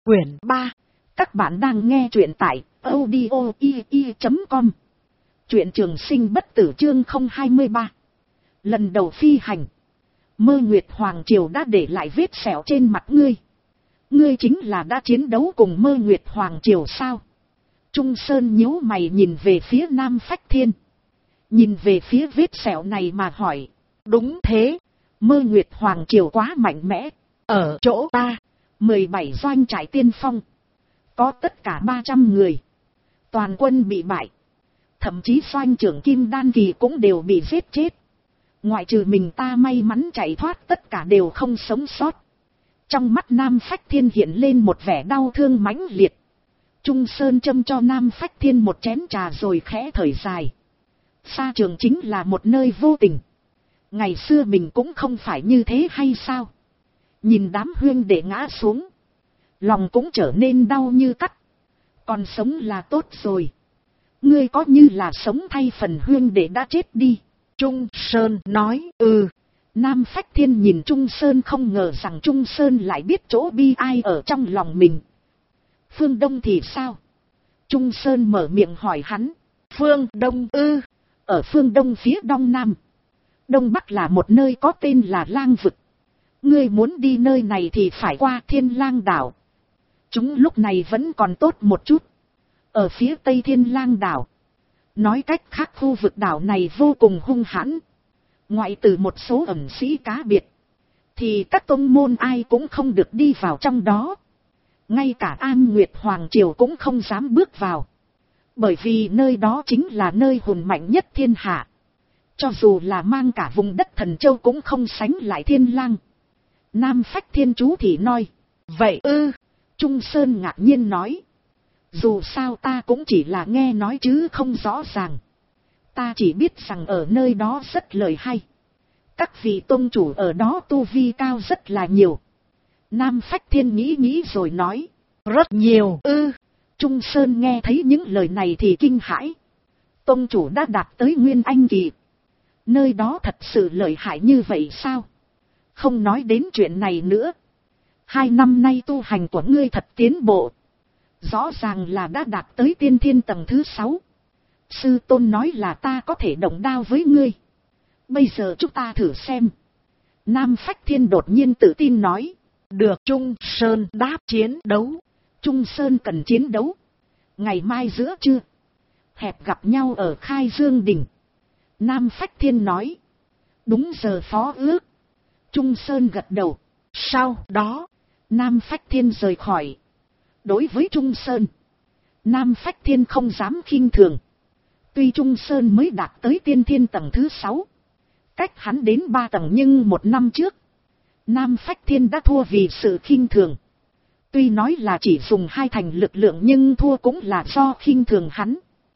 Quyển 3. Các bạn đang nghe truyện tại audio.com. Truyện Trường Sinh Bất Tử chương 023. Lần đầu phi hành. Mơ Nguyệt Hoàng Triều đã để lại vết sẹo trên mặt ngươi. Ngươi chính là đã chiến đấu cùng Mơ Nguyệt Hoàng Triều sao? Trung Sơn nhíu mày nhìn về phía Nam Phách Thiên. Nhìn về phía vết sẹo này mà hỏi. Đúng thế. Mơ Nguyệt Hoàng Triều quá mạnh mẽ. Ở chỗ ta, 17 doanh trại tiên phong. Có tất cả 300 người. Toàn quân bị bại. Thậm chí doanh trưởng Kim Đan Kỳ cũng đều bị giết chết. Ngoại trừ mình ta may mắn chạy thoát, tất cả đều không sống sót. Trong mắt Nam Phách Thiên hiện lên một vẻ đau thương mãnh liệt. Trung Sơn châm cho Nam Phách Thiên một chén trà rồi khẽ thở dài. Sa trường chính là một nơi vô tình. Ngày xưa mình cũng không phải như thế hay sao? Nhìn đám huynh đệ ngã xuống, lòng cũng trở nên đau như cắt. Còn sống là tốt rồi. Ngươi có như là sống thay phần huynh đệ đã chết đi. Trung Sơn nói. Nam Phách Thiên nhìn Trung Sơn, không ngờ rằng Trung Sơn lại biết chỗ bi ai ở trong lòng mình. Phương Đông thì sao? Trung Sơn mở miệng hỏi hắn. Phương Đông Ở phương Đông phía Đông Nam. Đông Bắc là một nơi có tên là Lang Vực. Ngươi muốn đi nơi này thì phải qua Thiên Lang đảo. Chúng lúc này vẫn còn tốt một chút. Ở phía Tây Thiên Lang đảo. Nói cách khác, khu vực đảo này vô cùng hung hãn. Ngoại trừ một số ẩn sĩ cá biệt, thì các tông môn ai cũng không được đi vào trong đó. Ngay cả An Nguyệt Hoàng Triều cũng không dám bước vào. Bởi vì nơi đó chính là nơi hùng mạnh nhất thiên hạ. Cho dù là mang cả vùng đất Thần Châu cũng không sánh lại Thiên Lang. Nam Phách Thiên chú thì nói. Vậy Trung Sơn ngạc nhiên nói. Dù sao ta cũng chỉ là nghe nói chứ không rõ ràng. Ta chỉ biết rằng ở nơi đó rất lợi hay. Các vị tôn chủ ở đó tu vi cao rất là nhiều. Nam Phách Thiên nghĩ rồi nói. Rất nhiều Trung Sơn nghe thấy những lời này thì kinh hãi. Tôn chủ đã đạt tới Nguyên Anh Kỳ. Nơi đó thật sự lợi hại như vậy sao? Không nói đến chuyện này nữa. 2 năm nay tu hành của ngươi thật tiến bộ. Rõ ràng là đã đạt tới tiên thiên tầng thứ 6. Sư tôn nói là ta có thể động đao với ngươi. Bây giờ chúng ta thử xem. Nam Phách Thiên đột nhiên tự tin nói. Được. Trung Sơn đáp. Chiến đấu. Trung Sơn cần chiến đấu. Ngày mai giữa trưa, hẹn gặp nhau ở Khai Dương Đình. Nam Phách Thiên nói. Đúng giờ phó ước. Trung Sơn gật đầu. Sau đó, Nam Phách Thiên rời khỏi. Đối với Trung Sơn, Nam Phách Thiên không dám khinh thường. Tuy Trung Sơn mới đạt tới tiên thiên tầng thứ 6, cách hắn đến 3 tầng, nhưng 1 năm trước, Nam Phách Thiên đã thua vì sự khinh thường. Tuy nói là chỉ dùng 2 thành lực lượng, nhưng thua cũng là do khinh thường hắn.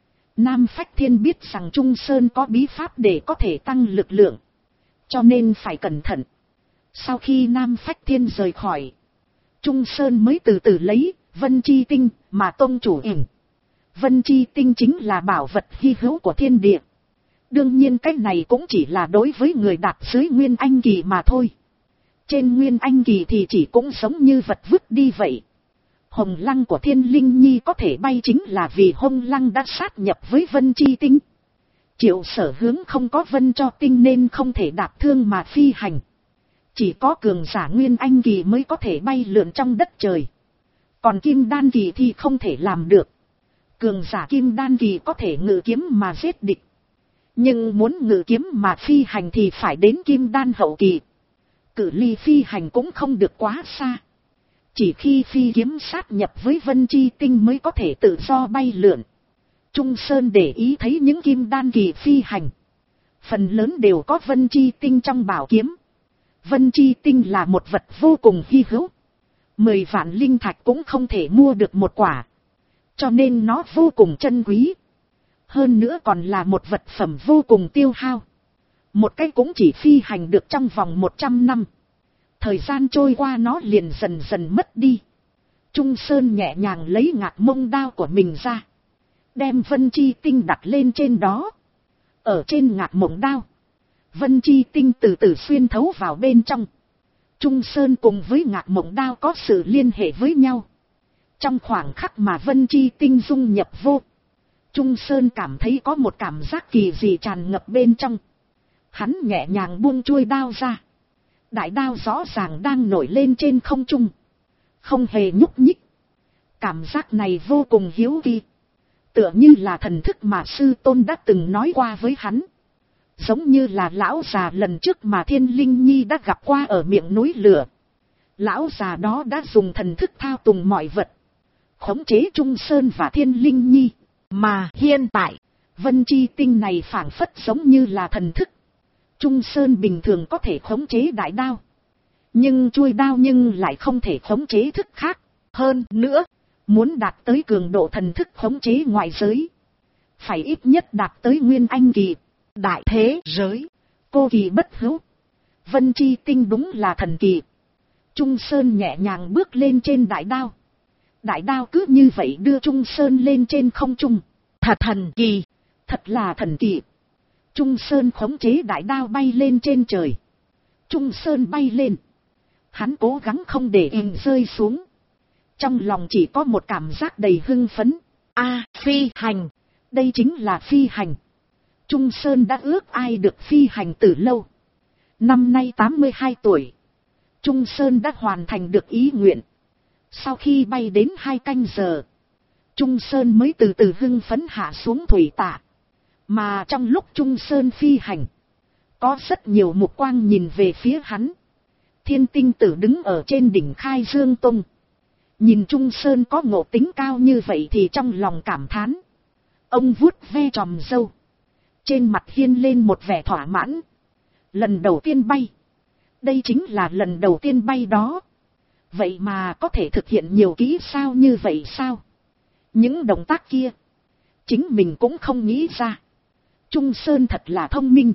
Nam Phách Thiên biết rằng Trung Sơn có bí pháp để có thể tăng lực lượng, cho nên phải cẩn thận. Sau khi Nam Phách Thiên rời khỏi, Trung Sơn mới từ từ lấy Vân Chi Tinh mà tôn chủ ỉm. Vân Chi Tinh chính là bảo vật hy hữu của thiên địa. Đương nhiên cái này cũng chỉ là đối với người đạt dưới Nguyên Anh Kỳ mà thôi. Trên Nguyên Anh Kỳ thì chỉ cũng giống như vật vứt đi vậy. Hồng Lăng của Thiên Linh Nhi có thể bay chính là vì Hồng Lăng đã sát nhập với Vân Chi Tinh. Triệu Sở Hướng không có Vân cho Tinh nên không thể đạp thương mà phi hành. Chỉ có cường giả Nguyên Anh Kỳ mới có thể bay lượn trong đất trời. Còn Kim Đan Kỳ thì không thể làm được. Cường giả Kim Đan Kỳ có thể ngự kiếm mà giết địch. Nhưng muốn ngự kiếm mà phi hành thì phải đến Kim Đan Hậu Kỳ. Cự ly phi hành cũng không được quá xa. Chỉ khi phi kiếm sát nhập với Vân Chi Tinh mới có thể tự do bay lượn. Trung Sơn để ý thấy những Kim Đan Kỳ phi hành, phần lớn đều có Vân Chi Tinh trong bảo kiếm. Vân Chi Tinh là một vật vô cùng hy hữu. 10 vạn linh thạch cũng không thể mua được một quả. Cho nên nó vô cùng chân quý. Hơn nữa còn là một vật phẩm vô cùng tiêu hao. Một cái cũng chỉ phi hành được trong vòng 100 năm. Thời gian trôi qua nó liền dần dần mất đi. Trung Sơn nhẹ nhàng lấy ngạc mông đao của mình ra, đem Vân Chi Tinh đặt lên trên đó. Ở trên ngạc mông đao, Vân Chi Tinh từ từ xuyên thấu vào bên trong. Trung Sơn cùng với ngạc mộng đao có sự liên hệ với nhau. Trong khoảng khắc mà Vân Chi Tinh dung nhập vô, Trung Sơn cảm thấy có một cảm giác kỳ dị tràn ngập bên trong. Hắn nhẹ nhàng buông chuôi đao ra. Đại đao rõ ràng đang nổi lên trên không trung, không hề nhúc nhích. Cảm giác này vô cùng hiếu kỳ, tựa như là thần thức mà sư tôn đã từng nói qua với hắn. Giống như là lão già lần trước mà Thiên Linh Nhi đã gặp qua ở miệng núi lửa. Lão già đó đã dùng thần thức thao túng mọi vật, khống chế Trung Sơn và Thiên Linh Nhi. Mà hiện tại, Vân Chi Tinh này phảng phất giống như là thần thức. Trung Sơn bình thường có thể khống chế đại đao, nhưng chuôi đao nhưng lại không thể khống chế thức khác. Hơn nữa, muốn đạt tới cường độ thần thức khống chế ngoại giới, phải ít nhất đạt tới Nguyên Anh kỳ. Đại thế giới, cô kỳ bất hữu. Vân Chi Tinh đúng là thần kỳ. Trung Sơn nhẹ nhàng bước lên trên đại đao. Đại đao cứ như vậy đưa Trung Sơn lên trên không trung. Thật thần kỳ, thật là thần kỳ. Trung Sơn khống chế đại đao bay lên trên trời. Trung Sơn bay lên, hắn cố gắng không để ìm rơi xuống. Trong lòng chỉ có một cảm giác đầy hưng phấn. Phi hành, đây chính là phi hành. Trung Sơn đã ước ai được phi hành từ lâu. Năm nay 82 tuổi. Trung Sơn đã hoàn thành được ý nguyện. Sau khi bay đến 2 canh giờ, Trung Sơn mới từ từ hưng phấn hạ xuống thủy tạ. Mà trong lúc Trung Sơn phi hành, có rất nhiều mục quang nhìn về phía hắn. Thiên Tinh Tử đứng ở trên đỉnh Khai Dương Tông, nhìn Trung Sơn có ngộ tính cao như vậy thì trong lòng cảm thán. Ông vuốt ve tròm râu, trên mặt hiên lên một vẻ thỏa mãn. Lần đầu tiên bay, đây chính là lần đầu tiên bay đó. Vậy mà có thể thực hiện nhiều kỹ sao như vậy sao? Những động tác kia, chính mình cũng không nghĩ ra. Trung Sơn thật là thông minh.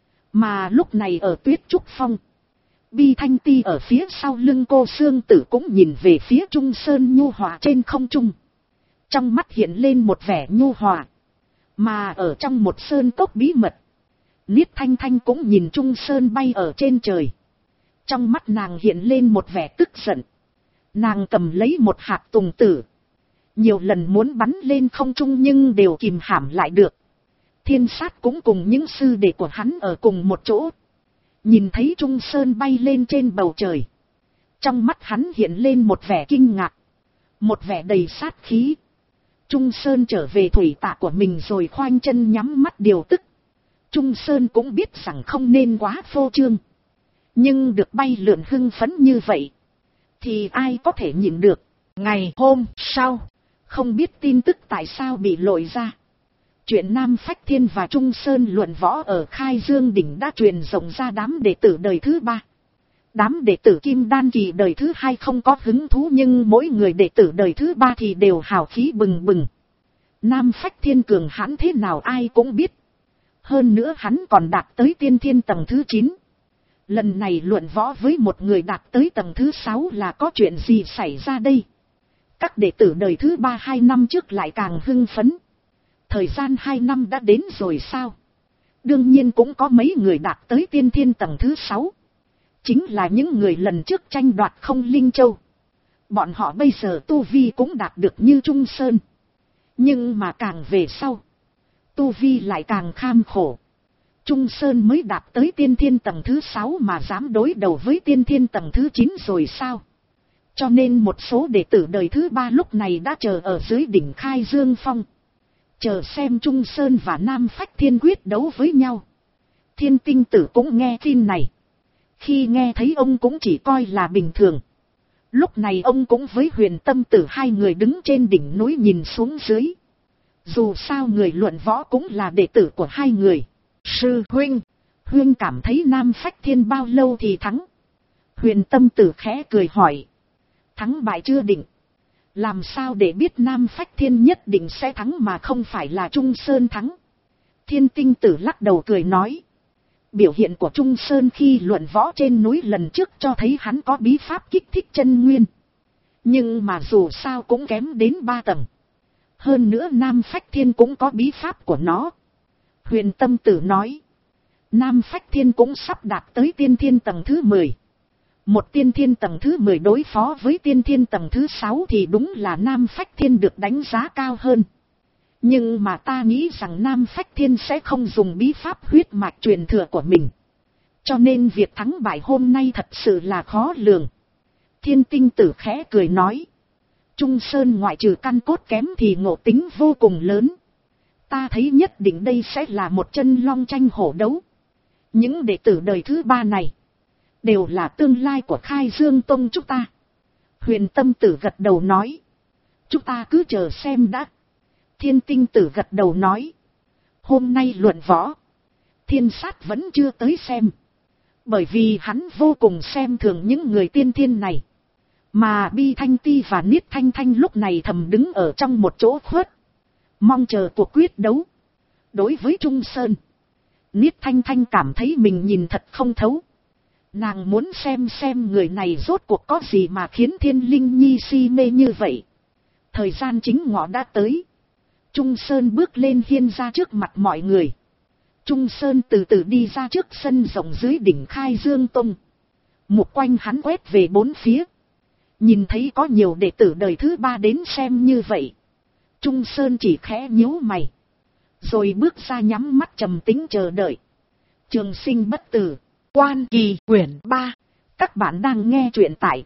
Mà lúc này ở Tuyết Trúc Phong, Bi Thanh Ti ở phía sau lưng cô Sương Tử cũng nhìn về phía Trung Sơn nhu hòa trên không trung. Trong mắt hiện lên một vẻ nhu hòa. Mà ở trong một sơn cốc bí mật, Niết Thanh Thanh cũng nhìn Trung Sơn bay ở trên trời. Trong mắt nàng hiện lên một vẻ tức giận. Nàng cầm lấy một hạt tùng tử, nhiều lần muốn bắn lên không trung nhưng đều kìm hãm lại được. Thiên Sát cũng cùng những sư đệ của hắn ở cùng một chỗ, nhìn thấy Trung Sơn bay lên trên bầu trời. Trong mắt hắn hiện lên một vẻ kinh ngạc, một vẻ đầy sát khí. Trung Sơn trở về thủy tạ của mình rồi khoanh chân nhắm mắt điều tức. Trung Sơn cũng biết rằng không nên quá phô trương, nhưng được bay lượn hưng phấn như vậy thì ai có thể nhịn được. Ngày hôm sau, không biết tin tức tại sao bị lội ra. Chuyện Nam Phách Thiên và Trung Sơn luận võ ở Khai Dương Đỉnh đã truyền rộng ra đám đệ tử đời thứ 3. Đám đệ tử Kim Đan kỳ đời thứ 2 không có hứng thú, nhưng mỗi người đệ tử đời thứ 3 thì đều hào khí bừng bừng. Nam Phách Thiên cường hãn thế nào ai cũng biết. Hơn nữa hắn còn đạt tới tiên thiên tầng thứ 9. Lần này luận võ với một người đạt tới tầng thứ 6 là có chuyện gì xảy ra đây? Các đệ tử đời thứ 3 2 năm trước lại càng hưng phấn. Thời gian 2 năm đã đến rồi sao? Đương nhiên cũng có mấy người đạt tới tiên thiên tầng thứ 6. Chính là những người lần trước tranh đoạt không linh châu. Bọn họ bây giờ tu vi cũng đạt được như Trung Sơn. Nhưng mà càng về sau, tu vi lại càng kham khổ. Trung Sơn mới đạt tới tiên thiên tầng thứ 6 mà dám đối đầu với tiên thiên tầng thứ 9 rồi sao? Cho nên một số đệ tử đời thứ 3 lúc này đã chờ ở dưới đỉnh Khai Dương Phong, chờ xem Trung Sơn và Nam Phách Thiên quyết đấu với nhau. Thiên Tinh Tử cũng nghe tin này. Khi nghe thấy ông cũng chỉ coi là bình thường. Lúc này ông cũng với Huyền Tâm Tử hai người đứng trên đỉnh núi nhìn xuống dưới. Dù sao người luận võ cũng là đệ tử của hai người. Sư huynh, huynh cảm thấy Nam Phách Thiên bao lâu thì thắng? Huyền Tâm Tử khẽ cười hỏi. Thắng bại chưa định. Làm sao để biết Nam Phách Thiên nhất định sẽ thắng mà không phải là Trung Sơn thắng? Thiên Tinh Tử lắc đầu cười nói. Biểu hiện của Trung Sơn khi luận võ trên núi lần trước cho thấy hắn có bí pháp kích thích chân nguyên. Nhưng mà dù sao cũng kém đến 3 tầng. Hơn nữa Nam Phách Thiên cũng có bí pháp của nó. Huyền Tâm Tử nói. Nam Phách Thiên cũng sắp đạt tới tiên thiên tầng thứ 10. Một tiên thiên tầng thứ 10 đối phó với tiên thiên tầng thứ 6 thì đúng là Nam Phách Thiên được đánh giá cao hơn. Nhưng mà ta nghĩ rằng Nam Phách Thiên sẽ không dùng bí pháp huyết mạch truyền thừa của mình. Cho nên việc thắng bại hôm nay thật sự là khó lường. Thiên Tinh Tử khẽ cười nói. Trung Sơn ngoại trừ căn cốt kém thì ngộ tính vô cùng lớn. Ta thấy nhất định đây sẽ là một chân long tranh hổ đấu. Những đệ tử đời thứ 3 này đều là tương lai của Khai Dương Tông chúng ta. Huyền Tâm Tử gật đầu nói. Chúng ta cứ chờ xem đã. Thiên Tinh Tử gật đầu nói. Hôm nay luận võ, Thiên Sát vẫn chưa tới xem. Bởi vì hắn vô cùng xem thường những người tiên thiên này. Mà Bi Thanh Ti và Niết Thanh Thanh lúc này thầm đứng ở trong một chỗ khuất, mong chờ cuộc quyết đấu. Đối với Trung Sơn, Niết Thanh Thanh cảm thấy mình nhìn thật không thấu. Nàng muốn xem người này rốt cuộc có gì mà khiến Thiên Linh Nhi si mê như vậy. Thời gian chính ngọ đã tới. Trung Sơn bước lên hiên ra trước mặt mọi người. Trung Sơn từ từ đi ra trước sân rộng dưới đỉnh Khai Dương Tông. Mục quanh hắn quét về bốn phía. Nhìn thấy có nhiều đệ tử đời thứ 3 đến xem như vậy. Trung Sơn chỉ khẽ nhíu mày. Rồi bước ra nhắm mắt trầm tĩnh chờ đợi. Trường Sinh Bất Tử, Quan Kỳ quyển 3. Các bạn đang nghe truyện tại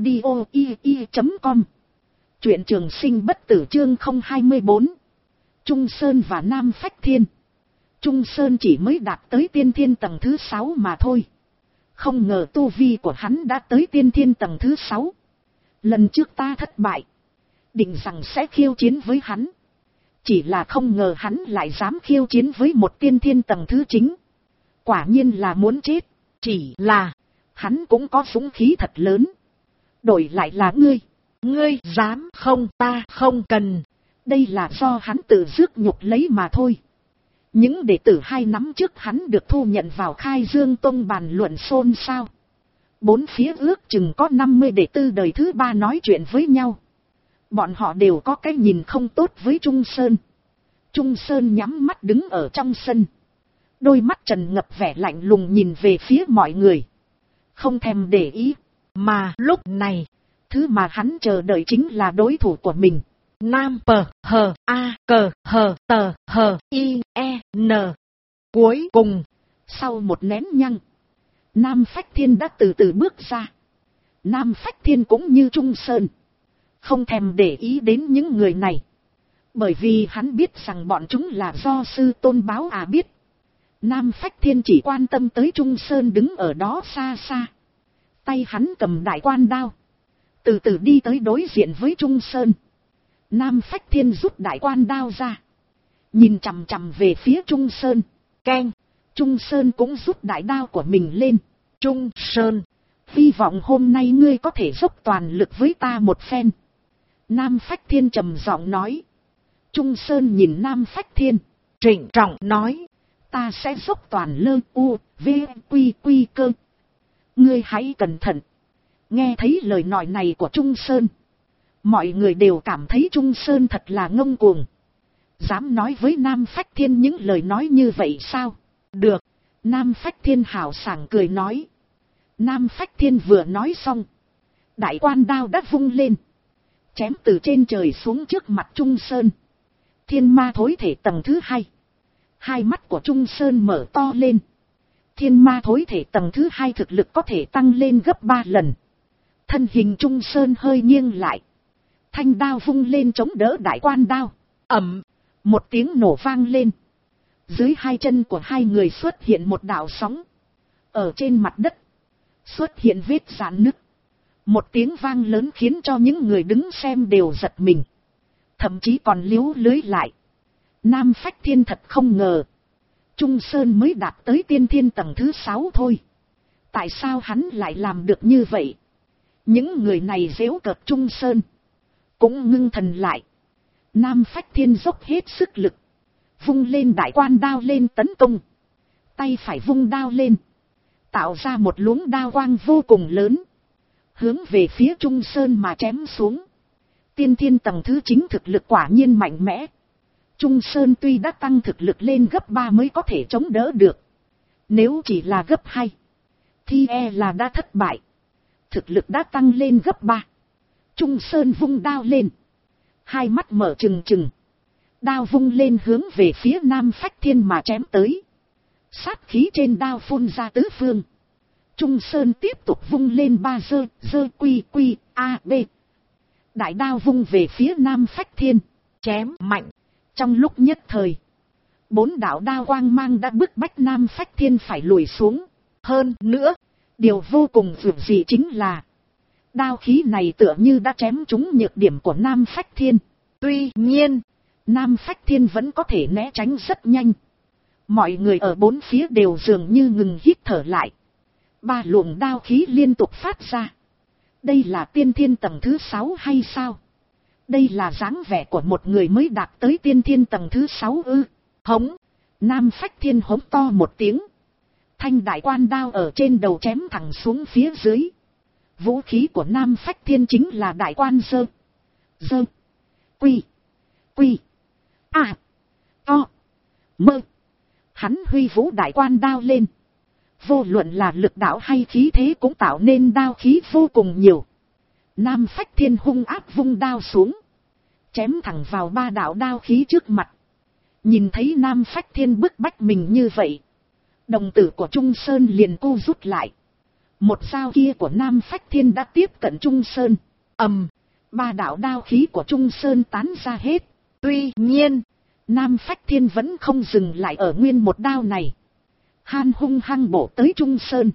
audio.ie.com. Truyện Trường Sinh Bất Tử chương 024. Trung Sơn và Nam Phách Thiên. Trung Sơn chỉ mới đạt tới tiên thiên tầng thứ 6 mà thôi. Không ngờ tu vi của hắn đã tới tiên thiên tầng thứ 6. Lần trước ta thất bại, định rằng sẽ khiêu chiến với hắn. Chỉ là không ngờ hắn lại dám khiêu chiến với một tiên thiên tầng thứ chính. Quả nhiên là muốn chết. Chỉ là hắn cũng có dũng khí thật lớn. Đổi lại là ngươi. Ngươi dám không? Ta không cần. Đây là do hắn tự rước nhục lấy mà thôi. Những đệ tử 2 năm trước hắn được thu nhận vào Khai Dương Tông bàn luận xôn xao. Bốn phía ước chừng có 50 đệ tử đời thứ 3 nói chuyện với nhau. Bọn họ đều có cái nhìn không tốt với Trung Sơn. Trung Sơn nhắm mắt đứng ở trong sân. Đôi mắt trần ngập vẻ lạnh lùng nhìn về phía mọi người. Không thèm để ý. Mà lúc này, thứ mà hắn chờ đợi chính là đối thủ của mình. Nam P-H-A-C-H-T-H-I-E-N. Cuối cùng, sau một nén nhăng, Nam Phách Thiên đã từ từ bước ra. Nam Phách Thiên cũng như Trung Sơn, không thèm để ý đến những người này. Bởi vì hắn biết rằng bọn chúng là do sư tôn báo biết. Nam Phách Thiên chỉ quan tâm tới Trung Sơn đứng ở đó xa xa. Tay hắn cầm đại quan đao, từ từ đi tới đối diện với Trung Sơn. Nam Phách Thiên rút đại quan đao ra, nhìn chằm chằm về phía Trung Sơn. Keng! Trung Sơn cũng rút đại đao của mình lên. Trung Sơn, hy vọng hôm nay ngươi có thể dốc toàn lực với ta một phen. Nam Phách Thiên trầm giọng nói. Trung Sơn nhìn Nam Phách Thiên, trịnh trọng nói. Ta sẽ dốc toàn lơ u, v, quy quy cơ. Ngươi hãy cẩn thận. Nghe thấy lời nói này của Trung Sơn, mọi người đều cảm thấy Trung Sơn thật là ngông cuồng. Dám nói với Nam Phách Thiên những lời nói như vậy sao? Được. Nam Phách Thiên hào sảng cười nói. Nam Phách Thiên vừa nói xong, đại quan đao đã vung lên, chém từ trên trời xuống trước mặt Trung Sơn. Thiên ma thối thể tầng thứ 2. Hai mắt của Trung Sơn mở to lên. Thiên ma thối thể tầng thứ 2 thực lực có thể tăng lên gấp 3 lần. Thân hình Trung Sơn hơi nghiêng lại. Thanh đao vung lên chống đỡ đại quan đao. Ầm, một tiếng nổ vang lên. Dưới hai chân của hai người xuất hiện một đạo sóng. Ở trên mặt đất xuất hiện vết rạn nứt. Một tiếng vang lớn khiến cho những người đứng xem đều giật mình. Thậm chí còn liếu lưới lại. Nam Phách Thiên thật không ngờ. Trung Sơn mới đạt tới tiên thiên tầng thứ 6 thôi. Tại sao hắn lại làm được như vậy? Những người này giễu cợt Trung Sơn, cũng ngưng thần lại. Nam Phách Thiên dốc hết sức lực, vung lên đại quan đao lên tấn công. Tay phải vung đao lên, tạo ra một luống đao quang vô cùng lớn, hướng về phía Trung Sơn mà chém xuống. Tiên thiên tầng thứ chính thực lực quả nhiên mạnh mẽ. Trung Sơn tuy đã tăng thực lực lên gấp 3 mới có thể chống đỡ được. Nếu chỉ là gấp 2, thì là đã thất bại. thực lực đã tăng lên gấp 3. Trung Sơn vung đao lên, hai mắt mở trừng trừng, đao vung lên hướng về phía Nam Phách Thiên mà chém tới. Sát khí trên đao phun ra tứ phương. Trung Sơn tiếp tục vung lên 3 giơ quy quy a b. Đại đao vung về phía Nam Phách Thiên, chém mạnh. Trong lúc nhất thời, 4 đạo đao quang mang đã bức bách Nam Phách Thiên phải lùi xuống. Hơn nữa, điều vô cùng vượt dị chính là đao khí này tựa như đã chém trúng nhược điểm của Nam Phách Thiên. Tuy nhiên, Nam Phách Thiên vẫn có thể né tránh rất nhanh. Mọi người ở bốn phía đều dường như ngừng hít thở lại. 3 luồng đao khí liên tục phát ra. Đây là tiên thiên tầng thứ 6 hay sao? Đây là dáng vẻ của một người mới đạt tới tiên thiên tầng thứ 6 ư? Hống! Nam Phách Thiên hống to một tiếng. Thanh đại quan đao ở trên đầu chém thẳng xuống phía dưới. Vũ khí của Nam Phách Thiên chính là đại quan giơ quy a to mơ. Hắn huy vũ đại quan đao lên. Vô luận là lực đạo hay khí thế cũng tạo nên đao khí vô cùng nhiều. Nam Phách Thiên hung áp vung đao xuống, chém thẳng vào 3 đạo đao khí trước mặt. Nhìn thấy Nam Phách Thiên bức bách mình như vậy, đồng tử của Trung Sơn liền co rút lại. Một dao kia của Nam Phách Thiên đã tiếp cận Trung Sơn. 3 đạo đao khí của Trung Sơn tán ra hết. Tuy nhiên, Nam Phách Thiên vẫn không dừng lại ở nguyên một đao này. Han hung hăng bổ tới Trung Sơn.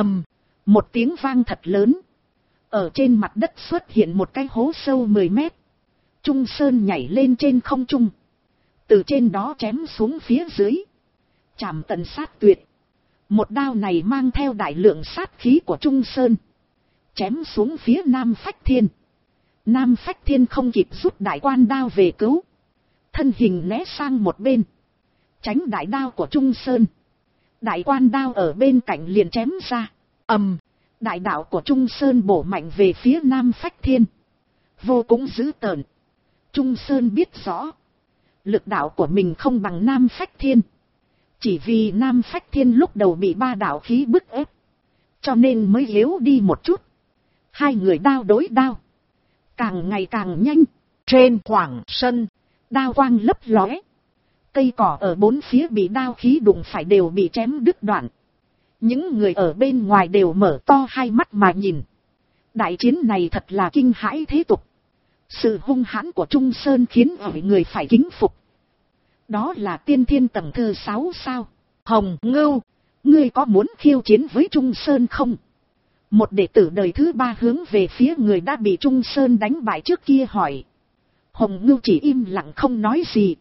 Một tiếng vang thật lớn. Ở trên mặt đất xuất hiện một cái hố sâu 10 mét. Trung Sơn nhảy lên trên không trung, từ trên đó chém xuống phía dưới, chạm tận sát tuyệt. Một đao này mang theo đại lượng sát khí của Trung Sơn, chém xuống phía Nam Phách Thiên. Nam Phách Thiên không kịp rút đại quan đao về cứu, thân hình né sang một bên, tránh đại đao của Trung Sơn. Đại quan đao ở bên cạnh liền chém ra. Đại đạo của Trung Sơn bổ mạnh về phía Nam Phách Thiên, vô cùng dữ tợn. Trung Sơn biết rõ, lực đạo của mình không bằng Nam Phách Thiên. Chỉ vì Nam Phách Thiên lúc đầu bị 3 đạo khí bức ép, cho nên mới yếu đi một chút. Hai người đao đối đao, càng ngày càng nhanh. Trên khoảng sân, đao quang lấp lóe. Cây cỏ ở bốn phía bị đao khí đụng phải đều bị chém đứt đoạn. Những người ở bên ngoài đều mở to hai mắt mà nhìn. Đại chiến này thật là kinh hãi thế tục. Sự hung hãn của Trung Sơn khiến mọi người phải kính phục. Đó là tiên thiên tầng thứ 6 sao? Hồng Ngưu, ngươi có muốn khiêu chiến với Trung Sơn không? Một đệ tử đời thứ 3 hướng về phía người đã bị Trung Sơn đánh bại trước kia hỏi. Hồng Ngưu chỉ im lặng không nói gì.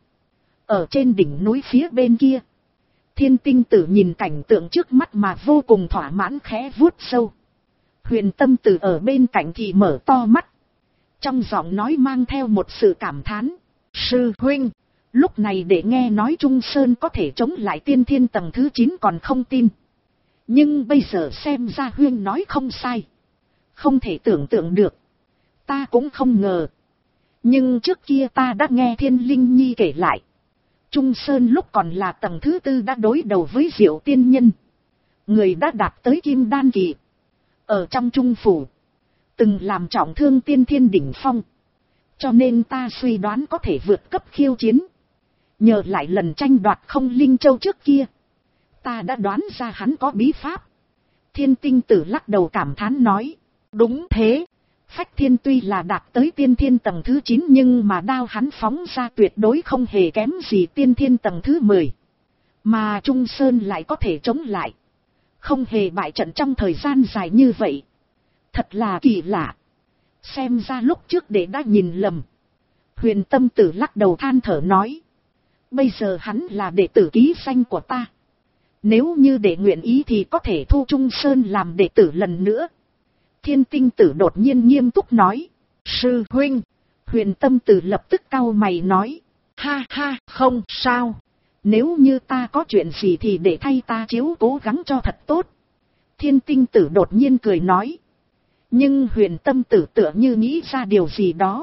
Ở trên đỉnh núi phía bên kia, Thiên Tinh Tử nhìn cảnh tượng trước mắt mà vô cùng thỏa mãn, khẽ vuốt sâu. Huyền Tâm Tử ở bên cạnh thì mở to mắt, trong giọng nói mang theo một sự cảm thán. Sư huynh, lúc này để nghe nói Trung Sơn có thể chống lại tiên thiên tầng thứ 9 còn không tin. Nhưng bây giờ xem ra huynh nói không sai. Không thể tưởng tượng được. Ta cũng không ngờ. Nhưng trước kia ta đã nghe Thiên Linh Nhi kể lại. Trung Sơn lúc còn là tầng thứ 4 đã đối đầu với Diệu Tiên Nhân. Người đã đạt tới Kim Đan kỳ. Ở trong Trung Phủ, từng làm trọng thương tiên thiên đỉnh phong. Cho nên ta suy đoán có thể vượt cấp khiêu chiến. Nhờ lại lần tranh đoạt không linh châu trước kia, ta đã đoán ra hắn có bí pháp. Thiên Tinh Tử lắc đầu cảm thán nói. Đúng thế. Phách Thiên tuy là đạt tới tiên thiên tầng thứ 9 nhưng mà đao hắn phóng ra tuyệt đối không hề kém gì tiên thiên tầng thứ 10. Mà Trung Sơn lại có thể chống lại, không hề bại trận trong thời gian dài như vậy. Thật là kỳ lạ. Xem ra lúc trước đệ đã nhìn lầm. Huyền Tâm Tử lắc đầu than thở nói. Bây giờ hắn là đệ tử ký danh của ta. Nếu như đệ nguyện ý thì có thể thu Trung Sơn làm đệ tử lần nữa. Thiên Tinh Tử đột nhiên nghiêm túc nói. Sư huynh. Huyền Tâm Tử lập tức cau mày nói. Ha ha, không sao. Nếu như ta có chuyện gì thì để thay ta chiếu cố gắng cho thật tốt. Thiên Tinh Tử đột nhiên cười nói. Nhưng Huyền Tâm Tử tựa như nghĩ ra điều gì đó.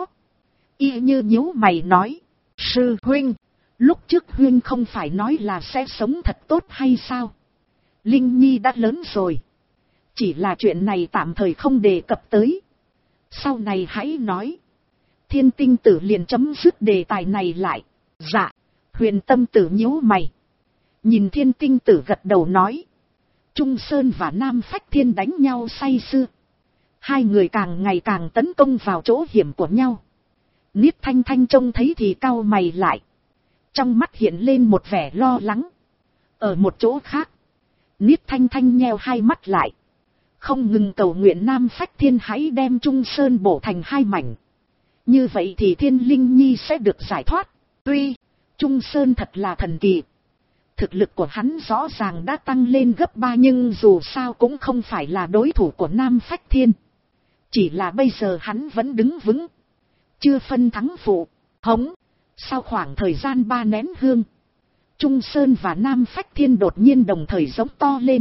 Y như nhíu mày nói. Sư huynh, lúc trước huynh không phải nói là sẽ sống thật tốt hay sao? Linh Nhi đã lớn rồi. Chỉ là chuyện này tạm thời không đề cập tới. Sau này hãy nói. Thiên tinh tử liền chấm dứt đề tài này lại. Dạ. Huyền tâm tử nhíu mày. Nhìn thiên tinh tử gật đầu nói. Trung Sơn và Nam Phách Thiên đánh nhau say sưa. Hai người càng ngày càng tấn công vào chỗ hiểm của nhau. Niết Thanh Thanh trông thấy thì cau mày lại. Trong mắt hiện lên một vẻ lo lắng. Ở một chỗ khác. Niết Thanh Thanh nheo hai mắt lại. Không ngừng cầu nguyện Nam Phách Thiên hãy đem Trung Sơn bổ thành hai mảnh. Như vậy thì Thiên Linh Nhi sẽ được giải thoát. Tuy Trung Sơn thật là thần kỳ. Thực lực của hắn rõ ràng đã tăng lên gấp 3 nhưng dù sao cũng không phải là đối thủ của Nam Phách Thiên. Chỉ là bây giờ hắn vẫn đứng vững. Chưa phân thắng phụ. Hống. Sau khoảng thời gian 3 nén hương. Trung Sơn và Nam Phách Thiên đột nhiên đồng thời giống to lên.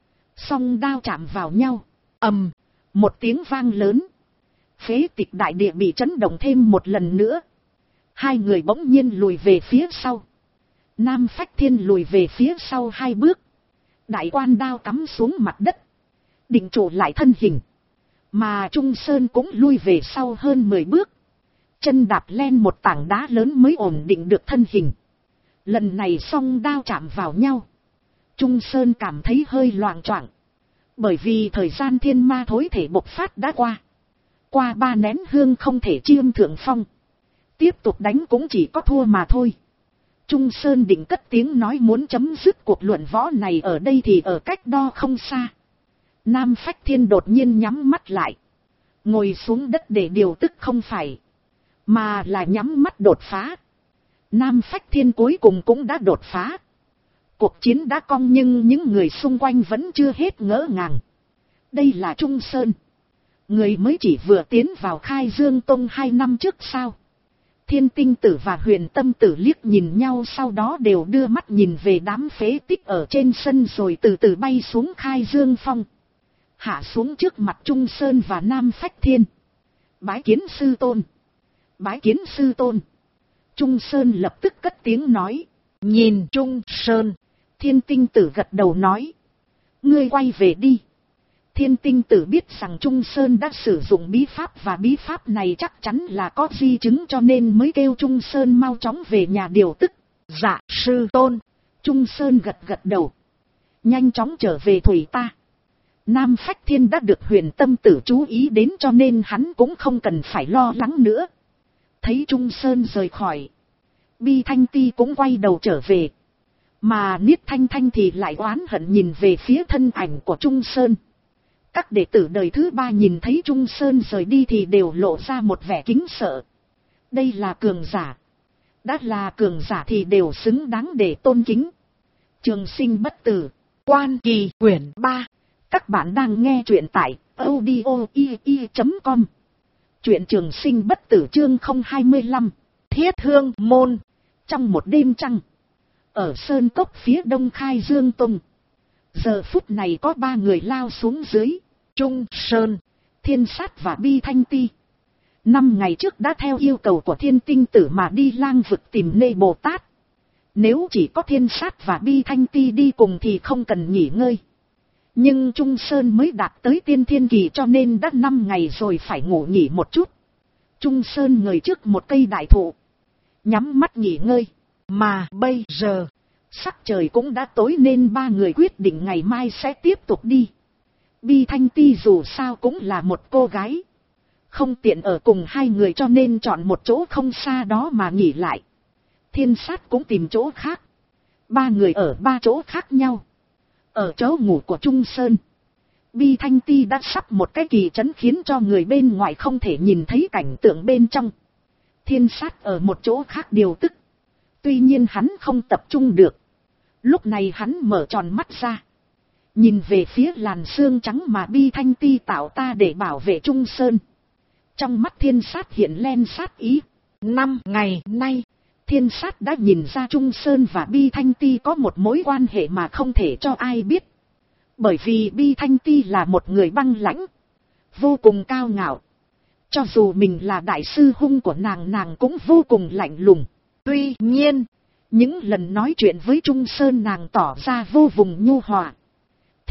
Song đao chạm vào nhau. Ầm. Một tiếng vang lớn. Phế tịch đại địa bị chấn động thêm một lần nữa. Hai người bỗng nhiên lùi về phía sau. Nam Phách Thiên lùi về phía sau 2 bước. Đại quan đao cắm xuống mặt đất. Định trụ lại thân hình. Mà Trung Sơn cũng lui về sau hơn 10 bước. Chân đạp lên một tảng đá lớn mới ổn định được thân hình. Lần này song đao chạm vào nhau. Trung Sơn cảm thấy hơi loạng choạng. Bởi vì thời gian thiên ma thối thể bộc phát đã qua. Qua 3 nén hương không thể chiêm thượng phong. Tiếp tục đánh cũng chỉ có thua mà thôi. Trung Sơn định cất tiếng nói muốn chấm dứt cuộc luận võ này ở đây thì ở cách đo không xa. Nam Phách Thiên đột nhiên nhắm mắt lại. Ngồi xuống đất để điều tức không phải. Mà là nhắm mắt đột phá. Nam Phách Thiên cuối cùng cũng đã đột phá. Cuộc chiến đã cong nhưng những người xung quanh vẫn chưa hết ngỡ ngàng. Đây là Trung Sơn. Người mới chỉ vừa tiến vào Khai Dương Tông 2 năm trước sao. Thiên tinh tử và huyền tâm tử liếc nhìn nhau sau đó đều đưa mắt nhìn về đám phế tích ở trên sân rồi từ từ bay xuống Khai Dương Phong. Hạ xuống trước mặt Trung Sơn và Nam Phách Thiên. Bái kiến sư tôn. Bái kiến sư tôn. Trung Sơn lập tức cất tiếng nói. Nhìn Trung Sơn. Thiên tinh tử gật đầu nói. Ngươi quay về đi. Thiên tinh tử biết rằng Trung Sơn đã sử dụng bí pháp và bí pháp này chắc chắn là có di chứng cho nên mới kêu Trung Sơn mau chóng về nhà điều tức. Dạ sư tôn. Trung Sơn gật gật đầu. Nhanh chóng trở về thủy ta. Nam Phách Thiên đã được huyền tâm tử chú ý đến cho nên hắn cũng không cần phải lo lắng nữa. Thấy Trung Sơn rời khỏi. Bi Thanh Ti cũng quay đầu trở về. Mà Niết Thanh Thanh thì lại oán hận nhìn về phía thân ảnh của Trung Sơn. Các đệ tử đời thứ 3 nhìn thấy Trung Sơn rời đi thì đều lộ ra một vẻ kính sợ. Đây là cường giả. Đã là cường giả thì đều xứng đáng để tôn kính. Trường Sinh Bất Tử. Quan Kỳ quyển 3. Các bạn đang nghe truyện tại audio.com. Truyện Trường Sinh Bất Tử chương 025. Thiết Hương Môn. Trong một đêm trăng. Ở sơn cốc phía đông Khai Dương Tông. Giờ phút này có 3 người lao xuống dưới. Trung Sơn, Thiên Sát và Bi Thanh Ti. 5 ngày trước đã theo yêu cầu của Thiên Tinh Tử mà đi lang vực tìm Nê Bồ Tát. Nếu chỉ có Thiên Sát và Bi Thanh Ti đi cùng thì không cần nghỉ ngơi. Nhưng Trung Sơn mới đạt tới tiên thiên kỳ cho nên đã 5 ngày rồi phải ngủ nghỉ một chút. Trung Sơn ngồi trước một cây đại thụ. Nhắm mắt nghỉ ngơi. Mà bây giờ, sắc trời cũng đã tối nên 3 người quyết định ngày mai sẽ tiếp tục đi. Bi Thanh Ti dù sao cũng là một cô gái. Không tiện ở cùng 2 người cho nên chọn một chỗ không xa đó mà nghỉ lại. Thiên Sát cũng tìm chỗ khác. 3 người ở 3 chỗ khác nhau. Ở chỗ ngủ của Trung Sơn. Bi Thanh Ti đã sắp một cái kỳ trấn khiến cho người bên ngoài không thể nhìn thấy cảnh tượng bên trong. Thiên Sát ở một chỗ khác điều tức. Tuy nhiên hắn không tập trung được. Lúc này hắn mở tròn mắt ra. Nhìn về phía làn xương trắng mà Bi Thanh Ti tạo ta để bảo vệ Trung Sơn. Trong mắt Thiên Sát hiện lên sát ý. 5 ngày nay, Thiên Sát đã nhìn ra Trung Sơn và Bi Thanh Ti có một mối quan hệ mà không thể cho ai biết. Bởi vì Bi Thanh Ti là một người băng lãnh, vô cùng cao ngạo. Cho dù mình là đại sư huynh của nàng cũng vô cùng lạnh lùng. Tuy nhiên, những lần nói chuyện với Trung Sơn nàng tỏ ra vô cùng nhu hòa.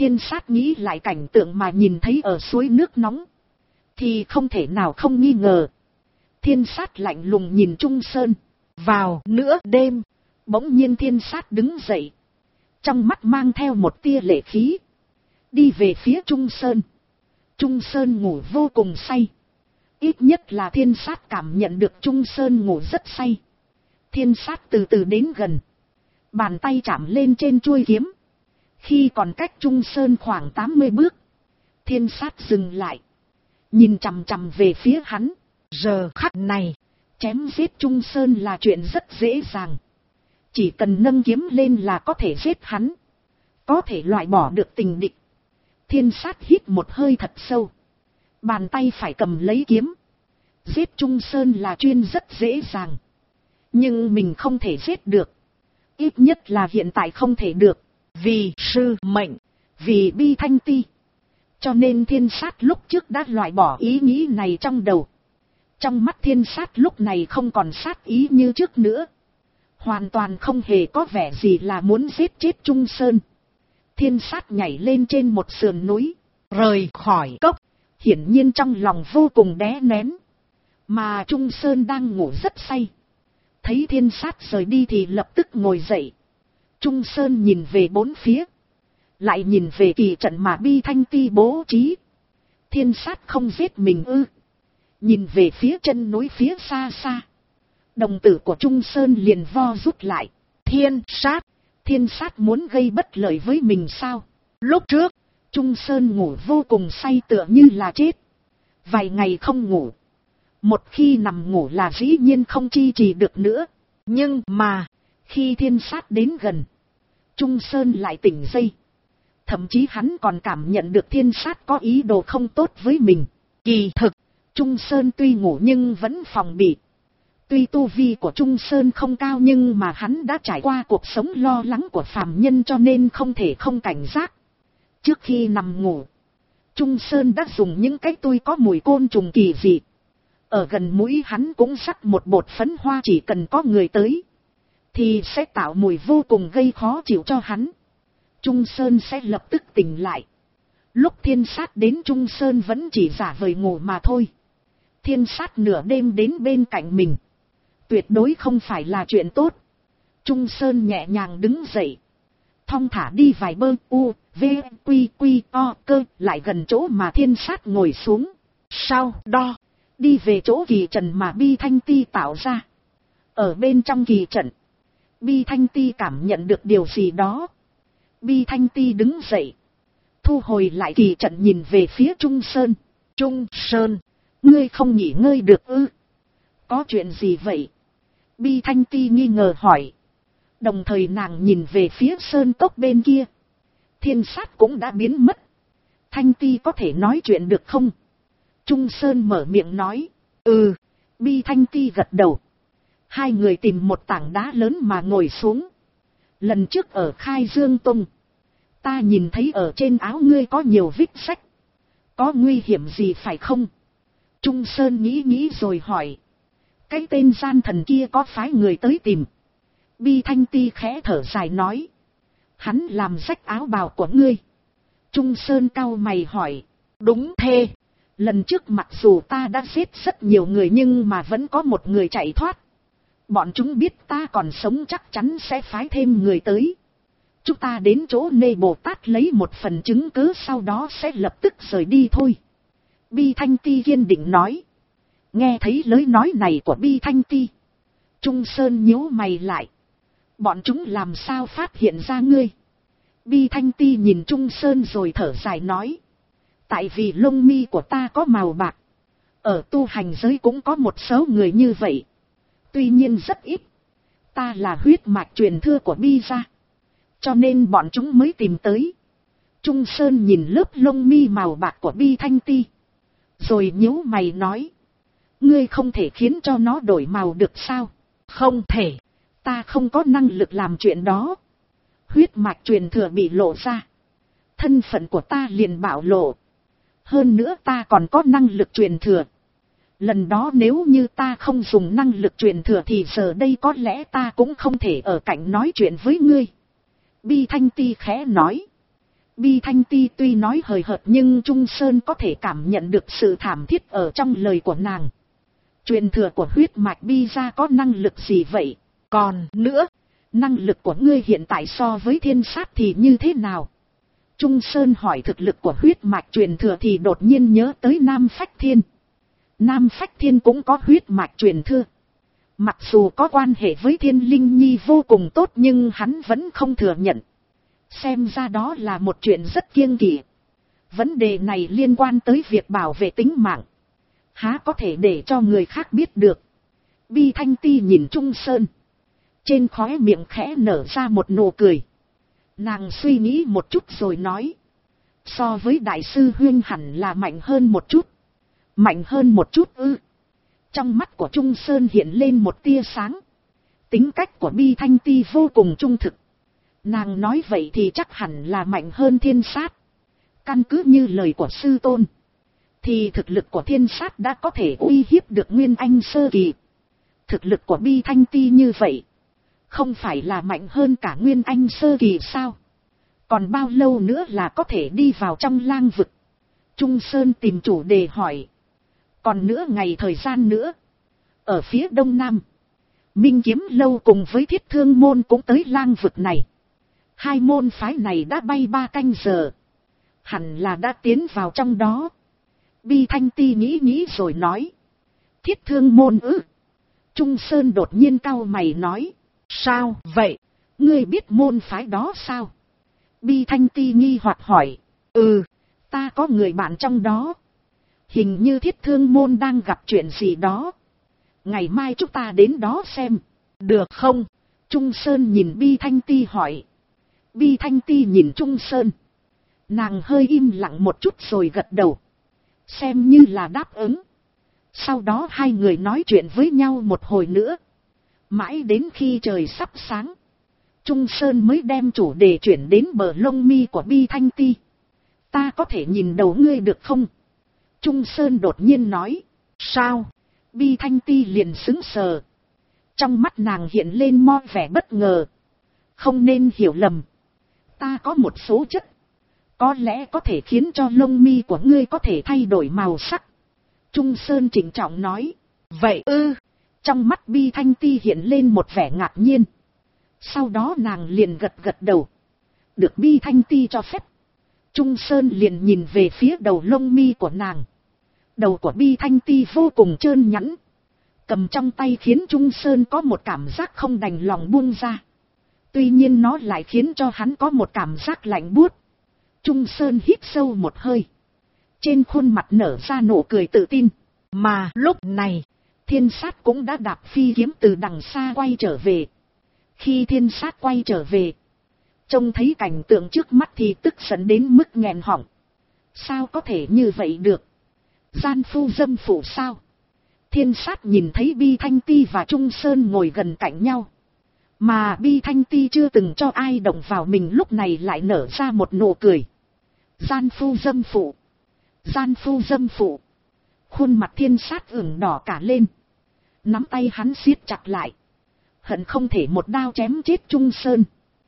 Thiên sát nghĩ lại cảnh tượng mà nhìn thấy ở suối nước nóng, thì không thể nào không nghi ngờ. Thiên sát lạnh lùng nhìn Trung Sơn. Vào nửa đêm, bỗng nhiên thiên sát đứng dậy, trong mắt mang theo một tia lệ khí, đi về phía Trung Sơn. Trung Sơn ngủ vô cùng say. Ít nhất là thiên sát cảm nhận được Trung Sơn ngủ rất say. Thiên sát từ từ đến gần, bàn tay chạm lên trên chuôi kiếm. Khi còn cách Trung Sơn khoảng 80 bước, thiên sát dừng lại, nhìn chằm chằm về phía hắn. Giờ khắc này, chém giết Trung Sơn là chuyện rất dễ dàng. Chỉ cần nâng kiếm lên là có thể giết hắn, có thể loại bỏ được tình địch. Thiên sát hít một hơi thật sâu, bàn tay phải cầm lấy kiếm. Giết Trung Sơn là chuyện rất dễ dàng, nhưng mình không thể giết được. Ít nhất là hiện tại không thể được. Vì sư mệnh, vì Bi Thanh Ti. Cho nên thiên sát lúc trước đã loại bỏ ý nghĩ này trong đầu. Trong mắt thiên sát lúc này không còn sát ý như trước nữa. Hoàn toàn không hề có vẻ gì là muốn giết chết Trung Sơn. Thiên sát nhảy lên trên một sườn núi, rời khỏi cốc, hiển nhiên trong lòng vô cùng đè nén. Mà Trung Sơn đang ngủ rất say, thấy thiên sát rời đi thì lập tức ngồi dậy. Trung Sơn nhìn về bốn phía, lại nhìn về kỳ trận mà Bi Thanh Ti bố trí. Thiên sát không giết mình ư? Nhìn về phía chân núi phía xa xa, đồng tử của Trung Sơn liền vo rút lại. Thiên sát muốn gây bất lợi với mình sao? Lúc trước, Trung Sơn ngủ vô cùng say tựa như là chết. Vài ngày không ngủ, một khi nằm ngủ là dĩ nhiên không chi trì được nữa. Nhưng mà, khi thiên sát đến gần, Trung Sơn lại tỉnh dậy. Thậm chí hắn còn cảm nhận được thiên sát có ý đồ không tốt với mình. Kỳ thực, Trung Sơn tuy ngủ nhưng vẫn phòng bị. Tuy tu vi của Trung Sơn không cao nhưng mà hắn đã trải qua cuộc sống lo lắng của phàm nhân cho nên không thể không cảnh giác. Trước khi nằm ngủ, Trung Sơn đã dùng những cái tui có mùi côn trùng kỳ dị. Ở gần mũi hắn cũng rắc một bột phấn hoa, chỉ cần có người tới thì sẽ tạo mùi vô cùng gây khó chịu cho hắn. Trung Sơn sẽ lập tức tỉnh lại. Lúc thiên sát đến Trung Sơn vẫn chỉ giả vờ ngủ mà thôi. Thiên sát nửa đêm đến bên cạnh mình, tuyệt đối không phải là chuyện tốt. Trung Sơn nhẹ nhàng đứng dậy, thong thả đi vài bơ u, v, quy quy o cơ lại gần chỗ mà thiên sát ngồi xuống. Sau đó, đi về chỗ kỳ trận mà Bi Thanh Ti tạo ra. Ở bên trong kỳ trận, Bi Thanh Ti cảm nhận được điều gì đó. Bi Thanh Ti đứng dậy, thu hồi lại kỳ trận, nhìn về phía Trung Sơn. Trung Sơn, ngươi không nghỉ ngơi được ư? Có chuyện gì vậy? Bi Thanh Ti nghi ngờ hỏi. Đồng thời nàng nhìn về phía sơn cốc bên kia. Thiên sát cũng đã biến mất. Thanh Ti có thể nói chuyện được không? Trung Sơn mở miệng nói. Ừ. Bi Thanh Ti gật đầu. Hai người tìm một tảng đá lớn mà ngồi xuống. Lần trước ở Khai Dương Tông, ta nhìn thấy ở trên áo ngươi có nhiều vết sách. Có nguy hiểm gì phải không? Trung Sơn nghĩ rồi hỏi. Cái tên gian thần kia có phái người tới tìm. Bi Thanh Ti khẽ thở dài nói. Hắn làm rách áo bào của ngươi. Trung Sơn cau mày hỏi. Đúng thế. Lần trước mặc dù ta đã giết rất nhiều người nhưng mà vẫn có một người chạy thoát. Bọn chúng biết ta còn sống chắc chắn sẽ phái thêm người tới. Chúng ta đến chỗ Nê Bồ Tát lấy một phần chứng cứ, sau đó sẽ lập tức rời đi thôi. Bi Thanh Ti kiên định nói. Nghe thấy lời nói này của Bi Thanh Ti, Trung Sơn nhíu mày lại. Bọn chúng làm sao phát hiện ra ngươi? Bi Thanh Ti nhìn Trung Sơn rồi thở dài nói. Tại vì lông mi của ta có màu bạc. Ở tu hành giới cũng có một số người như vậy. Tuy nhiên rất ít. Ta là huyết mạch truyền thừa của Bi gia, cho nên bọn chúng mới tìm tới. Trung Sơn nhìn lớp lông mi màu bạc của Bi Thanh Ti, rồi nhíu mày nói. Ngươi không thể khiến cho nó đổi màu được sao? Không thể. Ta không có năng lực làm chuyện đó. Huyết mạch truyền thừa bị lộ ra, thân phận của ta liền bạo lộ. Hơn nữa ta còn có năng lực truyền thừa. Lần đó nếu như ta không dùng năng lực truyền thừa thì giờ đây có lẽ ta cũng không thể ở cạnh nói chuyện với ngươi. Bi Thanh Ti khẽ nói. Bi Thanh Ti tuy nói hời hợt nhưng Trung Sơn có thể cảm nhận được sự thảm thiết ở trong lời của nàng. Truyền thừa của huyết mạch Bi gia có năng lực gì vậy? Còn nữa, năng lực của ngươi hiện tại so với thiên sát thì như thế nào? Trung Sơn hỏi thực lực của huyết mạch truyền thừa thì đột nhiên nhớ tới Nam Phách Thiên. Nam Phách Thiên cũng có huyết mạch truyền thừa. Mặc dù có quan hệ với Thiên Linh Nhi vô cùng tốt nhưng hắn vẫn không thừa nhận. Xem ra đó là một chuyện rất kiêng kỵ. Vấn đề này liên quan tới việc bảo vệ tính mạng. Há có thể để cho người khác biết được. Bi Thanh Ti nhìn Trung Sơn. Trên khóe miệng khẽ nở ra một nụ cười. Nàng suy nghĩ một chút rồi nói. So với đại sư Huyên hẳn là mạnh hơn một chút. Mạnh hơn một chút ư? Trong mắt của Trung Sơn hiện lên một tia sáng. Tính cách của Bi Thanh Ti vô cùng trung thực. Nàng nói vậy thì chắc hẳn là mạnh hơn thiên sát. Căn cứ như lời của sư tôn. Thì thực lực của thiên sát đã có thể uy hiếp được Nguyên Anh sơ kỳ. Thực lực của Bi Thanh Ti như vậy. Không phải là mạnh hơn cả Nguyên Anh sơ kỳ sao? Còn bao lâu nữa là có thể đi vào trong lang vực? Trung Sơn tìm chủ đề hỏi. Còn nửa ngày thời gian nữa. Ở phía đông nam. Minh Kiếm Lâu cùng với Thiết Thương Môn cũng tới lang vực này. Hai môn phái này đã bay 3 canh giờ. Hẳn là đã tiến vào trong đó. Bi Thanh Ti nghĩ rồi nói. Thiết Thương Môn ư? Trung Sơn đột nhiên cau mày nói. Sao vậy? Ngươi biết môn phái đó sao? Bi Thanh Ti nghi hoặc hỏi. Ta có người bạn trong đó. Hình như Thiết Thương Môn đang gặp chuyện gì đó. Ngày mai chúng ta đến đó xem. Được không? Trung Sơn nhìn Bi Thanh Ti hỏi. Bi Thanh Ti nhìn Trung Sơn. Nàng hơi im lặng một chút rồi gật đầu. Xem như là đáp ứng. Sau đó hai người nói chuyện với nhau một hồi nữa. Mãi đến khi trời sắp sáng. Trung Sơn mới đem chủ đề chuyển đến bờ lông mi của Bi Thanh Ti. Ta có thể nhìn đầu ngươi được không? Trung Sơn đột nhiên nói. Sao? Bi Thanh Ti liền sững sờ. Trong mắt nàng hiện lên mo vẻ bất ngờ. Không nên hiểu lầm. Ta có một số chất. Có lẽ có thể khiến cho lông mi của ngươi có thể thay đổi màu sắc. Trung Sơn trịnh trọng nói. Vậy ư? Trong mắt Bi Thanh Ti hiện lên một vẻ ngạc nhiên. Sau đó nàng liền gật đầu. Được Bi Thanh Ti cho phép. Trung Sơn liền nhìn về phía đầu lông mi của nàng. Đầu của Bi Thanh Ti vô cùng trơn nhẵn. Cầm trong tay khiến Trung Sơn có một cảm giác không đành lòng buông ra. Tuy nhiên nó lại khiến cho hắn có một cảm giác lạnh buốt. Trung Sơn hít sâu một hơi. Trên khuôn mặt nở ra nụ cười tự tin. Mà lúc này, Thiên Sát cũng đã đạp phi kiếm từ đằng xa quay trở về. Khi Thiên Sát quay trở về, trông thấy cảnh tượng trước mắt thì tức giận đến mức nghẹn họng. Sao có thể như vậy được? Gian phu dâm phụ sao? Thiên Sát nhìn thấy Bi Thanh Ti và Trung Sơn ngồi gần cạnh nhau. Mà Bi Thanh Ti chưa từng cho ai động vào mình lúc này lại nở ra một nụ cười. Gian phu dâm phụ. Gian phu dâm phụ. Khuôn mặt Thiên Sát ửng đỏ cả lên. Nắm tay hắn siết chặt lại. Hận không thể một đao chém chết Trung Sơn.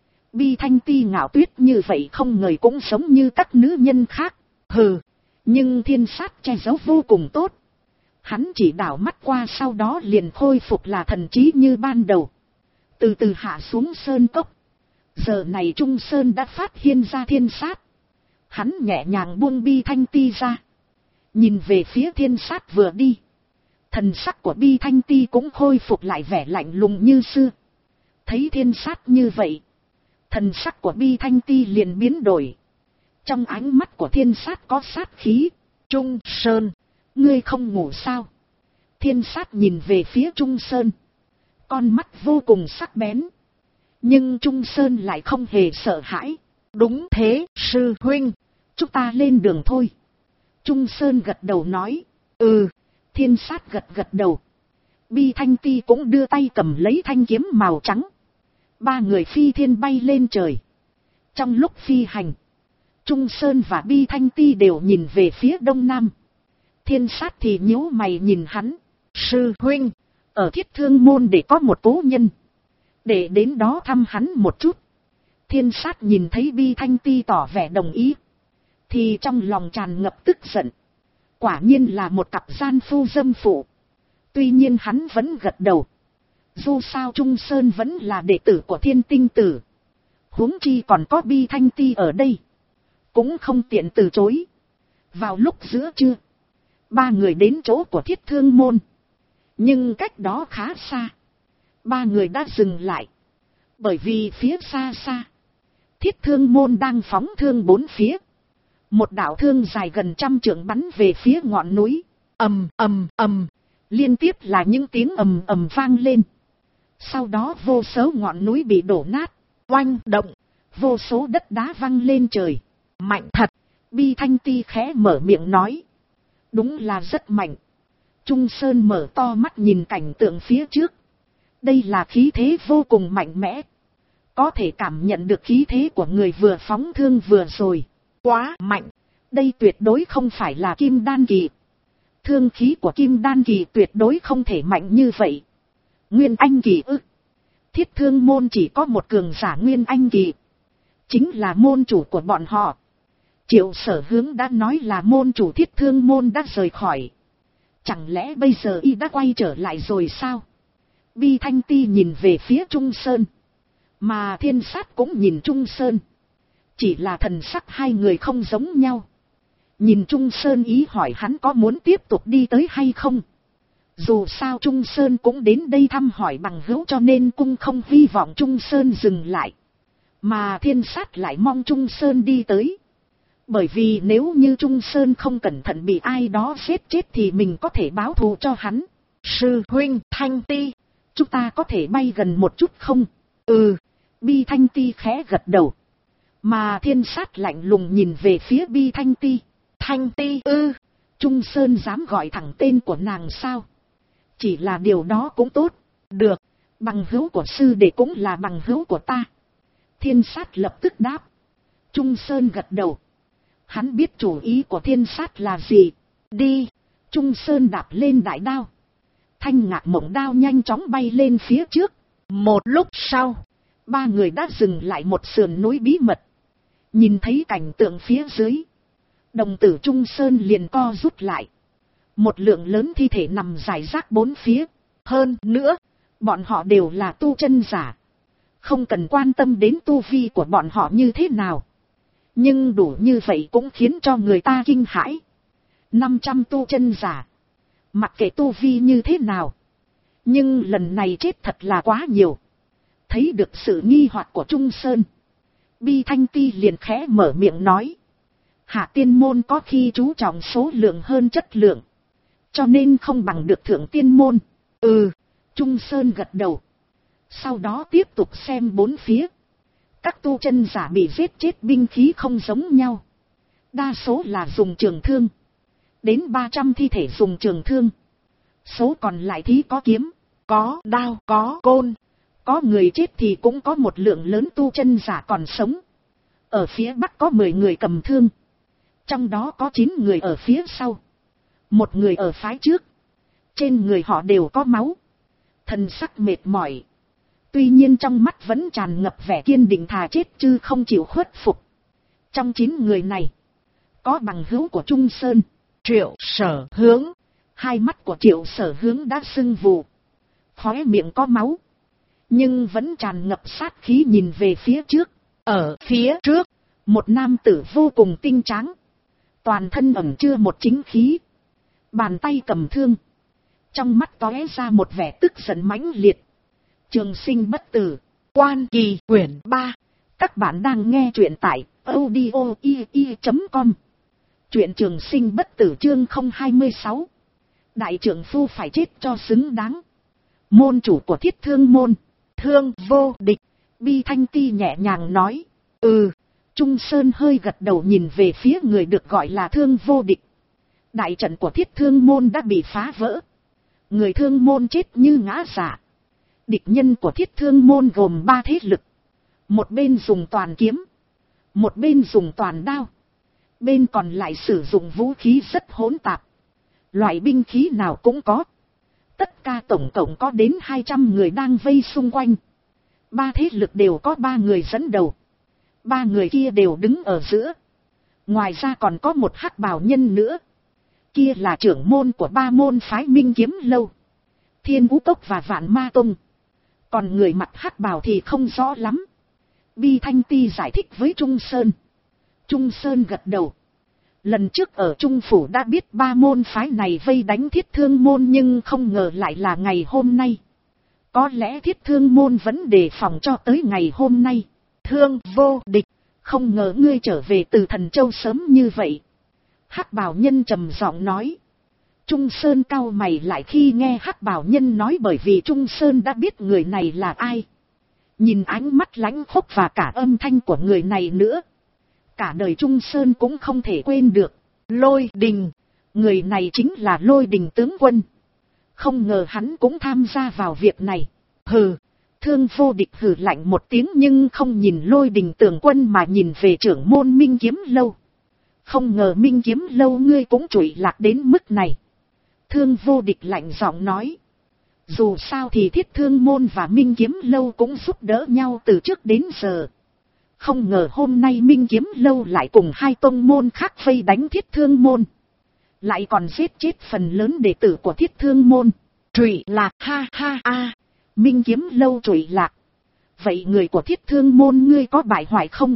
Bi Thanh Ti ngạo tuyết như vậy không ngờ cũng sống như các nữ nhân khác. Hừ. Nhưng Thiên Sát che giấu vô cùng tốt. Hắn chỉ đảo mắt qua sau đó liền khôi phục là thần trí như ban đầu. Từ từ hạ xuống sơn cốc. Giờ này Trung Sơn đã phát hiện ra Thiên Sát. Hắn nhẹ nhàng buông Bi Thanh Ti ra. Nhìn về phía Thiên Sát vừa đi. Thần sắc của Bi Thanh Ti cũng khôi phục lại vẻ lạnh lùng như xưa. Thấy Thiên Sát như vậy. Thần sắc của Bi Thanh Ti liền biến đổi. Trong ánh mắt của Thiên Sát có sát khí. Trung Sơn, ngươi không ngủ sao? Thiên Sát nhìn về phía Trung Sơn. Con mắt vô cùng sắc bén. Nhưng Trung Sơn lại không hề sợ hãi. Đúng thế, sư huynh. Chúng ta lên đường thôi. Trung Sơn gật đầu nói. Thiên Sát gật đầu. Bi Thanh Ti cũng đưa tay cầm lấy thanh kiếm màu trắng. Ba người phi thiên bay lên trời. Trong lúc phi hành, Trung Sơn và Bi Thanh Ti đều nhìn về phía đông nam. Thiên Sát thì nhíu mày nhìn hắn. Sư huynh, ở Thiết Thương Môn để có một cố nhân. Để đến đó thăm hắn một chút. Thiên Sát nhìn thấy Bi Thanh Ti tỏ vẻ đồng ý, thì trong lòng tràn ngập tức giận. Quả nhiên là một cặp gian phu dâm phụ. Tuy nhiên hắn vẫn gật đầu. Dù sao Trung Sơn vẫn là đệ tử của Thiên Tinh Tử. Huống chi còn có Bi Thanh Ti ở đây. Cũng không tiện từ chối. Vào lúc giữa trưa, ba người đến chỗ của Thiết Thương Môn. Nhưng cách đó khá xa. Ba người đã dừng lại. Bởi vì phía xa xa, Thiết Thương Môn đang phóng thương bốn phía. Một đạo thương dài gần 100 trượng bắn về phía ngọn núi. Ầm ầm ầm, liên tiếp là những tiếng ầm ầm vang lên. Sau đó vô số ngọn núi bị đổ nát, oanh động, vô số đất đá văng lên trời. Mạnh thật, Bi Thanh Ti khẽ mở miệng nói. Đúng là rất mạnh. Trung Sơn mở to mắt nhìn cảnh tượng phía trước. Đây là khí thế vô cùng mạnh mẽ. Có thể cảm nhận được khí thế của người vừa phóng thương vừa rồi. Quá mạnh. Đây tuyệt đối không phải là Kim Đan Kỳ. Thương khí của Kim Đan Kỳ tuyệt đối không thể mạnh như vậy. Nguyên Anh Kỳ ư? Thiết Thương Môn chỉ có một cường giả Nguyên Anh Kỳ. Chính là môn chủ của bọn họ. Triệu Sở Hướng đã nói là môn chủ Thiết Thương Môn đã rời khỏi. Chẳng lẽ bây giờ y đã quay trở lại rồi sao? Bi Thanh Ti nhìn về phía Trung Sơn. Mà Thiên Sát cũng nhìn Trung Sơn. Chỉ là thần sắc hai người không giống nhau. Nhìn Trung Sơn ý hỏi hắn có muốn tiếp tục đi tới hay không. Dù sao Trung Sơn cũng đến đây thăm hỏi bằng hữu, cho nên cũng không hy vọng Trung Sơn dừng lại. Mà Thiên Sát lại mong Trung Sơn đi tới. Bởi vì nếu như Trung Sơn không cẩn thận bị ai đó giết chết thì mình có thể báo thù cho hắn. Sư huynh Thanh Ti, chúng ta có thể bay gần một chút không? Ừ, Bi Thanh Ti khẽ gật đầu. Mà Thiên Sát lạnh lùng nhìn về phía Bi Thanh Ti. Thanh Ti ư? Trung Sơn dám gọi thẳng tên của nàng sao? Chỉ là điều đó cũng tốt. Được, bằng hữu của sư đệ cũng là bằng hữu của ta. Thiên Sát lập tức đáp. Trung Sơn gật đầu. Hắn biết chủ ý của Thiên Sát là gì. Đi. Trung Sơn đạp lên đại đao. Thanh Ngạc Mộng đao nhanh chóng bay lên phía trước. Một lúc sau, ba người đã dừng lại một sườn núi bí mật. Nhìn thấy cảnh tượng phía dưới, đồng tử Trung Sơn liền co rút lại. Một lượng lớn thi thể nằm rải rác bốn phía. Hơn nữa, bọn họ đều là tu chân giả. Không cần quan tâm đến tu vi của bọn họ như thế nào. Nhưng đủ như vậy cũng khiến cho người ta kinh hãi. 500 tu chân giả. Mặc kệ tu vi như thế nào. Nhưng lần này chết thật là quá nhiều. Thấy được sự nghi hoặc của Trung Sơn, Bi Thanh Ti liền khẽ mở miệng nói. Hạ tiên môn có khi chú trọng số lượng hơn chất lượng. Cho nên không bằng được thượng tiên môn. Ừ, Trung Sơn gật đầu. Sau đó tiếp tục xem bốn phía. Các tu chân giả bị giết chết binh khí không giống nhau. Đa số là dùng trường thương. Đến 300 thi thể dùng trường thương. Số còn lại thì có kiếm, có đao, có côn. Có người chết thì cũng có một lượng lớn tu chân giả còn sống. Ở phía bắc có 10 người cầm thương. Trong đó có 9 người ở phía sau. Một người ở phái trước. Trên người họ đều có máu. Thần sắc mệt mỏi. Tuy nhiên trong mắt vẫn tràn ngập vẻ kiên định thà chết chứ không chịu khuất phục. Trong 9 người này, có bằng hữu của Trung Sơn, Triệu Sở Hướng. Hai mắt của Triệu Sở Hướng đã sưng vù. Khóe miệng có máu. Nhưng vẫn tràn ngập sát khí nhìn về phía trước. Ở phía trước, một nam tử vô cùng tinh tráng. Toàn thân ẩn chứa một chính khí. Bàn tay cầm thương. Trong mắt tóe ra một vẻ tức giận mãnh liệt. Trường Sinh Bất Tử, Quan Kỳ quyển 3. Các bạn đang nghe truyện tại audio.com. Truyện Trường Sinh Bất Tử chương 026. Đại trưởng phu phải chết cho xứng đáng. Môn chủ của Thiết Thương Môn, Thương Vô Địch. Bi Thanh Ti nhẹ nhàng nói. Ừ. Trung Sơn hơi gật đầu nhìn về phía người được gọi là Thương Vô Địch. Đại trận của Thiết Thương Môn đã bị phá vỡ. Người Thương Môn chết như ngã rạ. Địch nhân của Thiết Thương Môn gồm 3 thế lực. Một bên dùng toàn kiếm, một bên dùng toàn đao, bên còn lại sử dụng vũ khí rất hỗn tạp. Loại binh khí nào cũng có. Tất cả tổng cộng có đến 200 người đang vây xung quanh. 3 thế lực đều có 3 người dẫn đầu. Ba người kia đều đứng ở giữa. Ngoài ra còn có một hắc bào nhân nữa. Kia là trưởng môn của ba môn phái Minh Kiếm Lâu, Thiên Vũ Cốc và Vạn Ma Tông. Còn người mặc hắc bào thì không rõ lắm. Bi Thanh Ti giải thích với Trung Sơn. Trung Sơn gật đầu. Lần trước ở Trung Phủ đã biết ba môn phái này vây đánh Thiết Thương môn, nhưng không ngờ lại là ngày hôm nay. Có lẽ Thiết Thương môn vẫn đề phòng cho tới ngày hôm nay. Thương vô địch, không ngờ ngươi trở về từ Thần Châu sớm như vậy. Hắc bào nhân trầm giọng nói. Trung Sơn cau mày lại khi nghe hắc bào nhân nói, bởi vì Trung Sơn đã biết người này là ai. Nhìn ánh mắt lãnh khốc và cả âm thanh của người này nữa, cả đời Trung Sơn cũng không thể quên được. Lôi Đình, người này chính là Lôi Đình tướng quân. Không ngờ hắn cũng tham gia vào việc này. Hừ. Thương vô địch hừ lạnh một tiếng nhưng không nhìn Lôi Đình tướng quân mà nhìn về trưởng môn Minh Kiếm Lâu. Không ngờ Minh Kiếm Lâu ngươi cũng trụy lạc đến mức này. Thương vô địch lạnh giọng nói. Dù sao thì Thiết Thương môn và Minh Kiếm Lâu cũng giúp đỡ nhau từ trước đến giờ. Không ngờ hôm nay Minh Kiếm Lâu lại cùng hai tông môn khác vây đánh Thiết Thương môn. Lại còn giết chết phần lớn đệ tử của Thiết Thương môn. Trụy lạc, ha ha a. Minh Kiếm Lâu trụy lạc. Vậy người của Thiết Thương môn ngươi có bại hoại không?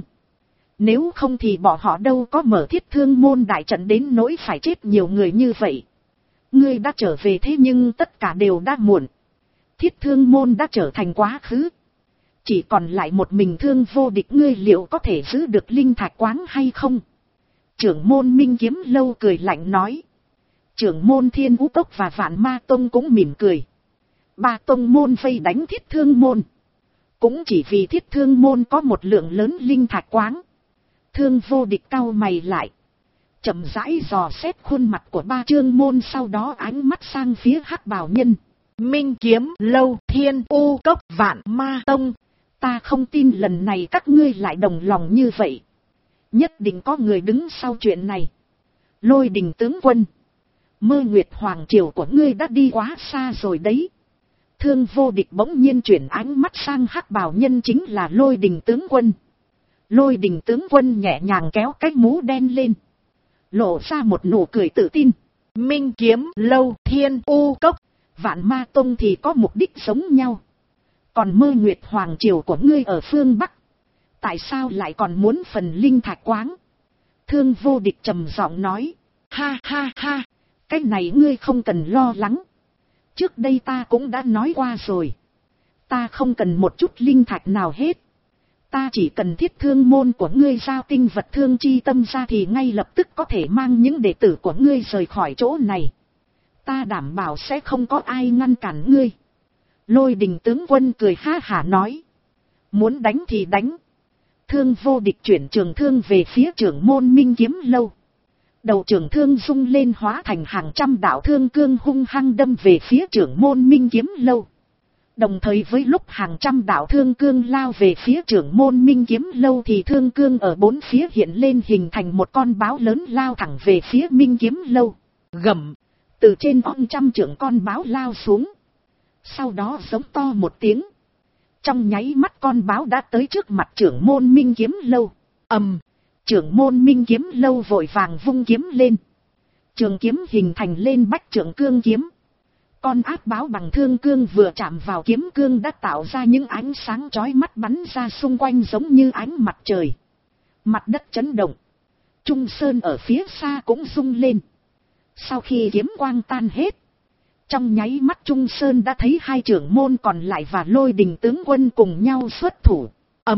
Nếu không thì bọn họ đâu có mở Thiết Thương môn đại trận đến nỗi phải chết nhiều người như vậy. Ngươi đã trở về thế nhưng tất cả đều đã muộn. Thiết Thương môn đã trở thành quá khứ. Chỉ còn lại một mình Thương vô địch, ngươi liệu có thể giữ được linh thạch quáng hay không? Trưởng môn Minh Kiếm Lâu cười lạnh nói. Trưởng môn Thiên Vũ Cốc và Vạn Ma Tông cũng mỉm cười. Ba tông môn vây đánh Thiết Thương môn, cũng chỉ vì Thiết Thương môn có một lượng lớn linh thạch quáng. Thương vô địch cau mày lại, chậm rãi dò xét khuôn mặt của ba chương môn, sau đó ánh mắt sang phía hắc bào nhân. Minh Kiếm Lâu, Thiên U Cốc, Vạn Ma Tông. Ta không tin lần này các ngươi lại đồng lòng như vậy. Nhất định có người đứng sau chuyện này. Lôi Đình tướng quân, Mơ Nguyệt Hoàng Triều của ngươi đã đi quá xa rồi đấy. Thương vô địch bỗng nhiên chuyển ánh mắt sang hắc bào nhân, chính là Lôi Đình tướng quân. Lôi Đình tướng quân nhẹ nhàng kéo cái mũ đen lên, lộ ra một nụ cười tự tin. Minh Kiếm Lâu, Thiên U Cốc, Vạn Ma Tông thì có mục đích giống nhau. Còn Mơ Nguyệt Hoàng Triều của ngươi ở phương Bắc, tại sao lại còn muốn phần linh thạch quáng? Thương vô địch trầm giọng nói. Ha ha ha, cái này ngươi không cần lo lắng. Trước đây ta cũng đã nói qua rồi. Ta không cần một chút linh thạch nào hết. Ta chỉ cần Thiết Thương môn của ngươi giao tinh vật thương chi tâm ra thì ngay lập tức có thể mang những đệ tử của ngươi rời khỏi chỗ này. Ta đảm bảo sẽ không có ai ngăn cản ngươi. Lôi Đình tướng quân cười ha hả nói. Muốn đánh thì đánh. Thương vô địch chuyển trường thương về phía trưởng môn Minh Kiếm Lâu. Đầu trường thương rung lên hóa thành hàng trăm đạo thương cương hung hăng đâm về phía trưởng môn Minh Kiếm Lâu. Đồng thời với lúc hàng trăm đạo thương cương lao về phía trưởng môn Minh Kiếm Lâu thì thương cương ở bốn phía hiện lên hình thành một con báo lớn lao thẳng về phía Minh Kiếm Lâu. Gầm, từ trên trăm trượng con báo lao xuống. Sau đó giống to một tiếng. Trong nháy mắt con báo đã tới trước mặt trưởng môn Minh Kiếm Lâu. Trưởng môn Minh Kiếm Lâu vội vàng vung kiếm lên. Trường kiếm hình thành lên bách trượng cương kiếm. Con ác báo bằng thương cương vừa chạm vào kiếm cương đã tạo ra những ánh sáng chói mắt bắn ra xung quanh giống như ánh mặt trời. Mặt đất chấn động. Trung Sơn ở phía xa cũng rung lên. Sau khi kiếm quang tan hết, trong nháy mắt Trung Sơn đã thấy hai trưởng môn còn lại và Lôi Đình tướng quân cùng nhau xuất thủ.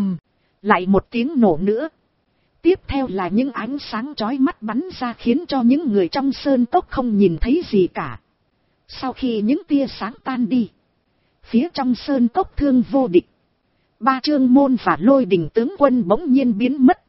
Lại một tiếng nổ nữa. Tiếp theo là những ánh sáng chói mắt bắn ra khiến cho những người trong sơn cốc không nhìn thấy gì cả. Sau khi những tia sáng tan đi, phía trong sơn cốc Thương vô địch, ba chương môn và Lôi Đình tướng quân bỗng nhiên biến mất.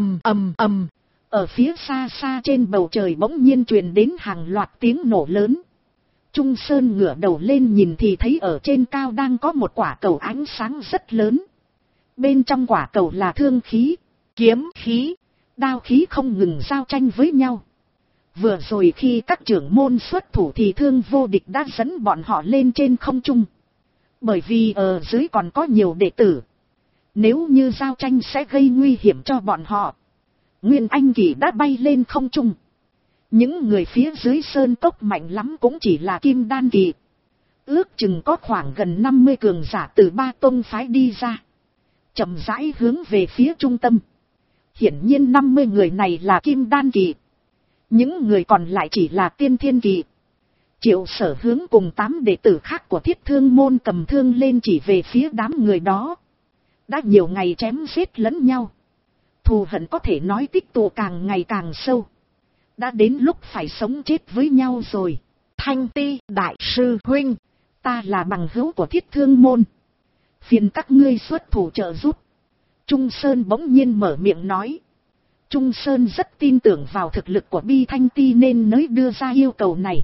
Ở phía xa xa trên bầu trời bỗng nhiên truyền đến hàng loạt tiếng nổ lớn. Trung Sơn ngửa đầu lên nhìn thì thấy ở trên cao đang có một quả cầu ánh sáng rất lớn. Bên trong quả cầu là thương khí, kiếm khí, đao khí không ngừng giao tranh với nhau. Vừa rồi khi các trưởng môn xuất thủ thì Thương vô địch đã dẫn bọn họ lên trên không trung. Bởi vì ở dưới còn có nhiều đệ tử. Nếu như giao tranh sẽ gây nguy hiểm cho bọn họ. Nguyên Anh Kỳ đã bay lên không trung. Những người phía dưới sơn cốc mạnh lắm cũng chỉ là Kim Đan Kỳ. Ước chừng có khoảng gần 50 cường giả từ 3 tông phái đi ra. Chậm rãi hướng về phía trung tâm. Hiển nhiên 50 người này là Kim Đan Kỳ. Những người còn lại chỉ là Tiên Thiên Kỳ. Triệu Sở Hướng cùng 8 đệ tử khác của Thiết Thương môn cầm thương lên chỉ về phía đám người đó. Đã nhiều ngày chém giết lẫn nhau. Thù hận có thể nói tích tụ càng ngày càng sâu. Đã đến lúc phải sống chết với nhau rồi. Thanh Ti đại sư huynh, ta là bằng hữu của Thiết Thương môn. Phiền các ngươi xuất thủ trợ giúp. Trung Sơn bỗng nhiên mở miệng nói. Trung Sơn rất tin tưởng vào thực lực của Bi Thanh Ti nên mới đưa ra yêu cầu này.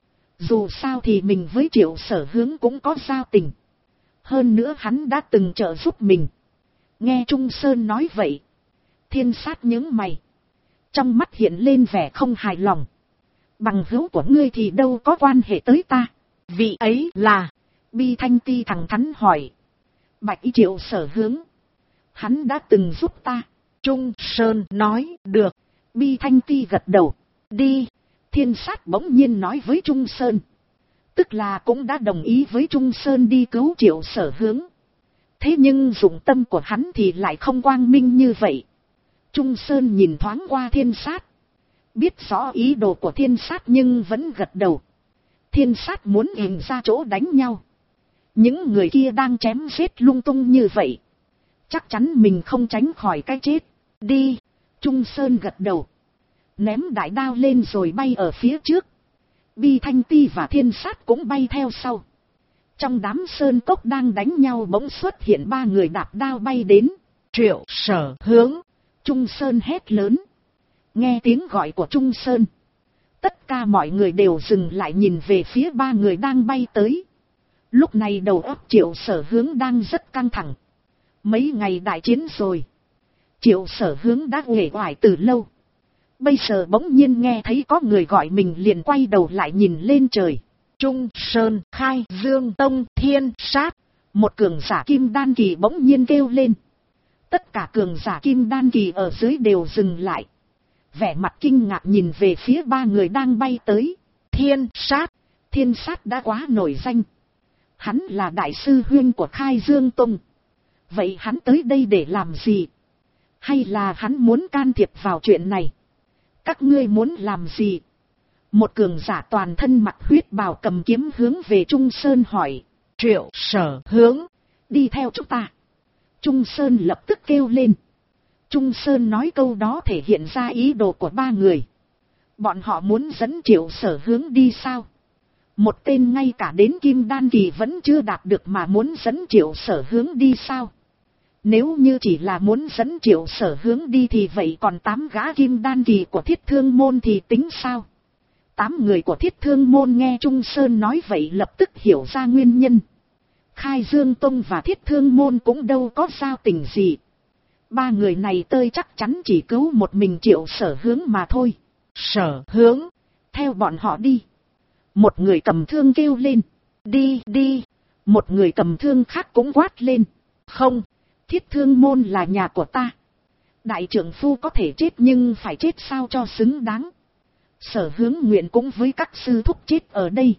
Dù sao thì mình với Triệu Sở Hướng cũng có giao tình. Hơn nữa hắn đã từng trợ giúp mình. Nghe Trung Sơn nói vậy, Thiên Sát nhướng mày. Trong mắt hiện lên vẻ không hài lòng. Bằng hữu của ngươi thì đâu có quan hệ tới ta. Vị ấy là... Bi Thanh Ti thẳng thắn hỏi. Bạch Triệu Sở Hướng. Hắn đã từng giúp ta. Trung Sơn nói được. Bi Thanh Ti gật đầu. Đi. Thiên Sát bỗng nhiên nói với Trung Sơn. Tức là cũng đã đồng ý với Trung Sơn đi cứu Triệu Sở Hướng. Thế nhưng dụng tâm của hắn thì lại không quang minh như vậy. Trung Sơn nhìn thoáng qua Thiên Sát. Biết rõ ý đồ của Thiên Sát nhưng vẫn gật đầu. Thiên Sát muốn hình ra chỗ đánh nhau. Những người kia đang chém giết lung tung như vậy. Chắc chắn mình không tránh khỏi cái chết. Đi. Trung Sơn gật đầu. Ném đại đao lên rồi bay ở phía trước. Bi Thanh Ti và Thiên Sát cũng bay theo sau. Trong đám sơn cốc đang đánh nhau bỗng xuất hiện 3 người đạp đao bay đến. Triệu Sở Hướng. Trung Sơn hét lớn. Nghe tiếng gọi của Trung Sơn. Tất cả mọi người đều dừng lại nhìn về phía 3 người đang bay tới. Lúc này đầu óc Triệu Sở Hướng đang rất căng thẳng. Mấy ngày đại chiến rồi. Triệu Sở Hướng đã uể oải từ lâu. Bây giờ bỗng nhiên nghe thấy có người gọi mình liền quay đầu lại nhìn lên trời. Trung Sơn, Khai Dương Tông, Thiên Sát. Một cường giả Kim Đan Kỳ bỗng nhiên kêu lên. Tất cả cường giả Kim Đan Kỳ ở dưới đều dừng lại. Vẻ mặt kinh ngạc nhìn về phía 3 người đang bay tới. Thiên Sát. Thiên Sát đã quá nổi danh. Hắn là đại sư huynh của Khai Dương Tông. Vậy hắn tới đây để làm gì? Hay là hắn muốn can thiệp vào chuyện này? Các ngươi muốn làm gì? Một cường giả toàn thân mặc huyết bào cầm kiếm hướng về Trung Sơn hỏi. Triệu Sở Hướng. Đi theo chúng ta. Trung Sơn lập tức kêu lên. Trung Sơn nói câu đó thể hiện ra ý đồ của 3 người. Bọn họ muốn dẫn Triệu Sở Hướng đi sao? Một tên ngay cả đến Kim Đan Kỳ vẫn chưa đạt được mà muốn dẫn Triệu Sở Hướng đi sao? Nếu như chỉ là muốn dẫn Triệu Sở Hướng đi thì vậy còn 8 gã Kim Đan Kỳ của Thiết Thương môn thì tính sao? 8 người của Thiết Thương môn nghe Trung Sơn nói vậy lập tức hiểu ra nguyên nhân. Khai Dương Tông và Thiết Thương môn cũng đâu có giao tình gì. 3 người này tơi chắc chắn chỉ cứu một mình Triệu Sở Hướng mà thôi. Sở Hướng, theo bọn họ đi. Một người cầm thương kêu lên. Đi đi. Một người cầm thương khác cũng quát lên. Không, Thiết Thương môn là nhà của ta. Đại trưởng phu có thể chết nhưng phải chết sao cho xứng đáng. Sở Hướng nguyện cũng với các sư thúc chết ở đây.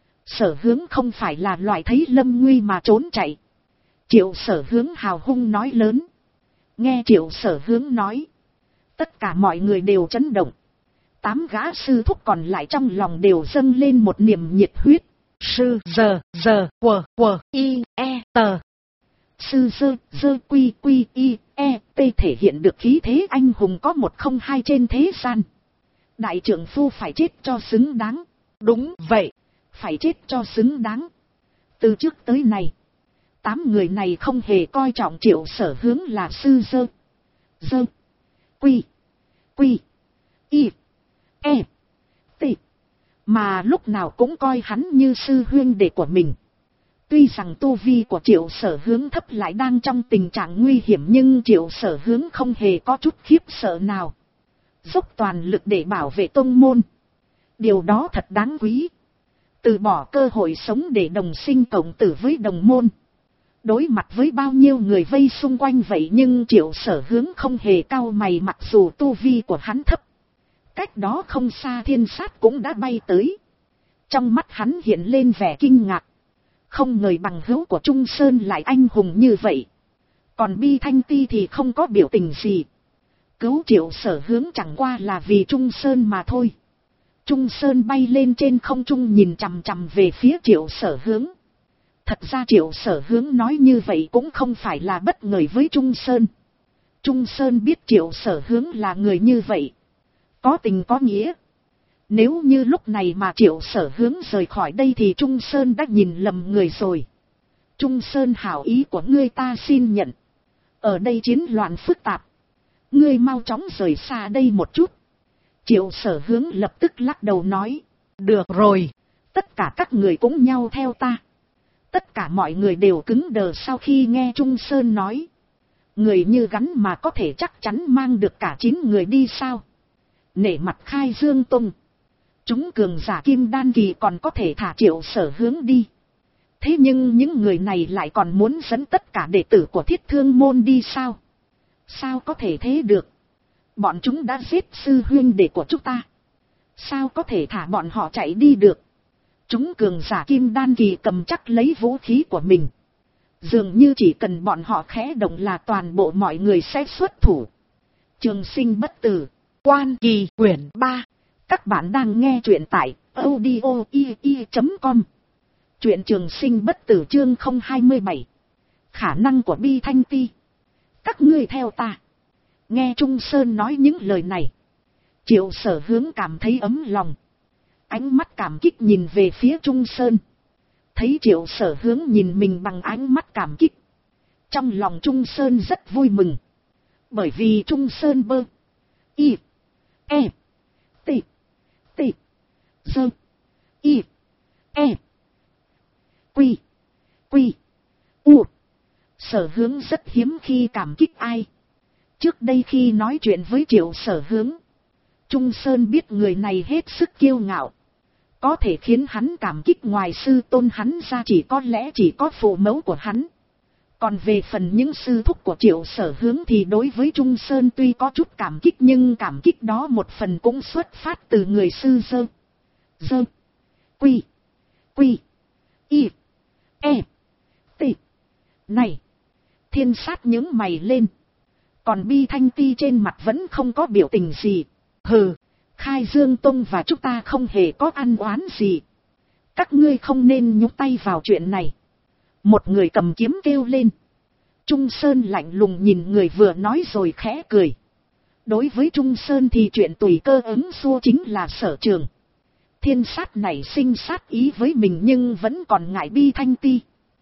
Sở Hướng không phải là loại thấy lâm nguy mà trốn chạy. Triệu Sở Hướng hào hung nói lớn. Nghe Triệu Sở Hướng nói. Tất cả mọi người đều chấn động. 8 gã sư thúc còn lại trong lòng đều dâng lên một niềm nhiệt huyết. Sư giờ quờ y e tờ. Sư dơ quy quy y e t thể hiện được khí thế anh hùng có 102 trên thế gian. Đại trưởng phu phải chết cho xứng đáng. Đúng vậy, phải chết cho xứng đáng. Từ trước tới nay, 8 người này không hề coi trọng Triệu Sở Hướng là sư dơ quy y e t, mà lúc nào cũng coi hắn như sư huynh đệ của mình. Tuy rằng tu vi của Triệu Sở Hướng thấp lại đang trong tình trạng nguy hiểm nhưng Triệu Sở Hướng không hề có chút khiếp sợ nào. Dốc toàn lực để bảo vệ tông môn. Điều đó thật đáng quý. Từ bỏ cơ hội sống để đồng sinh cộng tử với đồng môn. Đối mặt với bao nhiêu người vây xung quanh vậy nhưng Triệu Sở Hướng không hề cau mày, mặc dù tu vi của hắn thấp. Cách đó không xa thiên sát cũng đã bay tới. Trong mắt hắn hiện lên vẻ kinh ngạc. Không ngờ bằng hữu của Trung Sơn lại anh hùng như vậy. Còn Bi Thanh Ti thì không có biểu tình gì. Cứu Triệu Sở Hướng chẳng qua là vì Trung Sơn mà thôi. Trung Sơn bay lên trên không trung nhìn chằm chằm về phía Triệu Sở Hướng. Thật ra Triệu Sở Hướng nói như vậy cũng không phải là bất ngờ với Trung Sơn. Trung Sơn biết Triệu Sở Hướng là người như vậy. Có tình có nghĩa. Nếu như lúc này mà Triệu Sở Hướng rời khỏi đây thì Trung Sơn đã nhìn lầm người rồi. Trung Sơn, hảo ý của ngươi ta xin nhận. Ở đây chiến loạn phức tạp. Ngươi mau chóng rời xa đây một chút. Triệu Sở Hướng lập tức lắc đầu nói. Được rồi. Tất cả các người cũng nhau theo ta. Tất cả mọi người đều cứng đờ sau khi nghe Trung Sơn nói. Người như gắn mà có thể chắc chắn mang được cả 9 người đi sao? Nể mặt Khai Dương Tông. Chúng cường giả kim đan kỳ còn có thể thả Triệu Sở Hướng đi. Thế nhưng những người này lại còn muốn dẫn tất cả đệ tử của Thiết Thương môn đi sao? Sao có thể thế được? Bọn chúng đã giết sư huynh đệ của chúng ta. Sao có thể thả bọn họ chạy đi được? Chúng cường giả kim đan kỳ cầm chắc lấy vũ khí của mình. Dường như chỉ cần bọn họ khẽ động là toàn bộ mọi người sẽ xuất thủ. Trường Sinh Bất Tử, Quan Kỳ quyển 3. Các bạn đang nghe truyện tại audio.ie.com. Truyện Trường Sinh Bất Tử chương 027. Khả năng của Bi Thanh Ti. Các ngươi theo ta. Nghe Trung Sơn nói những lời này. Triệu Sở Hướng cảm thấy ấm lòng. Ánh mắt cảm kích nhìn về phía Trung Sơn. Thấy Triệu Sở Hướng nhìn mình bằng ánh mắt cảm kích. Trong lòng Trung Sơn rất vui mừng. Bởi vì Trung Sơn bơ. Y. E. T. T. Dơ. Y. E. Quy. Quy. U. Sở Hướng rất hiếm khi cảm kích ai. Trước đây khi nói chuyện với Triệu Sở Hướng, Trung Sơn biết người này hết sức kiêu ngạo. Có thể khiến hắn cảm kích ngoài sư tôn hắn ra chỉ có phụ mẫu của hắn. Còn về phần những sư thúc của Triệu Sở Hướng thì đối với Trung Sơn tuy có chút cảm kích nhưng cảm kích đó một phần cũng xuất phát từ người sư Dơ. Dơ. Quy. Quy. Y. E. T. Này. Thiên sát nhướng mày lên. Còn Bi Thanh Ti trên mặt vẫn không có biểu tình gì. Hừ. Khai Dương Tông và chúng ta không hề có ăn oán gì. Các ngươi không nên nhúng tay vào chuyện này. Một người cầm kiếm kêu lên. Trung Sơn lạnh lùng nhìn người vừa nói rồi khẽ cười. Đối với Trung Sơn thì chuyện tùy cơ ứng xua chính là sở trường. Thiên sát này sinh sát ý với mình nhưng vẫn còn ngại Bi Thanh Ti.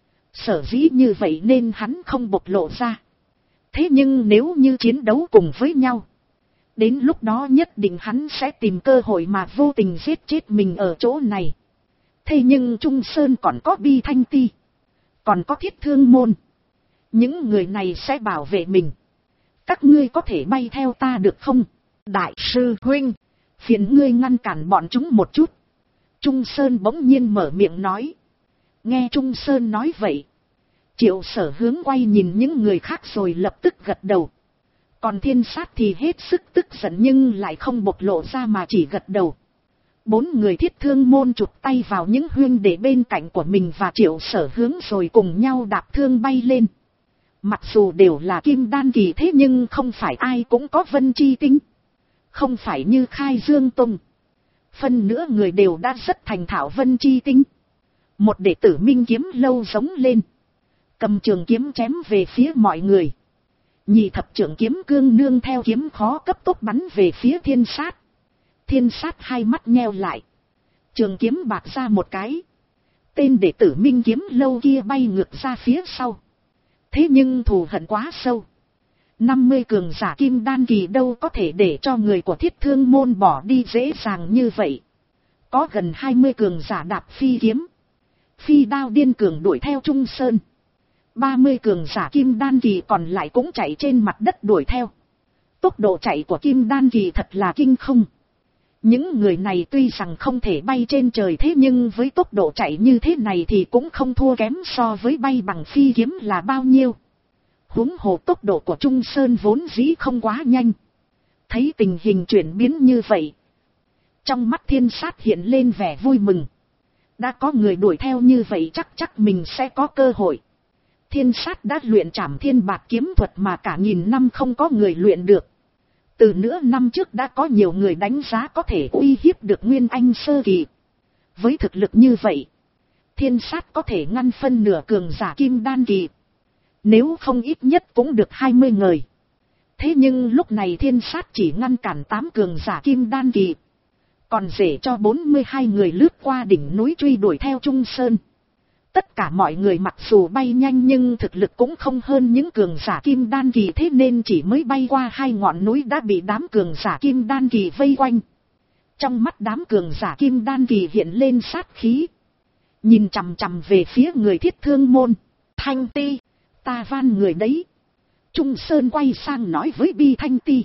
Sở dĩ như vậy nên hắn không bộc lộ ra. Thế nhưng nếu như chiến đấu cùng với nhau, đến lúc đó nhất định hắn sẽ tìm cơ hội mà vô tình giết chết mình ở chỗ này. Thế nhưng Trung Sơn còn có Bi Thanh Ti, còn có Thiết Thương môn. Những người này sẽ bảo vệ mình. Các ngươi có thể bay theo ta được không? Đại sư huynh, phiền ngươi ngăn cản bọn chúng một chút. Trung Sơn bỗng nhiên mở miệng nói. Nghe Trung Sơn nói vậy, Triệu Sở Hướng quay nhìn những người khác rồi lập tức gật đầu. Còn thiên sát thì hết sức tức giận nhưng lại không bộc lộ ra mà chỉ gật đầu. 4 người Thiết Thương môn chụp tay vào những huynh đệ bên cạnh của mình và Triệu Sở Hướng rồi cùng nhau đạp thương bay lên. Mặc dù đều là kim đan kỳ thế nhưng không phải ai cũng có vân chi tinh. Không phải như Khai Dương Tông. Phân nữa người đều đã rất thành thạo vân chi tinh. Một đệ tử Minh Kiếm Lâu giống lên. Cầm trường kiếm chém về phía mọi người. Nhị thập trưởng kiếm cương nương theo kiếm khó cấp tốc bắn về phía thiên sát. Thiên sát hai mắt nheo lại. Trường kiếm bạc ra một cái. Tên đệ tử Minh Kiếm Lâu kia bay ngược ra phía sau. Thế nhưng thù hận quá sâu. 50 cường giả kim đan kỳ đâu có thể để cho người của Thiết Thương môn bỏ đi dễ dàng như vậy. Có gần 20 cường giả đạp phi kiếm. Phi đao điên cường đuổi theo Trung Sơn. 30 cường giả kim đan kỳ còn lại cũng chạy trên mặt đất đuổi theo. Tốc độ chạy của kim đan kỳ thật là kinh không. Những người này tuy rằng không thể bay trên trời thế nhưng với tốc độ chạy như thế này thì cũng không thua kém so với bay bằng phi kiếm là bao nhiêu. Huống hồ tốc độ của Trung Sơn vốn dĩ không quá nhanh. Thấy tình hình chuyển biến như vậy, trong mắt Thiên Sát hiện lên vẻ vui mừng. Đã có người đuổi theo như vậy chắc mình sẽ có cơ hội. Thiên Sát đã luyện Trảm Thiên Bạt kiếm thuật mà cả nghìn năm không có người luyện được. Từ nửa năm trước đã có nhiều người đánh giá có thể uy hiếp được Nguyên Anh sơ kỳ. Với thực lực như vậy, Thiên Sát có thể ngăn phân nửa cường giả kim đan kỳ. Nếu không ít nhất cũng được 20 người. Thế nhưng lúc này Thiên Sát chỉ ngăn cản 8 cường giả kim đan kỳ. Còn dễ cho 42 người lướt qua đỉnh núi truy đuổi theo Trung Sơn. Tất cả mọi người mặc dù bay nhanh nhưng thực lực cũng không hơn những cường giả kim đan kỳ, thế nên chỉ mới bay qua 2 ngọn núi đã bị đám cường giả kim đan kỳ vây quanh. Trong mắt đám cường giả kim đan kỳ hiện lên sát khí. Nhìn chằm chằm về phía người Thiết Thương môn. Thanh Ti, ta van người đấy. Trung Sơn quay sang nói với Bi Thanh Ti.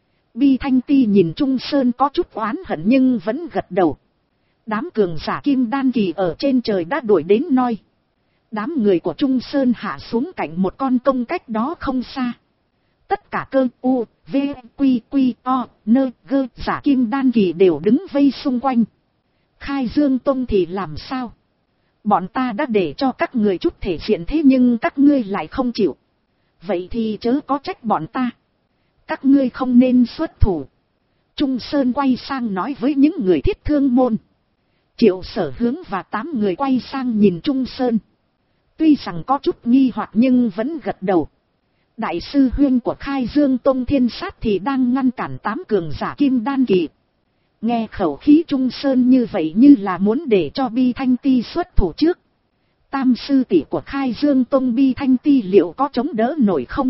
Bi Thanh Ti nhìn Trung Sơn có chút oán hận nhưng vẫn gật đầu. Đám cường giả kim đan kỳ ở trên trời đã đuổi đến noi. Đám người của Trung Sơn hạ xuống cạnh một con công cách đó không xa. Tất cả cơ u, v, quy, quy, o, nơ, gơ, giả kim đan kỳ đều đứng vây xung quanh. Khai Dương Tông thì làm sao? Bọn ta đã để cho các người chút thể diện thế nhưng các ngươi lại không chịu. Vậy thì chớ có trách bọn ta. Các ngươi không nên xuất thủ. Trung Sơn quay sang nói với những người Thiết Thương môn. Triệu Sở Hướng và 8 người quay sang nhìn Trung Sơn. Tuy rằng có chút nghi hoặc nhưng vẫn gật đầu. Đại sư huynh của Khai Dương Tông Thiên Sát thì đang ngăn cản 8 cường giả kim đan kỳ. Nghe khẩu khí Trung Sơn như vậy như là muốn để cho Bi Thanh Ti xuất thủ trước. Tam sư tỷ của Khai Dương Tông Bi Thanh Ti liệu có chống đỡ nổi không?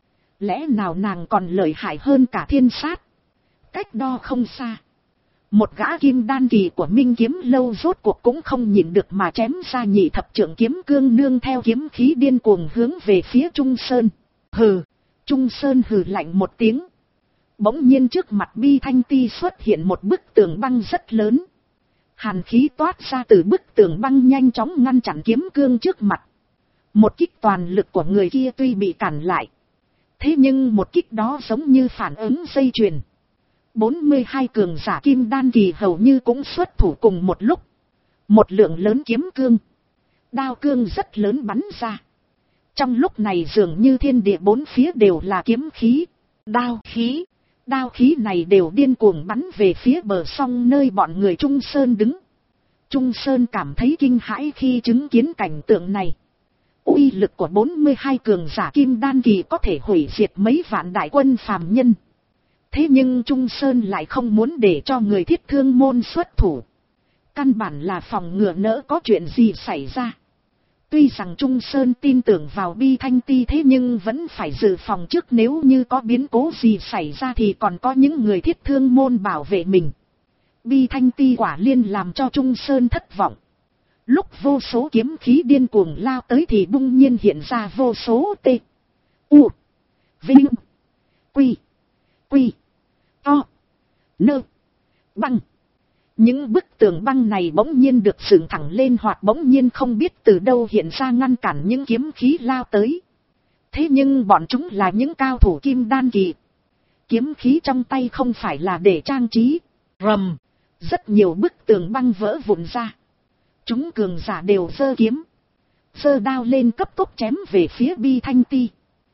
Lẽ nào nàng còn lợi hại hơn cả Thiên Sát? Cách đo không xa. Một gã kim đan kỳ của Minh Kiếm Lâu rốt cuộc cũng không nhịn được mà chém ra nhị thập trượng kiếm cương nương theo kiếm khí điên cuồng hướng về phía Trung Sơn. Hừ, Trung Sơn hừ lạnh một tiếng. Bỗng nhiên trước mặt Bi Thanh Ti xuất hiện một bức tường băng rất lớn. Hàn khí toát ra từ bức tường băng nhanh chóng ngăn chặn kiếm cương trước mặt. Một kích toàn lực của người kia tuy bị cản lại. Thế nhưng một kích đó giống như phản ứng dây chuyền. 42 cường giả kim đan kỳ hầu như cũng xuất thủ cùng một lúc. Một lượng lớn kiếm cương, đao cương rất lớn bắn ra. Trong lúc này dường như thiên địa bốn phía đều là kiếm khí, đao khí. Đao khí này đều điên cuồng bắn về phía bờ sông nơi bọn người Trung Sơn đứng. Trung Sơn cảm thấy kinh hãi khi chứng kiến cảnh tượng này. Uy lực của 42 cường giả kim đan kỳ có thể hủy diệt mấy vạn đại quân phàm nhân. Thế nhưng Trung Sơn lại không muốn để cho người Thiết Thương môn xuất thủ. Căn bản là phòng ngừa nỡ có chuyện gì xảy ra. Tuy rằng Trung Sơn tin tưởng vào Bi Thanh Ti thế nhưng vẫn phải dự phòng trước, nếu như có biến cố gì xảy ra thì còn có những người Thiết Thương môn bảo vệ mình. Bi Thanh Ti quả liên làm cho Trung Sơn thất vọng. Lúc vô số kiếm khí điên cuồng lao tới thì bỗng nhiên hiện ra vô số T, U, Vinh, Quy, Quy, To, Nơ, Băng. Những bức tường băng này bỗng nhiên được dựng thẳng lên hoặc bỗng nhiên không biết từ đâu hiện ra ngăn cản những kiếm khí lao tới. Thế nhưng bọn chúng là những cao thủ kim đan kỳ. Kiếm khí trong tay không phải là để trang trí. Rầm, rất nhiều bức tường băng vỡ vụn ra. Chúng cường giả đều giơ kiếm, giơ đao lên cấp tốc chém về phía Bi Thanh Ti.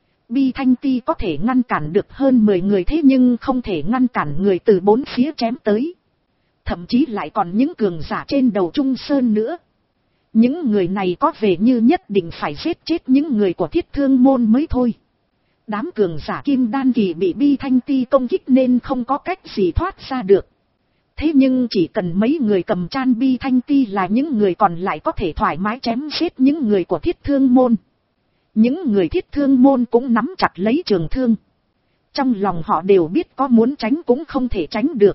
Bi Thanh Ti có thể ngăn cản được hơn 10 người thế nhưng không thể ngăn cản người từ bốn phía chém tới. Thậm chí lại còn những cường giả trên đầu Trung Sơn nữa. Những người này có vẻ như nhất định phải giết chết những người của Thiết Thương môn mới thôi. Đám cường giả kim đan kỳ bị Bi Thanh Ti công kích nên không có cách gì thoát ra được. Thế nhưng chỉ cần mấy người cầm chan Bi Thanh Ti là những người còn lại có thể thoải mái chém giết những người của Thiết Thương môn. Những người Thiết Thương môn cũng nắm chặt lấy trường thương. Trong lòng họ đều biết có muốn tránh cũng không thể tránh được.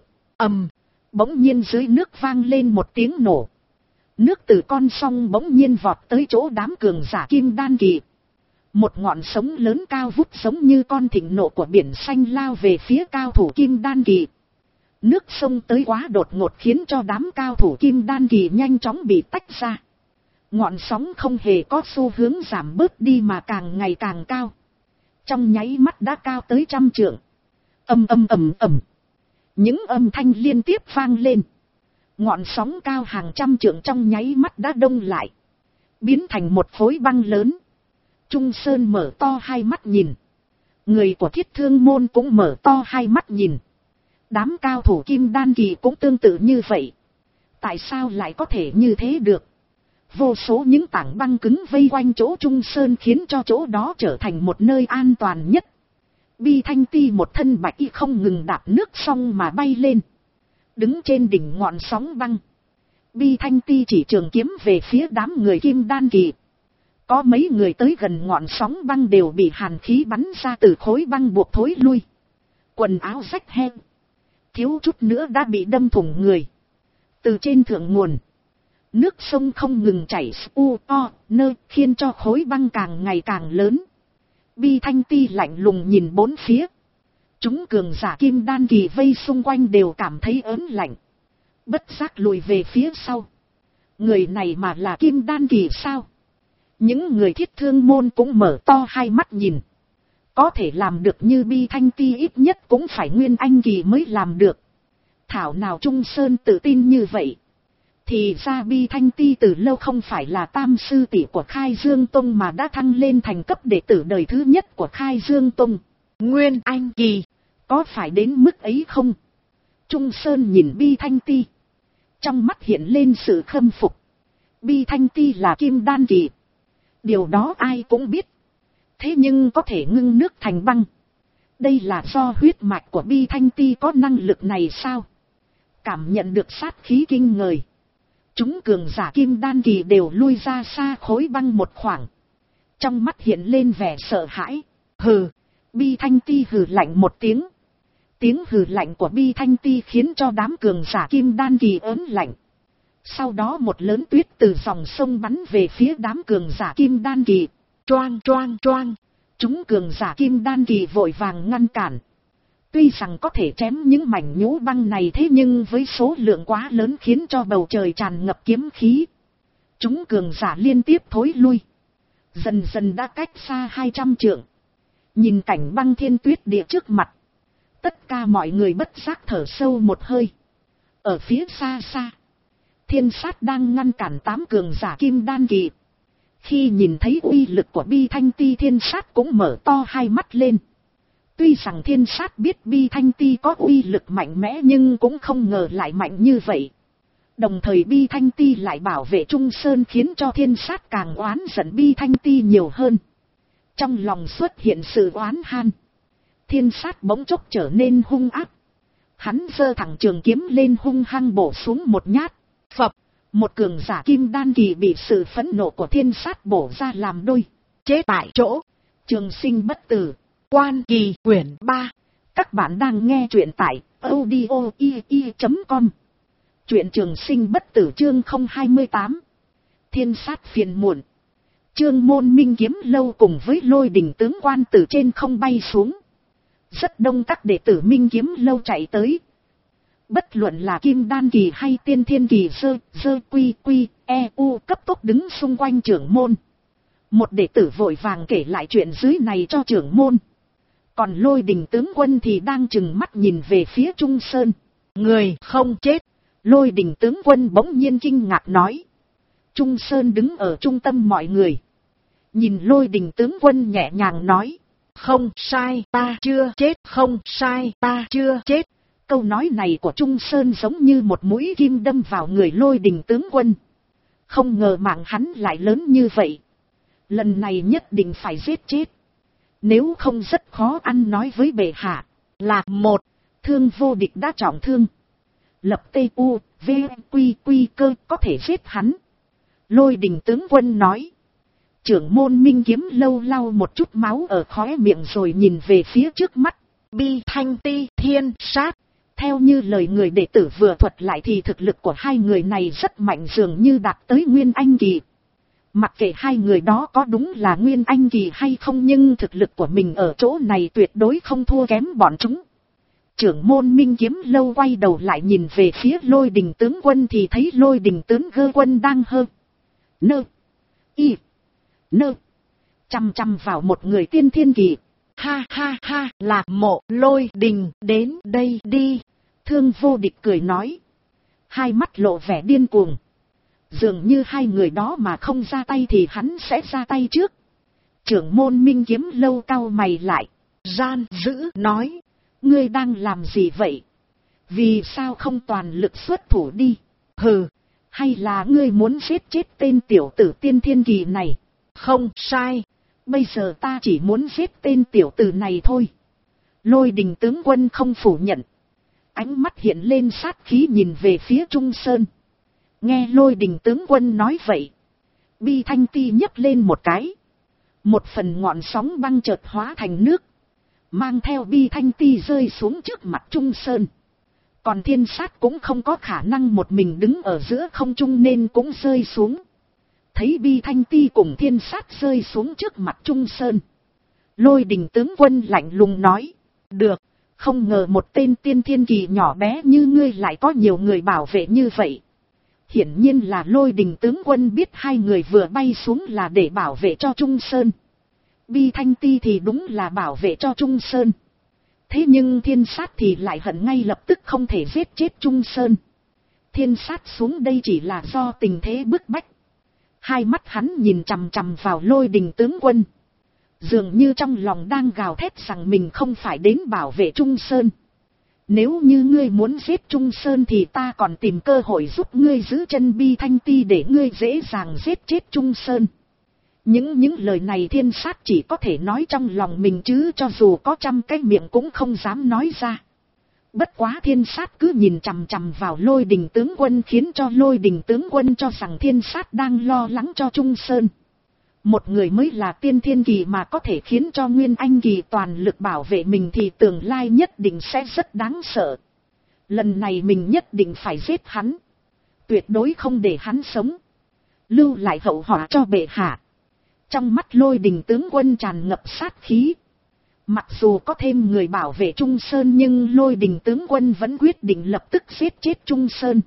Bỗng nhiên dưới nước vang lên một tiếng nổ. Nước từ con sông bỗng nhiên vọt tới chỗ đám cường giả kim đan kỳ. Một ngọn sóng lớn cao vút giống như con thịnh nộ của biển xanh lao về phía cao thủ kim đan kỳ. Nước sông tới quá đột ngột khiến cho đám cao thủ kim đan kỳ nhanh chóng bị tách ra. Ngọn sóng không hề có xu hướng giảm bớt đi mà càng ngày càng cao. Trong nháy mắt đã cao tới 100 trượng. Ầm ầm ầm ầm. Những âm thanh liên tiếp vang lên. Ngọn sóng cao hàng trăm trượng trong nháy mắt đã đông lại. Biến thành một khối băng lớn. Trung Sơn mở to hai mắt nhìn. Người của Thiết Thương môn cũng mở to hai mắt nhìn. Đám cao thủ kim đan kỳ cũng tương tự như vậy. Tại sao lại có thể như thế được? Vô số những tảng băng cứng vây quanh chỗ Trung Sơn khiến cho chỗ đó trở thành một nơi an toàn nhất. Bi Thanh Ti một thân bạch y không ngừng đạp nước xong mà bay lên. Đứng trên đỉnh ngọn sóng băng. Bi Thanh Ti chỉ trường kiếm về phía đám người kim đan kỳ. Có mấy người tới gần ngọn sóng băng đều bị hàn khí bắn ra từ khối băng buộc thối lui. Quần áo rách heo. Thiếu chút nữa đã bị đâm thủng người. Từ trên thượng nguồn. Nước sông không ngừng chảy khiến cho khối băng càng ngày càng lớn. Bi Thanh Ti lạnh lùng nhìn bốn phía. Chúng cường giả kim đan kỳ vây xung quanh đều cảm thấy ớn lạnh. Bất giác lùi về phía sau. Người này mà là kim đan kỳ sao? Những người Thiết Thương môn cũng mở to hai mắt nhìn. Có thể làm được như Bi Thanh Ti ít nhất cũng phải nguyên anh kỳ mới làm được. Thảo nào Trung Sơn tự tin như vậy. Thì ra Bi Thanh Ti từ lâu không phải là tam sư tỷ của Khai Dương Tông mà đã thăng lên thành cấp đệ tử đời thứ nhất của Khai Dương Tông. Nguyên anh kỳ, có phải đến mức ấy không? Trung Sơn nhìn Bi Thanh Ti. Trong mắt hiện lên sự khâm phục. Bi Thanh Ti là kim đan kỳ. Điều đó ai cũng biết. Thế nhưng có thể ngưng nước thành băng. Đây là do huyết mạch của Bi Thanh Ti có năng lực này sao? Cảm nhận được sát khí kinh người. Chúng cường giả kim đan kỳ đều lui ra xa khối băng một khoảng. Trong mắt hiện lên vẻ sợ hãi. Hừ, Bi Thanh Ti hừ lạnh một tiếng. Tiếng hừ lạnh của Bi Thanh Ti khiến cho đám cường giả kim đan kỳ ớn lạnh. Sau đó một lớn tuyết từ dòng sông bắn về phía đám cường giả kim đan kỳ. Choang choang choang. Chúng cường giả kim đan kỳ vội vàng ngăn cản. Tuy rằng có thể chém những mảnh nhũ băng này thế nhưng với số lượng quá lớn khiến cho bầu trời tràn ngập kiếm khí. Chúng cường giả liên tiếp thối lui. Dần dần đã cách xa 200 trượng. Nhìn cảnh băng thiên tuyết địa trước mặt. Tất cả mọi người bất giác thở sâu một hơi. Ở phía xa xa. Thiên Sát đang ngăn cản 8 cường giả kim đan kỳ. Khi nhìn thấy uy lực của Bi Thanh Ti, Thiên Sát cũng mở to hai mắt lên. Tuy rằng Thiên Sát biết Bi Thanh Ti có uy lực mạnh mẽ nhưng cũng không ngờ lại mạnh như vậy. Đồng thời Bi Thanh Ti lại bảo vệ Trung Sơn khiến cho Thiên Sát càng oán giận Bi Thanh Ti nhiều hơn. Trong lòng xuất hiện sự oán han. Thiên Sát bỗng chốc trở nên hung ác. Hắn giơ thẳng trường kiếm lên hung hăng bổ xuống một nhát. Phập, một cường giả kim đan kỳ bị sự phẫn nộ của Thiên Sát bổ ra làm đôi. Chết tại chỗ. Trường sinh bất tử. Quan Kỳ quyển 3. Các bạn đang nghe truyện tại audio.com. Truyện Trường Sinh bất tử chương 028. Thiên Sát phiền muộn. Trương Môn Minh kiếm lâu cùng với Lôi Đình tướng quan từ trên không bay xuống. Rất đông các đệ tử Minh kiếm lâu chạy tới. Bất luận là kim đan kỳ hay tiên thiên kỳ cấp tốc đứng xung quanh trưởng môn. Một đệ tử vội vàng kể lại chuyện dưới này cho trưởng môn. Còn Lôi Đình tướng quân thì đang trừng mắt nhìn về phía Trung Sơn. Người không chết. Lôi Đình tướng quân bỗng nhiên kinh ngạc nói. Trung Sơn đứng ở trung tâm mọi người. Nhìn Lôi Đình tướng quân nhẹ nhàng nói. Không sai, ta chưa chết. Không sai, ta chưa chết. Câu nói này của Trung Sơn giống như một mũi kim đâm vào người Lôi Đình tướng quân. Không ngờ mạng hắn lại lớn như vậy. Lần này nhất định phải giết chết. Nếu không rất khó ăn nói với bệ hạ. Là một, Thương Vô Địch đã trọng thương. Lập T.U.V.Q.Q cơ có thể giết hắn. Lôi Đình tướng quân nói. Trưởng môn Minh kiếm lâu lau một chút máu ở khóe miệng rồi nhìn về phía trước mắt. Bi Thanh Ti, Thiên Sát. Theo như lời người đệ tử vừa thuật lại thì thực lực của hai người này rất mạnh, dường như đạt tới Nguyên Anh kỳ. Mặc kệ hai người đó có đúng là Nguyên Anh kỳ hay không nhưng thực lực của mình ở chỗ này tuyệt đối không thua kém bọn chúng. Trưởng môn Minh Kiếm Lâu quay đầu lại nhìn về phía Lôi Đình tướng quân thì thấy Lôi Đình tướng gơ quân đang nơ, y, nơ, chăm chăm vào một người tiên thiên kỳ. Ha ha ha, Lạc Mộ, Lôi Đình, đến đây đi. Thương Vô Địch cười nói. Hai mắt lộ vẻ điên cuồng. Dường như hai người đó mà không ra tay thì hắn sẽ ra tay trước. Trưởng môn Minh Kiếm Lâu cau mày lại. Gian dữ nói. Ngươi đang làm gì vậy? Vì sao không toàn lực xuất thủ đi? Hừ, hay là ngươi muốn giết chết tên tiểu tử tiên thiên kỳ này? Không sai, bây giờ ta chỉ muốn giết tên tiểu tử này thôi. Lôi Đình tướng quân không phủ nhận. Ánh mắt hiện lên sát khí nhìn về phía Trung Sơn. Nghe Lôi Đình tướng quân nói vậy, Bi Thanh Ti nhấc lên một cái. Một phần ngọn sóng băng chợt hóa thành nước, mang theo Bi Thanh Ti rơi xuống trước mặt Trung Sơn. Còn Thiên Sát cũng không có khả năng một mình đứng ở giữa không trung nên cũng rơi xuống. Thấy Bi Thanh Ti cùng Thiên Sát rơi xuống trước mặt Trung Sơn, Lôi Đình tướng quân lạnh lùng nói. Được, không ngờ một tên tiên thiên kỳ nhỏ bé như ngươi lại có nhiều người bảo vệ như vậy. Hiển nhiên là Lôi Đình tướng quân biết hai người vừa bay xuống là để bảo vệ cho Trung Sơn. Bi Thanh Ti thì đúng là bảo vệ cho Trung Sơn. Thế nhưng Thiên Sát thì lại hận ngay lập tức không thể giết chết Trung Sơn. Thiên Sát xuống đây chỉ là do tình thế bức bách. Hai mắt hắn nhìn chằm chằm vào Lôi Đình tướng quân. Dường như trong lòng đang gào thét rằng mình không phải đến bảo vệ Trung Sơn. Nếu như ngươi muốn giết Trung Sơn thì ta còn tìm cơ hội giúp ngươi giữ chân Bi Thanh Ti để ngươi dễ dàng giết chết Trung Sơn. Những lời này Thiên Sát chỉ có thể nói trong lòng mình chứ cho dù có trăm cái miệng cũng không dám nói ra. Bất quá Thiên Sát cứ nhìn chằm chằm vào Lôi Đình tướng quân khiến cho Lôi Đình tướng quân cho rằng Thiên Sát đang lo lắng cho Trung Sơn. Một người mới là tiên thiên kỳ mà có thể khiến cho Nguyên Anh kỳ toàn lực bảo vệ mình thì tương lai nhất định sẽ rất đáng sợ. Lần này mình nhất định phải giết hắn. Tuyệt đối không để hắn sống. Lưu lại hậu họa cho bệ hạ. Trong mắt Lôi Đình tướng quân tràn ngập sát khí. Mặc dù có thêm người bảo vệ Trung Sơn nhưng Lôi Đình tướng quân vẫn quyết định lập tức giết chết Trung Sơn.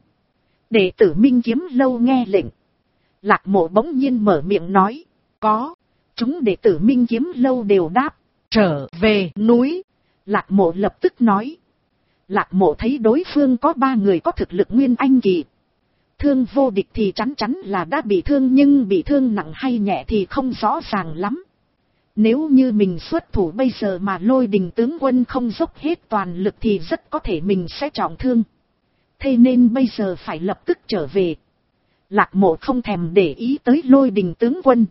Đệ tử Minh Kiếm Lâu nghe lệnh. Lạc Mộ bỗng nhiên mở miệng nói. Có. Chúng đệ tử Minh Kiếm Lâu đều đáp. Trở về núi. Lạc Mộ lập tức nói. Lạc Mộ thấy đối phương có 3 người có thực lực Nguyên Anh kỳ. Thương Vô Địch thì chắn chắn là đã bị thương nhưng bị thương nặng hay nhẹ thì không rõ ràng lắm. Nếu như mình xuất thủ bây giờ mà Lôi Đình tướng quân không dốc hết toàn lực thì rất có thể mình sẽ trọng thương. Thế nên bây giờ phải lập tức trở về. Lạc Mộ không thèm để ý tới Lôi Đình tướng quân.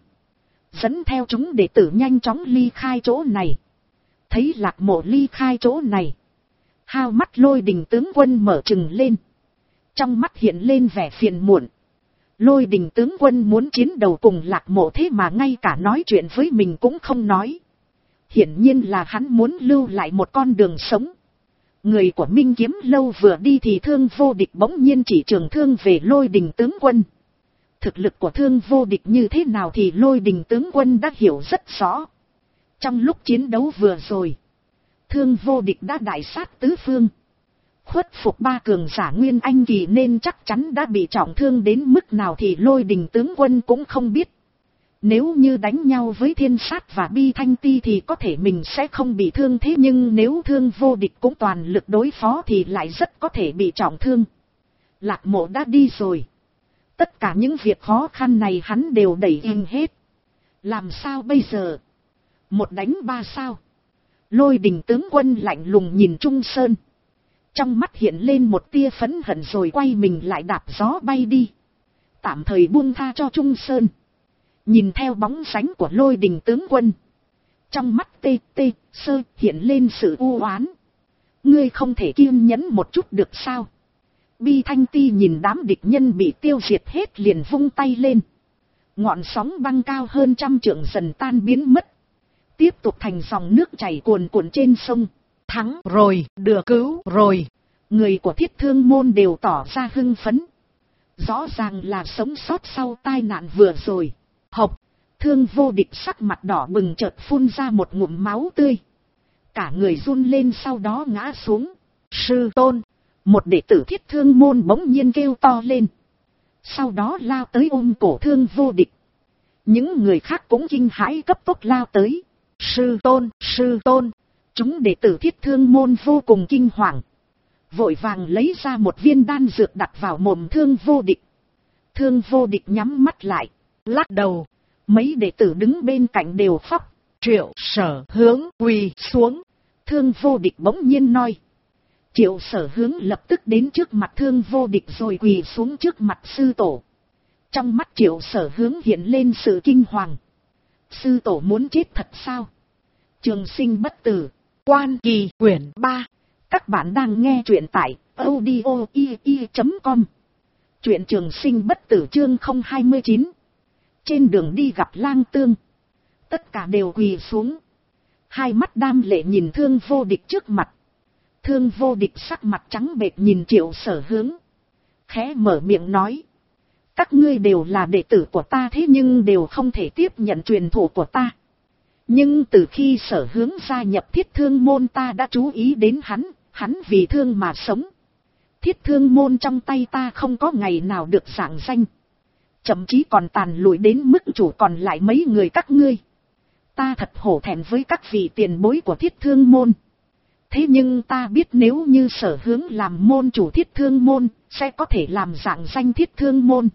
Dẫn theo chúng đệ tử nhanh chóng ly khai chỗ này. Thấy Lạc Mộ ly khai chỗ này, hao mắt Lôi Đình tướng quân mở trừng lên. Trong mắt hiện lên vẻ phiền muộn. Lôi Đình tướng quân muốn chiến đầu cùng Lạc Mộ thế mà ngay cả nói chuyện với mình cũng không nói. Hiển nhiên là hắn muốn lưu lại một con đường sống. Người của Minh Kiếm Lâu vừa đi thì Thương Vô Địch bỗng nhiên chỉ trường thương về Lôi Đình tướng quân. Thực lực của Thương Vô Địch như thế nào thì Lôi Đình tướng quân đã hiểu rất rõ. Trong lúc chiến đấu vừa rồi, Thương Vô Địch đã đại sát tứ phương. Khuất phục 3 cường giả Nguyên Anh kỳ nên chắc chắn đã bị trọng thương đến mức nào thì Lôi Đình tướng quân cũng không biết. Nếu như đánh nhau với Thiên Sát và Bi Thanh Ti thì có thể mình sẽ không bị thương, thế nhưng nếu Thương Vô Địch cũng toàn lực đối phó thì lại rất có thể bị trọng thương. Lạc Mộ đã đi rồi. Tất cả những việc khó khăn này hắn đều đẩy in hết. Làm sao bây giờ? 1 đánh 3 sao? Lôi Đình tướng quân lạnh lùng nhìn Trung Sơn. Trong mắt hiện lên một tia phẫn hận rồi quay mình lại đạp gió bay đi. Tạm thời buông tha cho Trung Sơn. Nhìn theo bóng dáng của Lôi Đình tướng quân. Trong mắt Sơ hiện lên sự u oán. Ngươi không thể kiên nhẫn một chút được sao? Bi Thanh Ti nhìn đám địch nhân bị tiêu diệt hết liền vung tay lên. Ngọn sóng băng cao hơn 100 trượng dần tan biến mất. Tiếp tục thành dòng nước chảy cuồn cuộn trên sông. Thắng rồi, được cứu rồi. Người của Thiết Thương môn đều tỏ ra hưng phấn. Rõ ràng là sống sót sau tai nạn vừa rồi. Hộc, Thương Vô Địch sắc mặt đỏ bừng chợt phun ra một ngụm máu tươi. Cả người run lên sau đó ngã xuống. sư tôn. Một đệ tử Thiết Thương môn bỗng nhiên kêu to lên. Sau đó lao tới ôm cổ Thương Vô Địch. Những người khác cũng kinh hãi cấp tốc lao tới. Sư tôn, sư tôn. Chúng đệ tử Thiết Thương môn vô cùng kinh hoàng. Vội vàng lấy ra một viên đan dược đặt vào mồm Thương Vô Địch. Thương Vô Địch nhắm mắt lại, lắc đầu. Mấy đệ tử đứng bên cạnh đều khóc. Triệu Sở Hướng quỳ xuống. Thương Vô Địch bỗng nhiên nói. Triệu Sở Hướng lập tức đến trước mặt Thương Vô Địch rồi quỳ xuống trước mặt sư tổ. Trong mắt Triệu Sở Hướng hiện lên sự kinh hoàng. Sư tổ muốn chết thật sao? Trường sinh bất tử. Quan Kỳ quyển 3. Các bạn đang nghe truyện tại audio.com. Truyện Trường Sinh bất tử chương 029. Trên đường đi gặp Lang Tương. Tất cả đều quỳ xuống. Hai mắt đam lệ nhìn Thương Vô Địch trước mặt. Thương Vô Địch sắc mặt trắng bệch nhìn Triệu Sở Hướng. Khẽ mở miệng nói. Các ngươi đều là đệ tử của ta thế nhưng đều không thể tiếp nhận truyền thụ của ta. Nhưng từ khi Sở Hướng gia nhập Thiết Thương môn ta đã chú ý đến hắn vì thương mà sống. Thiết Thương môn trong tay ta không có ngày nào được rạng danh. Thậm chí còn tàn lụi đến mức chủ còn lại mấy người các ngươi. Ta thật hổ thẹn với các vị tiền bối của Thiết Thương môn. Thế nhưng ta biết nếu như Sở Hướng làm môn chủ Thiết Thương môn, sẽ có thể làm rạng danh Thiết Thương môn.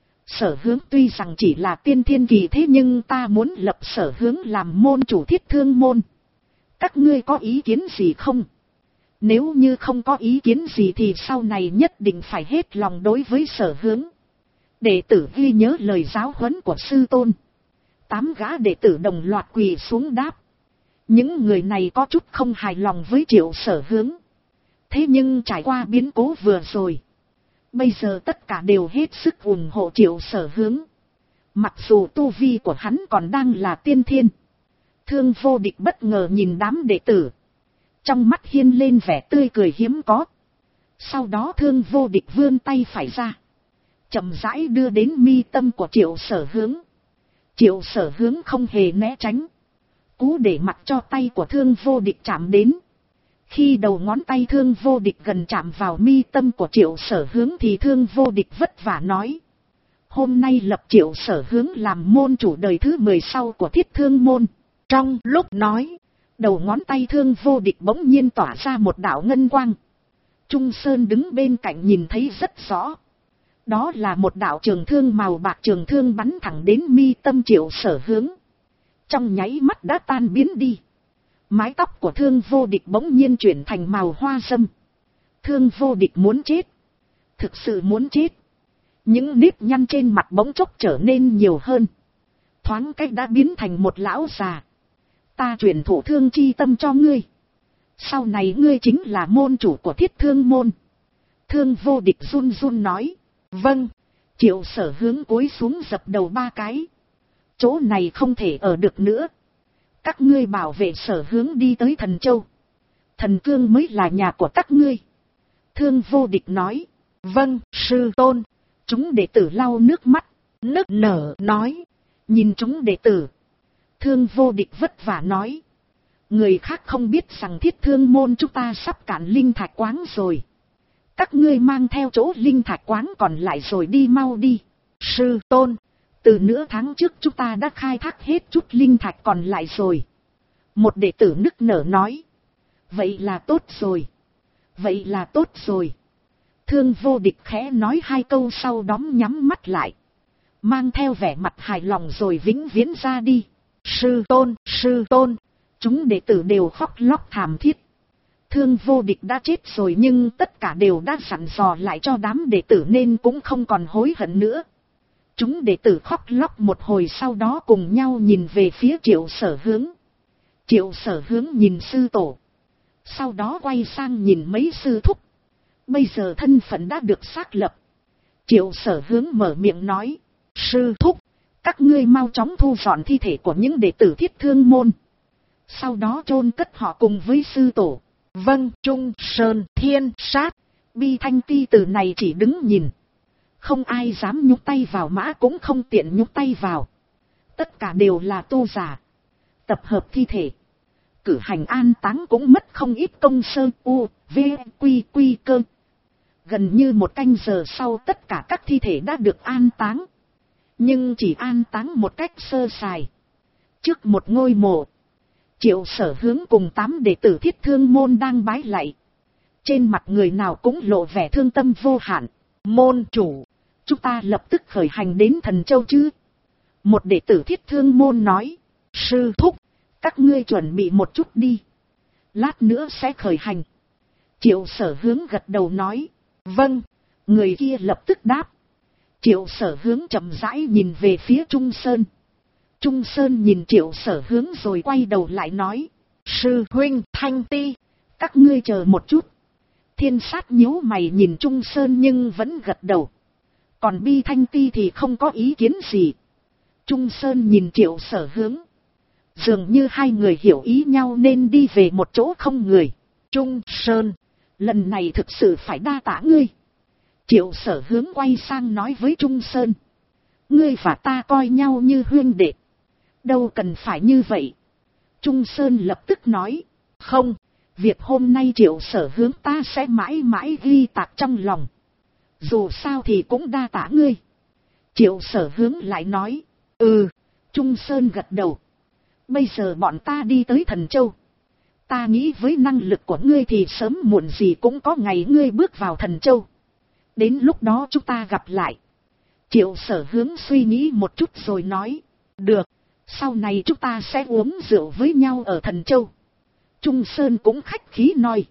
Sở Hướng tuy rằng chỉ là tiên thiên kỳ thế nhưng ta muốn lập Sở Hướng làm môn chủ Thiết Thương môn. Các ngươi có ý kiến gì không? Nếu như không có ý kiến gì thì sau này nhất định phải hết lòng đối với Sở Hướng. Đệ tử ghi nhớ lời giáo huấn của sư tôn. 8 gã đệ tử đồng loạt quỳ xuống đáp. Những người này có chút không hài lòng với Triệu Sở Hướng. Thế nhưng trải qua biến cố vừa rồi, bây giờ tất cả đều hết sức ủng hộ Triệu Sở Hướng. Mặc dù tu vi của hắn còn đang là tiên thiên. Thương Vô Địch bất ngờ nhìn đám đệ tử. Trong mắt hiên lên vẻ tươi cười hiếm có. Sau đó Thương Vô Địch vươn tay phải ra. Chậm rãi đưa đến mi tâm của Triệu Sở Hướng. Triệu Sở Hướng không hề né tránh. Cú để mặc cho tay của Thương Vô Địch chạm đến. Khi đầu ngón tay Thương Vô Địch gần chạm vào mi tâm của Triệu Sở Hướng thì Thương Vô Địch vất vả nói. Hôm nay lập Triệu Sở Hướng làm môn chủ đời thứ 10 sau của Thiết Thương môn. Trong lúc nói, đầu ngón tay Thương Vô Địch bỗng nhiên tỏa ra một đạo ngân quang. Trung Sơn đứng bên cạnh nhìn thấy rất rõ. Đó là một đạo trường thương màu bạc, trường thương bắn thẳng đến mi tâm Triệu Sở Hướng. Trong nháy mắt đã tan biến đi. Mái tóc của Thương Vô Địch bỗng nhiên chuyển thành màu hoa sâm. Thương Vô Địch muốn chết. Thực sự muốn chết. Những nếp nhăn trên mặt bỗng chốc trở nên nhiều hơn. Thoáng cách đã biến thành một lão già. Ta truyền thụ thương chi tâm cho ngươi. Sau này ngươi chính là môn chủ của Thiết Thương môn. Thương Vô Địch run run nói. Vâng. Triệu Sở Hướng cúi xuống dập đầu 3 cái. Chỗ này không thể ở được nữa. Các ngươi bảo vệ Sở Hướng đi tới Thần Châu. Thần Cương mới là nhà của các ngươi. Thương Vô Địch nói. Vâng, sư tôn. Chúng đệ tử lau nước mắt, nức nở nói. Nhìn chúng đệ tử. Thương Vô Địch vất vả nói. Người khác không biết rằng Thiết Thương môn chúng ta sắp cạn linh thạch quáng rồi. Các ngươi mang theo chỗ linh thạch quáng còn lại rồi đi mau đi. Sư tôn. Từ nửa tháng trước chúng ta đã khai thác hết chút linh thạch còn lại rồi. Một đệ tử nức nở nói. Vậy là tốt rồi. Vậy là tốt rồi. Thương Vô Địch khẽ nói 2 câu sau đó nhắm mắt lại. Mang theo vẻ mặt hài lòng rồi vĩnh viễn ra đi. Sư tôn, sư tôn. Chúng đệ tử đều khóc lóc thảm thiết. Thương Vô Địch đã chết rồi nhưng tất cả đều đã dặn dò lại cho đám đệ tử nên cũng không còn hối hận nữa. Chúng đệ tử khóc lóc một hồi sau đó cùng nhau nhìn về phía Triệu Sở Hướng. Triệu Sở Hướng nhìn sư tổ. Sau đó quay sang nhìn mấy sư thúc. Bây giờ thân phận đã được xác lập. Triệu Sở Hướng mở miệng nói. Sư thúc, các ngươi mau chóng thu dọn thi thể của những đệ tử Thiết Thương môn. Sau đó chôn cất họ cùng với sư tổ. Vâng, Trung Sơn Thiên Sát. Bi Thanh Ti từ này chỉ đứng nhìn. Không ai dám nhúc tay vào, mã cũng không tiện nhúc tay vào. Tất cả đều là tu giả. Tập hợp thi thể. Cử hành an táng cũng mất không ít công sơ u, v, quy cơ. Gần như 1 canh giờ sau tất cả các thi thể đã được an táng. Nhưng chỉ an táng một cách sơ sài. Trước một ngôi mộ, Triệu Sở Hướng cùng 8 đệ tử Thiết Thương môn đang bái lạy. Trên mặt người nào cũng lộ vẻ thương tâm vô hạn. Môn chủ, chúng ta lập tức khởi hành đến Thần Châu chứ? Một đệ tử Thiết Thương môn nói. Sư thúc, các ngươi chuẩn bị một chút đi. Lát nữa sẽ khởi hành. Triệu Sở Hướng gật đầu nói. Vâng. Người kia lập tức đáp. Triệu Sở Hướng chậm rãi nhìn về phía Trung Sơn. Trung Sơn nhìn Triệu Sở Hướng rồi quay đầu lại nói. Sư huynh, Thanh Ti, các ngươi chờ một chút. Thiên Sát nhíu mày nhìn Trung Sơn nhưng vẫn gật đầu. Còn Bi Thanh Ti thì không có ý kiến gì. Trung Sơn nhìn Triệu Sở Hướng. Dường như hai người hiểu ý nhau nên đi về một chỗ không người. Trung Sơn, lần này thực sự phải đa tạ ngươi. Triệu Sở Hướng quay sang nói với Trung Sơn. Ngươi và ta coi nhau như huynh đệ. Đâu cần phải như vậy. Trung Sơn lập tức nói. Không, việc hôm nay Triệu Sở Hướng ta sẽ mãi mãi ghi tạc trong lòng. Dù sao thì cũng đa tạ ngươi. Triệu Sở Hướng lại nói. Trung Sơn gật đầu. Bây giờ bọn ta đi tới Thần Châu. Ta nghĩ với năng lực của ngươi thì sớm muộn gì cũng có ngày ngươi bước vào Thần Châu. Đến lúc đó chúng ta gặp lại. Triệu Sở Hướng suy nghĩ một chút rồi nói. Được, sau này chúng ta sẽ uống rượu với nhau ở Thần Châu. Trung Sơn cũng khách khí nói.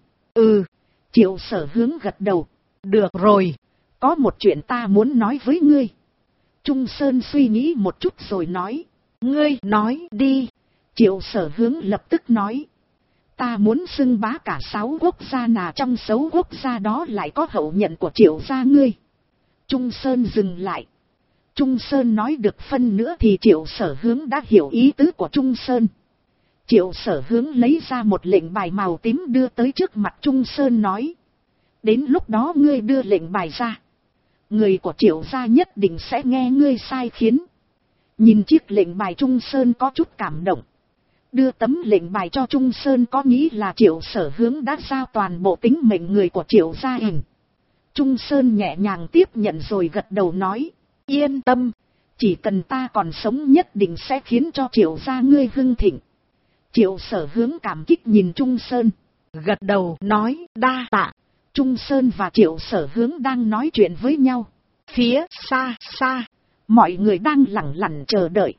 Triệu Sở Hướng gật đầu. Được rồi, có một chuyện ta muốn nói với ngươi. Trung Sơn suy nghĩ một chút rồi nói. Ngươi nói đi. Triệu Sở Hướng lập tức nói. Ta muốn xưng bá cả 6 quốc gia, nào trong 6 quốc gia đó lại có hậu nhận của Triệu gia ngươi. Trung Sơn dừng lại. Trung Sơn nói được phân nữa thì Triệu Sở Hướng đã hiểu ý tứ của Trung Sơn. Triệu Sở Hướng lấy ra một lệnh bài màu tím đưa tới trước mặt Trung Sơn nói. Đến lúc đó ngươi đưa lệnh bài ra. Người của Triệu gia nhất định sẽ nghe ngươi sai khiến. Nhìn chiếc lệnh bài Trung Sơn có chút cảm động. Đưa tấm lệnh bài cho Trung Sơn có nghĩ là Triệu Sở Hướng đã giao toàn bộ tính mệnh người của Triệu gia hình. Trung Sơn nhẹ nhàng tiếp nhận rồi gật đầu nói. Yên tâm, chỉ cần ta còn sống nhất định sẽ khiến cho Triệu gia ngươi hưng thịnh. Triệu Sở Hướng cảm kích nhìn Trung Sơn. Gật đầu nói đa tạ. Trung Sơn và Triệu Sở Hướng đang nói chuyện với nhau. Phía xa xa, mọi người đang lẳng lặng chờ đợi.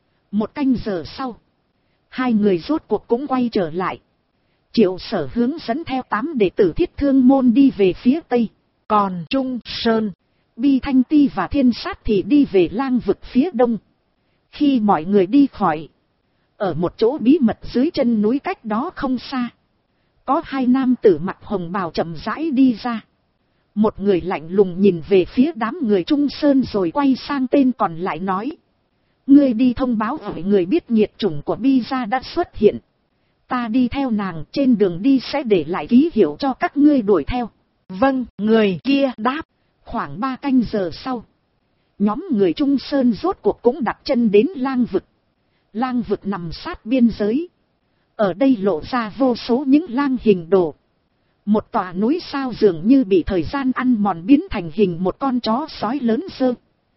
1 canh giờ sau, hai người rốt cuộc cũng quay trở lại. Triệu Sở Hướng dẫn theo 8 đệ tử Thiết Thương môn đi về phía tây. Còn Trung Sơn, Bi Thanh Ti và Thiên Sát thì đi về Lang vực phía đông. Khi mọi người đi khỏi, ở một chỗ bí mật dưới chân núi cách đó không xa, có 2 nam tử mặc hồng bào chậm rãi đi ra. Một người lạnh lùng nhìn về phía đám người Trung Sơn rồi quay sang tên còn lại nói. Ngươi đi thông báo với người biết nhiệt chủng của Bi gia đã xuất hiện. Ta đi theo nàng, trên đường đi sẽ để lại ký hiệu cho các ngươi đuổi theo. Vâng, người kia đáp. Khoảng 3 canh giờ sau, nhóm người Trung Sơn rốt cuộc cũng đặt chân đến Lang vực. Lang vực nằm sát biên giới. Ở đây lộ ra vô số những lang hình đồ. Một tòa núi sao dường như bị thời gian ăn mòn biến thành hình một con chó sói lớn dơ.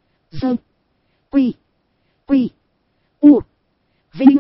Quy. U. Vinh.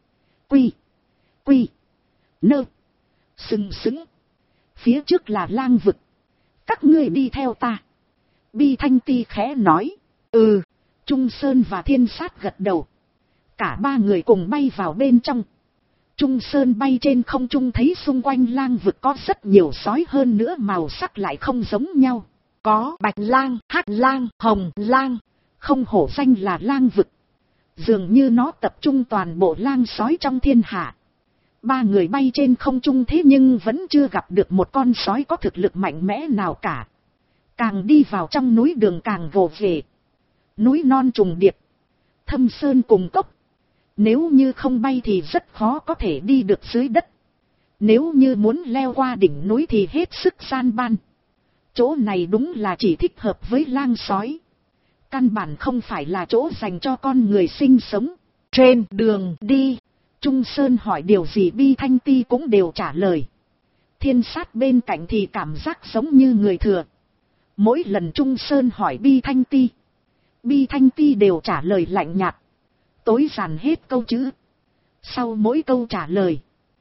Quy. Nơ. Sừng sững. Phía trước là Lang vực. Các ngươi đi theo ta. Bi Thanh Ti khẽ nói. Trung Sơn và Thiên Sát gật đầu. Cả 3 người cùng bay vào bên trong. Trung Sơn bay trên không trung thấy xung quanh Lang vực có rất nhiều sói, hơn nữa màu sắc lại không giống nhau. Có bạch lang, hắc lang, hồng lang. Không hổ danh là Lang vực. Dường như nó tập trung toàn bộ lang sói trong thiên hạ. 3 người bay trên không trung thế nhưng vẫn chưa gặp được một con sói có thực lực mạnh mẽ nào cả. Càng đi vào trong núi đường càng gồ ghề. Núi non trùng điệp, thâm sơn cùng cốc. Nếu như không bay thì rất khó có thể đi được dưới đất. Nếu như muốn leo qua đỉnh núi thì hết sức gian ban. Chỗ này đúng là chỉ thích hợp với lang sói. Căn bản không phải là chỗ dành cho con người sinh sống. Trên đường đi, Trung Sơn hỏi điều gì Bi Thanh Ti cũng đều trả lời. Thiên sát bên cạnh thì cảm giác giống như người thừa. Mỗi lần Trung Sơn hỏi Bi Thanh Ti, Bi Thanh Ti đều trả lời lạnh nhạt, tối giản hết câu chữ. Sau mỗi câu trả lời,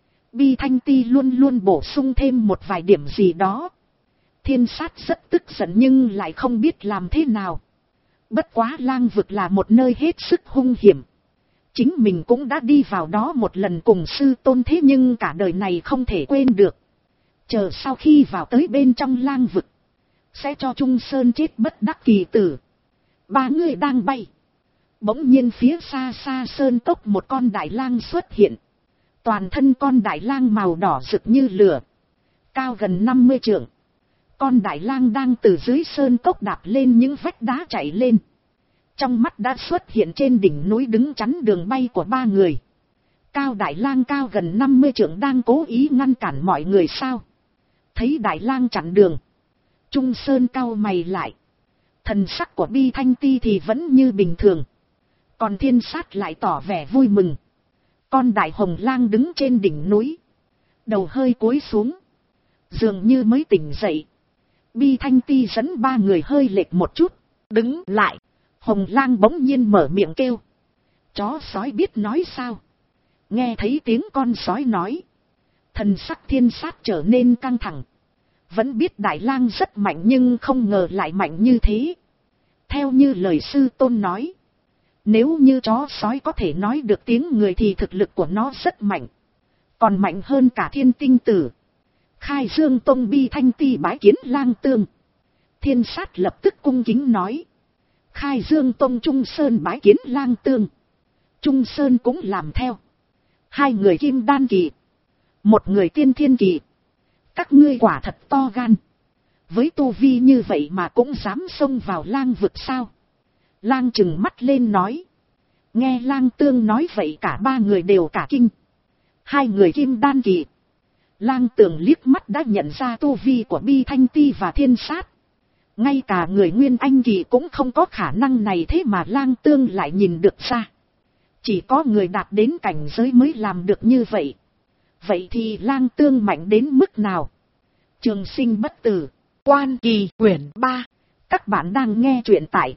Bi Thanh Ti luôn luôn bổ sung thêm một vài điểm gì đó. Thiên sát rất tức giận nhưng lại không biết làm thế nào. Bất quá lang vực là một nơi hết sức hung hiểm. Chính mình cũng đã đi vào đó một lần cùng sư tôn, thế nhưng cả đời này không thể quên được. Chờ sau khi vào tới bên trong lang vực, sẽ cho Trung Sơn chết bất đắc kỳ tử. Ba người đang bay. Bỗng nhiên phía xa xa sơn cốc một con đại lang xuất hiện. Toàn thân con đại lang màu đỏ rực như lửa, cao gần 50 trượng. Con đại lang đang từ dưới sơn cốc đạp lên những vách đá chạy lên. Trong mắt đã xuất hiện trên đỉnh núi đứng chắn đường bay của ba người. Cao đại lang cao gần 50 trượng đang cố ý ngăn cản mọi người sao? Thấy đại lang chặn đường, Trung Sơn cau mày lại. Thần sắc của Bi Thanh Ti thì vẫn như bình thường, còn thiên sát lại tỏ vẻ vui mừng. Con đại hồng lang đứng trên đỉnh núi, đầu hơi cúi xuống, dường như mới tỉnh dậy. Bi Thanh Ti dẫn ba người hơi lệch một chút, đứng lại. Hồng lang bỗng nhiên mở miệng kêu. Chó sói biết nói sao? Nghe thấy tiếng con sói nói, thần sắc thiên sát trở nên căng thẳng. Vẫn biết đại lang rất mạnh nhưng không ngờ lại mạnh như thế. Theo như lời sư tôn nói, nếu như chó sói có thể nói được tiếng người thì thực lực của nó rất mạnh, còn mạnh hơn cả Thiên Tinh Tử. Khai Dương Tông Bi Thanh Ti bái kiến lang tương. Thiên sát lập tức cung kính nói. Khai Dương Tông Trung Sơn bái kiến lang tương. Trung Sơn cũng làm theo. Hai người kim đan kỳ, một người tiên thiên kỳ. Các ngươi quả thật to gan. Với tu vi như vậy mà cũng dám xông vào lang vực sao? Lang trừng mắt lên nói. Nghe lang tương nói vậy cả ba người đều cả kinh. Hai người kim đan kỳ. Lang tường liếc mắt đã nhận ra tu vi của Bi Thanh Ti và thiên sát. Ngay cả người nguyên anh kỳ cũng không có khả năng này, thế mà lang tương lại nhìn được ra. Chỉ có người đạt đến cảnh giới mới làm được như vậy. Vậy thì lang tương mạnh đến mức nào? Trường Sinh Bất Tử, Quan Kỳ quyển 3. Các bạn đang nghe truyện tại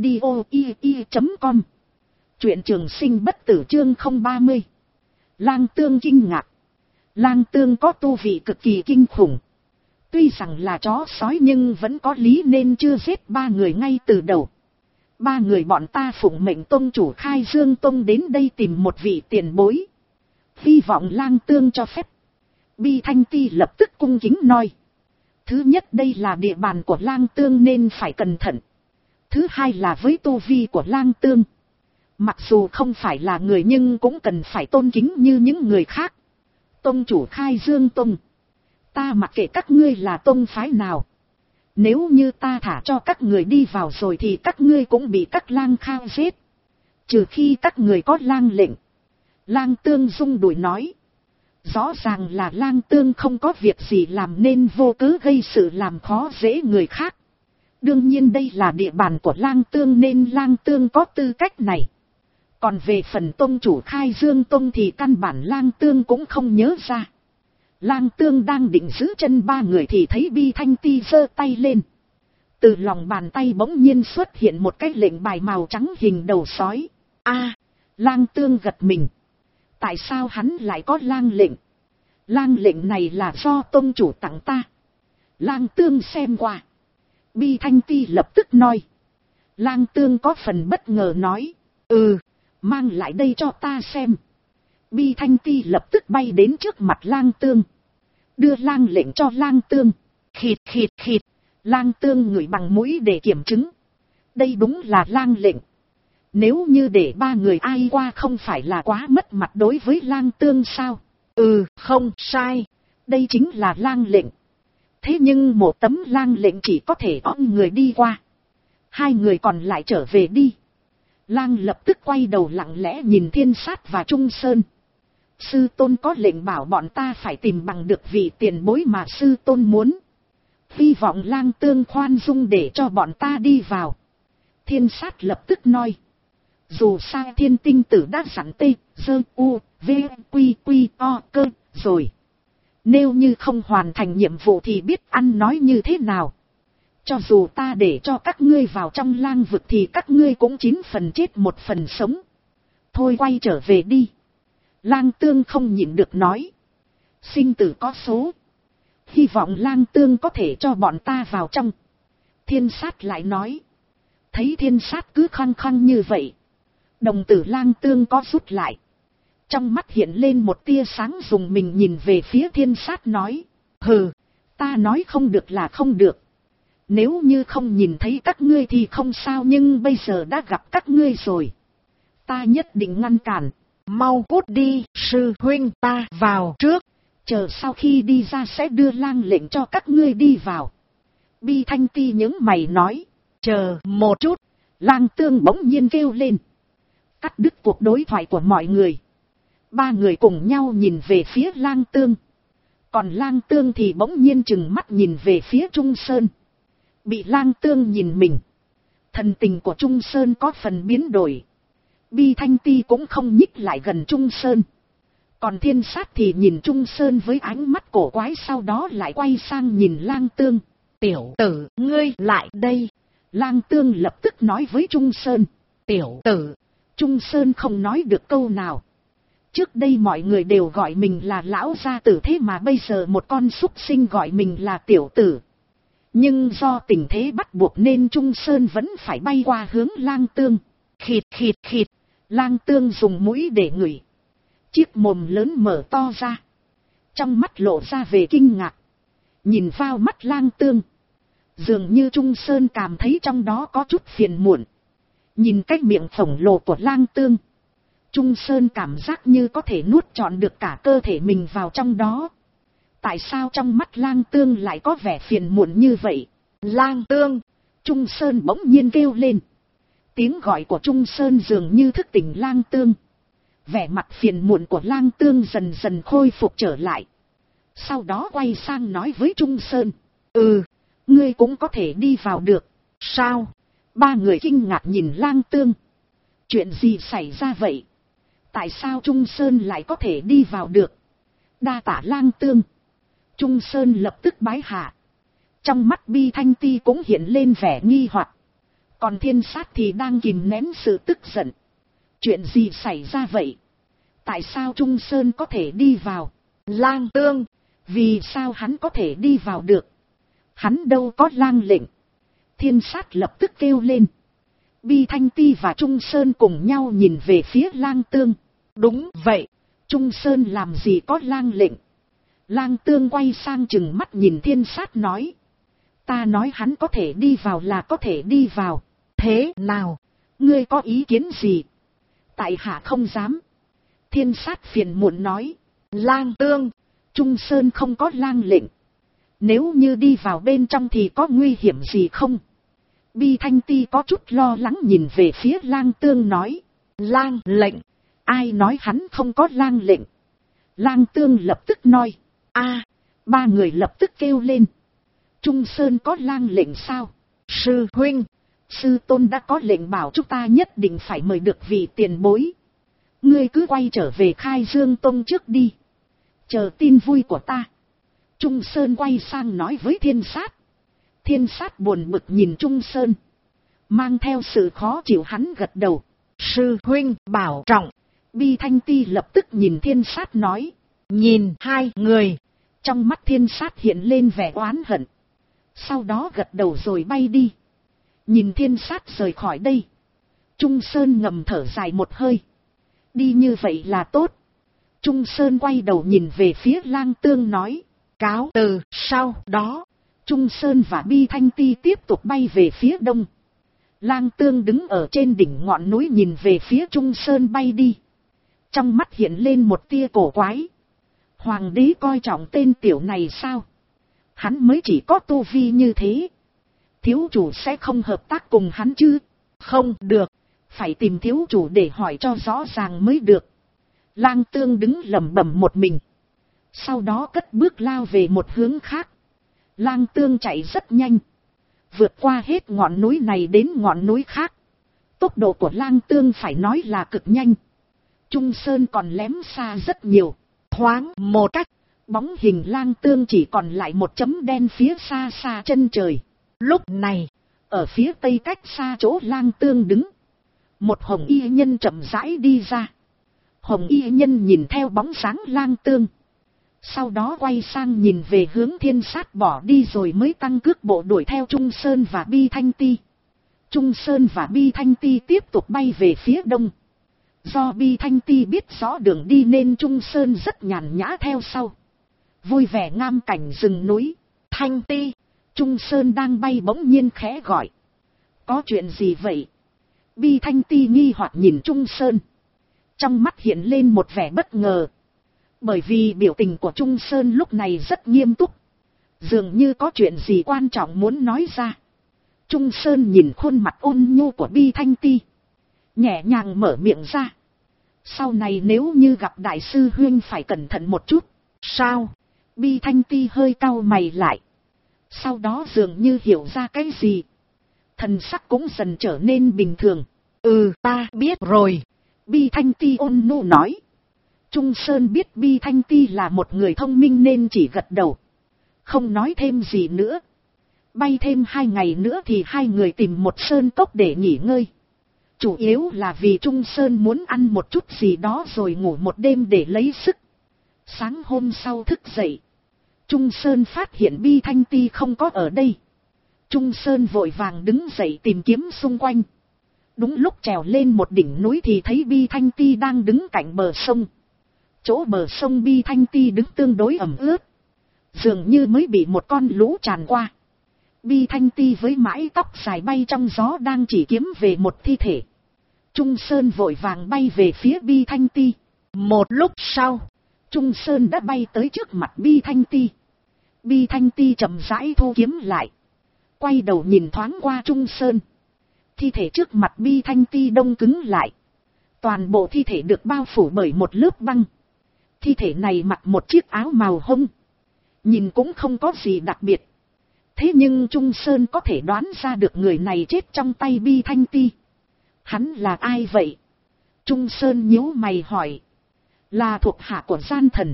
audio.com. Truyện Trường Sinh Bất Tử chương 030. Lang tương kinh ngạc. Lang tương có tu vị cực kỳ kinh khủng. Tuy rằng là chó sói nhưng vẫn có lý nên chưa giết ba người ngay từ đầu. Ba người bọn ta phụng mệnh tông chủ Khai Dương Tông đến đây tìm một vị tiền bối. Hy vọng lang tương cho phép. Bi Thanh Ti lập tức cung kính nói. Thứ nhất, đây là địa bàn của lang tương nên phải cẩn thận. Thứ hai là với tu vi của lang tương, mặc dù không phải là người nhưng cũng cần phải tôn kính như những người khác. Tông chủ Khai Dương Tông, ta mặc kệ các ngươi là tông phái nào. Nếu như ta thả cho các người đi vào rồi thì các ngươi cũng bị các lang khao giết. Trừ khi các người có lang lệnh. Lang tương rung đùi nói. Rõ ràng là lang tương không có việc gì làm nên vô cớ gây sự làm khó dễ người khác. Đương nhiên đây là địa bàn của lang tương nên lang tương có tư cách này. Còn về phần tông chủ Khai Dương Tông thì căn bản lang tương cũng không nhớ ra. Lang tương đang định giữ chân ba người thì thấy Bi Thanh Ti giơ tay lên. Từ lòng bàn tay bỗng nhiên xuất hiện một cái lệnh bài màu trắng hình đầu sói. Lang tương gật mình. Tại sao hắn lại có lang lệnh? Lang lệnh này là do tông chủ tặng ta. Lang tương xem qua. Bi Thanh Ti lập tức nói. Lang tương có phần bất ngờ nói. Mang lại đây cho ta xem. Bi Thanh Ti lập tức bay đến trước mặt lang tương. Đưa lang lệnh cho lang tương. Khịt khịt khịt. Lang tương ngửi bằng mũi để kiểm chứng. Đây đúng là lang lệnh. Nếu như để ba người ai qua không phải là quá mất mặt đối với lang tương sao? Không sai. Đây chính là lang lệnh. Thế nhưng một tấm lang lệnh chỉ có thể on người đi qua. Hai người còn lại trở về đi. Lang lập tức quay đầu lặng lẽ nhìn thiên sát và Trung Sơn. Sư tôn có lệnh bảo bọn ta phải tìm bằng được vị tiền bối mà sư tôn muốn. Hy vọng lang tương khoan dung để cho bọn ta đi vào. Thiên sát lập tức nói. Dù sao thiên tinh tử đã sẵn tê, dơ u, v, quy quy o cơ, rồi. Nếu như không hoàn thành nhiệm vụ thì biết ăn nói như thế nào. Cho dù ta để cho các ngươi vào trong lang vực thì các ngươi cũng 9 phần chết 1 phần sống. Thôi quay trở về đi. Lang Tương không nhịn được nói. Sinh tử có số. Hy vọng Lang Tương có thể cho bọn ta vào trong. Thiên Sát lại nói. Thấy Thiên Sát cứ khăng khăng như vậy. Đồng tử Lang Tương có rút lại. Trong mắt hiện lên một tia sáng, dùng mình nhìn về phía Thiên Sát nói. Hừ, ta nói không được là không được. Nếu như không nhìn thấy các ngươi thì không sao, nhưng bây giờ đã gặp các ngươi rồi. Ta nhất định ngăn cản. Mau cút đi, sư huynh, ta vào trước. Chờ sau khi đi ra sẽ đưa lang lệnh cho các ngươi đi vào. Bi Thanh Ti những mày nói. Chờ một chút. Lang Tương bỗng nhiên kêu lên. Cắt đứt cuộc đối thoại của mọi người. 3 người cùng nhau nhìn về phía Lang Tương. Còn Lang Tương thì bỗng nhiên trừng mắt nhìn về phía Trung Sơn. Bị Lang Tương nhìn mình. Thần tình của Trung Sơn có phần biến đổi. Bi Thanh Ti cũng không nhích lại gần Trung Sơn. Còn Thiên Sát thì nhìn Trung Sơn với ánh mắt cổ quái, sau đó lại quay sang nhìn Lang Tương. Tiểu tử, ngươi lại đây. Lang Tương lập tức nói với Trung Sơn. Tiểu tử. Trung Sơn không nói được câu nào. Trước đây mọi người đều gọi mình là lão gia tử, thế mà bây giờ một con súc sinh gọi mình là tiểu tử. Nhưng do tình thế bắt buộc nên Trung Sơn vẫn phải bay qua hướng Lang Tương. Khịt khịt khịt. Lang Tương dùng mũi để ngửi. Chiếc mồm lớn mở to ra. Trong mắt lộ ra về kinh ngạc. Nhìn vào mắt Lang Tương. Dường như Trung Sơn cảm thấy trong đó có chút phiền muộn. Nhìn cái miệng khổng lồ của Lang Tương. Trung Sơn cảm giác như có thể nuốt trọn được cả cơ thể mình vào trong đó. Tại sao trong mắt Lang Tương lại có vẻ phiền muộn như vậy? Lang Tương. Trung Sơn bỗng nhiên kêu lên. Tiếng gọi của Trung Sơn dường như thức tỉnh Lang Tương. Vẻ mặt phiền muộn của Lang Tương dần dần khôi phục trở lại. Sau đó quay sang nói với Trung Sơn. Ngươi cũng có thể đi vào được. Sao? 3 người kinh ngạc nhìn Lang Tương. Chuyện gì xảy ra vậy? Tại sao Trung Sơn lại có thể đi vào được? Đa tạ Lang Tương. Trung Sơn lập tức bái hạ. Trong mắt Bi Thanh Ti cũng hiện lên vẻ nghi hoặc. Còn Thiên Sát thì đang kìm nén sự tức giận. Chuyện gì xảy ra vậy? Tại sao Trung Sơn có thể đi vào? Lang Tương. Vì sao hắn có thể đi vào được? Hắn đâu có lang lệnh. Thiên Sát lập tức kêu lên. Bi Thanh Ti và Trung Sơn cùng nhau nhìn về phía Lang Tương. Đúng vậy. Trung Sơn làm gì có lang lệnh? Lang Tương quay sang chừng mắt nhìn Thiên Sát nói. Ta nói hắn có thể đi vào là có thể đi vào. Thế nào? Ngươi có ý kiến gì? Tại hạ không dám. Thiên Sát phiền muộn nói. Lang Tương. Trung Sơn không có lang lệnh. Nếu như đi vào bên trong thì có nguy hiểm gì không? Bi Thanh Ti có chút lo lắng nhìn về phía Lang Tương nói. Lang lệnh. Ai nói hắn không có lang lệnh? Lang Tương lập tức nói. 3 người lập tức kêu lên. Trung Sơn có lang lệnh sao? Sư huynh. Sư tôn đã có lệnh bảo chúng ta nhất định phải mời được vị tiền bối. Ngươi cứ quay trở về Khai Dương Tông trước đi. Chờ tin vui của ta. Trung Sơn quay sang nói với Thiên Sát. Thiên Sát buồn bực nhìn Trung Sơn. Mang theo sự khó chịu hắn gật đầu. Sư huynh bảo trọng. Bi Thanh Ti lập tức nhìn Thiên Sát nói. Nhìn 2 người. Trong mắt Thiên Sát hiện lên vẻ oán hận. Sau đó gật đầu rồi bay đi. Nhìn Thiên Sát rời khỏi đây. Trung Sơn ngầm thở dài một hơi. Đi như vậy là tốt. Trung Sơn quay đầu nhìn về phía Lang Tương nói. Cáo từ. Sau đó, Trung Sơn và Bi Thanh Ti tiếp tục bay về phía đông. Lang Tương đứng ở trên đỉnh ngọn núi nhìn về phía Trung Sơn bay đi. Trong mắt hiện lên một tia cổ quái. Hoàng đế coi trọng tên tiểu này sao? Hắn mới chỉ có tu vi như thế. Thiếu chủ sẽ không hợp tác cùng hắn chứ? Không được. Phải tìm thiếu chủ để hỏi cho rõ ràng mới được. Lang Tương đứng lẩm bẩm một mình. Sau đó cất bước lao về một hướng khác. Lang Tương chạy rất nhanh. Vượt qua hết ngọn núi này đến ngọn núi khác. Tốc độ của Lang Tương phải nói là cực nhanh. Trung Sơn còn lém xa rất nhiều. Thoáng một cách, bóng hình Lang Tương chỉ còn lại một chấm đen phía xa xa chân trời. Lúc này, ở phía tây cách xa chỗ Lang Tương đứng, một hồng y nhân chậm rãi đi ra. Hồng y nhân nhìn theo bóng dáng Lang Tương, sau đó quay sang nhìn về hướng Thiên Sát bỏ đi rồi mới tăng cước bộ đuổi theo Trung Sơn và Bi Thanh Ti. Trung Sơn và Bi Thanh Ti tiếp tục bay về phía đông. Do Bi Thanh Ti biết rõ đường đi nên Trung Sơn rất nhàn nhã theo sau. Vui vẻ ngắm cảnh rừng núi. Thanh Ti, Trung Sơn đang bay bỗng nhiên khẽ gọi. Có chuyện gì vậy? Bi Thanh Ti nghi hoặc nhìn Trung Sơn. Trong mắt hiện lên một vẻ bất ngờ. Bởi vì biểu tình của Trung Sơn lúc này rất nghiêm túc. Dường như có chuyện gì quan trọng muốn nói ra. Trung Sơn nhìn khuôn mặt ôn nhu của Bi Thanh Ti, nhẹ nhàng mở miệng ra. Sau này nếu như gặp đại sư huynh phải cẩn thận một chút. Sao? Bi Thanh Ti hơi cau mày lại. Sau đó dường như hiểu ra cái gì. Thần sắc cũng dần trở nên bình thường. Ta biết rồi. Bi Thanh Ti ôn nhu nói. Trung Sơn biết Bi Thanh Ti là một người thông minh nên chỉ gật đầu, không nói thêm gì nữa. Bay thêm 2 ngày nữa thì hai người tìm một sơn cốc để nghỉ ngơi. Chủ yếu là vì Trung Sơn muốn ăn một chút gì đó rồi ngủ một đêm để lấy sức. Sáng hôm sau thức dậy, Trung Sơn phát hiện Bi Thanh Ti không có ở đây. Trung Sơn vội vàng đứng dậy tìm kiếm xung quanh. Đúng lúc trèo lên một đỉnh núi thì thấy Bi Thanh Ti đang đứng cạnh bờ sông. Chỗ bờ sông Bi Thanh Ti đứng tương đối ẩm ướt, dường như mới bị một con lũ tràn qua. Bi Thanh Ti với mái tóc dài bay trong gió đang chỉ kiếm về một thi thể. Trung Sơn vội vàng bay về phía Bi Thanh Ti. Một lúc sau, Trung Sơn đã bay tới trước mặt Bi Thanh Ti. Bi Thanh Ti chậm rãi thu kiếm lại, quay đầu nhìn thoáng qua Trung Sơn. Thi thể trước mặt Bi Thanh Ti đông cứng lại. Toàn bộ thi thể được bao phủ bởi một lớp băng. Thi thể này mặc một chiếc áo màu hông, nhìn cũng không có gì đặc biệt. Thế nhưng Trung Sơn có thể đoán ra được người này chết trong tay Bi Thanh Ti. Hắn là ai vậy? Trung Sơn nhíu mày hỏi. Là thuộc hạ của gian thần.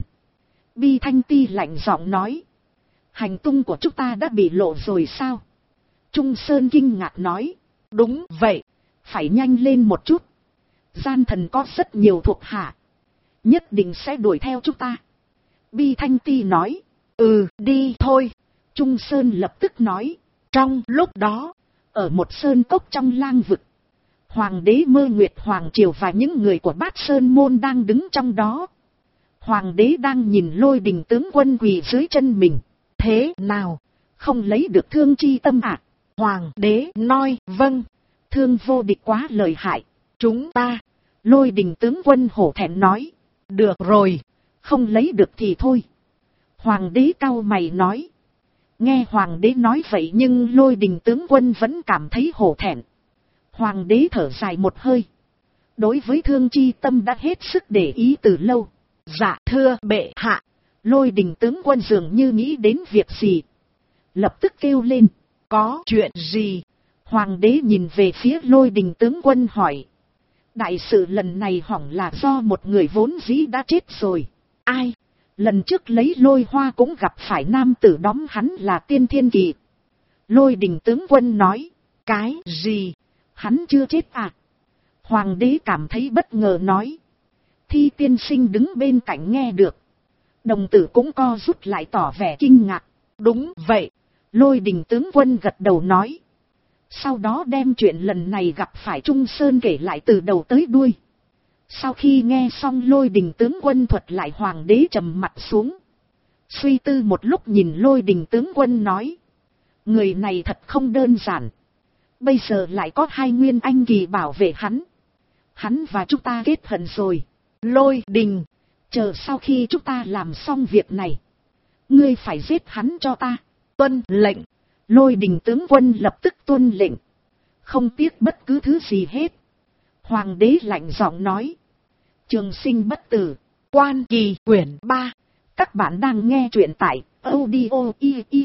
Bi Thanh Ti lạnh giọng nói. Hành tung của chúng ta đã bị lộ rồi sao? Trung Sơn kinh ngạc nói. Đúng vậy, phải nhanh lên một chút. Gian thần có rất nhiều thuộc hạ, nhất định sẽ đuổi theo chúng ta. Bi Thanh Ti nói. Đi thôi. Trung Sơn lập tức nói. Trong lúc đó, ở một sơn cốc trong lang vực, Hoàng đế Mơ Nguyệt Hoàng Triều và những người của Bát Sơn Môn đang đứng trong đó. Hoàng đế đang nhìn Lôi Đình tướng quân quỳ dưới chân mình. Thế nào? Không lấy được Thương chi tâm à? Hoàng đế nói. Vâng. Thương vô địch quá lợi hại. Chúng ta. Lôi Đình tướng quân hổ thẹn nói. Được rồi, không lấy được thì thôi. Hoàng đế cau mày nói. Nghe Hoàng đế nói vậy nhưng Lôi Đình tướng quân vẫn cảm thấy hổ thẹn. Hoàng đế thở dài một hơi. Đối với Thương chi tâm đã hết sức để ý từ lâu. Dạ thưa bệ hạ. Lôi Đình tướng quân dường như nghĩ đến việc gì, lập tức kêu lên. Có chuyện gì? Hoàng đế nhìn về phía Lôi Đình tướng quân hỏi. Đại sự lần này hỏng là do một người vốn dĩ đã chết rồi. Ai? Lần trước lấy Lôi Hoa cũng gặp phải nam tử đóm hắn là Tiên Thiên Kỳ. Lôi Đình tướng quân nói. Cái gì? Hắn chưa chết à? Hoàng đế cảm thấy bất ngờ nói. Thi tiên sinh đứng bên cạnh nghe được, đồng tử cũng co rút lại tỏ vẻ kinh ngạc. Đúng vậy. Lôi Đình tướng quân gật đầu nói. Sau đó đem chuyện lần này gặp phải Trung Sơn kể lại từ đầu tới đuôi. Sau khi nghe xong Lôi Đình tướng quân thuật lại, Hoàng đế trầm mặt xuống, suy tư một lúc nhìn Lôi Đình tướng quân nói. Người này thật không đơn giản. Bây giờ lại có 2 Nguyên Anh Kỳ bảo vệ hắn. Hắn và chúng ta kết hận rồi. Lôi Đình, chờ sau khi chúng ta làm xong việc này, ngươi phải giết hắn cho ta. Tuân lệnh. Lôi Đình tướng quân lập tức tuân lệnh, không tiếc bất cứ thứ gì hết. Hoàng đế lạnh giọng nói. Trường sinh bất tử. Quan Kỳ quyển 3. Các bạn đang nghe truyện tại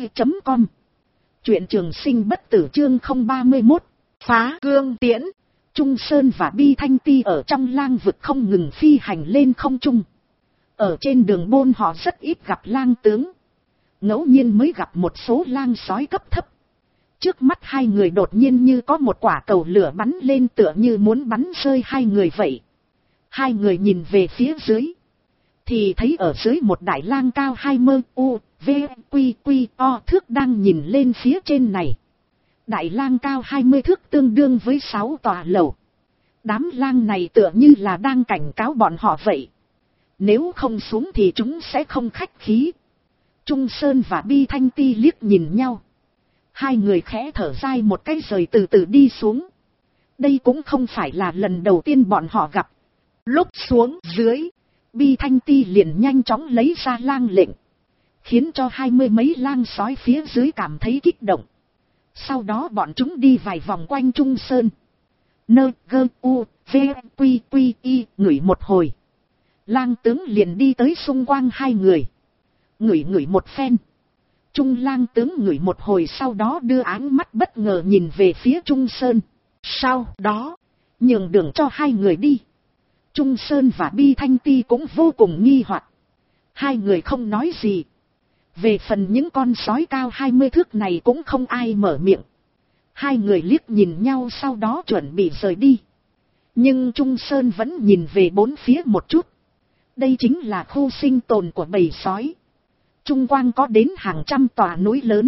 audio.com. Truyện Trường sinh bất tử chương 031. Phá cương tiễn. Trung Sơn và Bi Thanh Ti ở trong lang vực không ngừng phi hành lên không trung. Ở trên đường bôn họ rất ít gặp lang tướng. Ngẫu nhiên mới gặp một số lang sói cấp thấp. Trước mắt hai người đột nhiên như có một quả cầu lửa bắn lên tựa như muốn bắn rơi hai người vậy. Hai người nhìn về phía dưới. Thì thấy ở dưới một đại lang cao 20 thước đang nhìn lên phía trên này. Đại lang cao 20 thước tương đương với 6 tòa lầu. Đám lang này tựa như là đang cảnh cáo bọn họ vậy. Nếu không xuống thì chúng sẽ không khách khí. Trung Sơn và Bi Thanh Ti liếc nhìn nhau. Hai người khẽ thở dài một cái rồi từ từ đi xuống. Đây cũng không phải là lần đầu tiên bọn họ gặp. Lúc xuống dưới, Bi Thanh Ti liền nhanh chóng lấy ra lang lệnh. Khiến cho 20 mấy lang sói phía dưới cảm thấy kích động. Sau đó bọn chúng đi vài vòng quanh Trung Sơn. Ngửi một hồi. Lang tướng liền đi tới xung quanh hai người. Ngửi một phen. Trung lang tướng ngửi một hồi sau đó đưa áng mắt bất ngờ nhìn về phía Trung Sơn. Sau đó, nhường đường cho hai người đi. Trung Sơn và Bi Thanh Ti cũng vô cùng nghi hoặc. Hai người không nói gì. Về phần những con sói cao 20 thước này cũng không ai mở miệng. Hai người liếc nhìn nhau sau đó chuẩn bị rời đi. Nhưng Trung Sơn vẫn nhìn về bốn phía một chút. Đây chính là khu sinh tồn của bầy sói. Trung quanh có đến hàng trăm tòa núi lớn.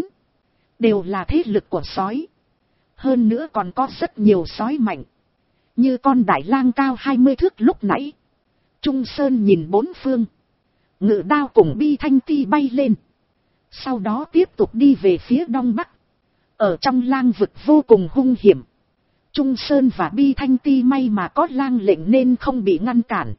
Đều là thế lực của sói. Hơn nữa còn có rất nhiều sói mạnh. Như con đại lang cao 20 thước lúc nãy. Trung Sơn nhìn bốn phương. Ngự đao cùng Bi Thanh Ti bay lên. Sau đó tiếp tục đi về phía đông bắc. Ở trong lang vực vô cùng hung hiểm. Trung Sơn và Bi Thanh Ti may mà có lang lệnh nên không bị ngăn cản.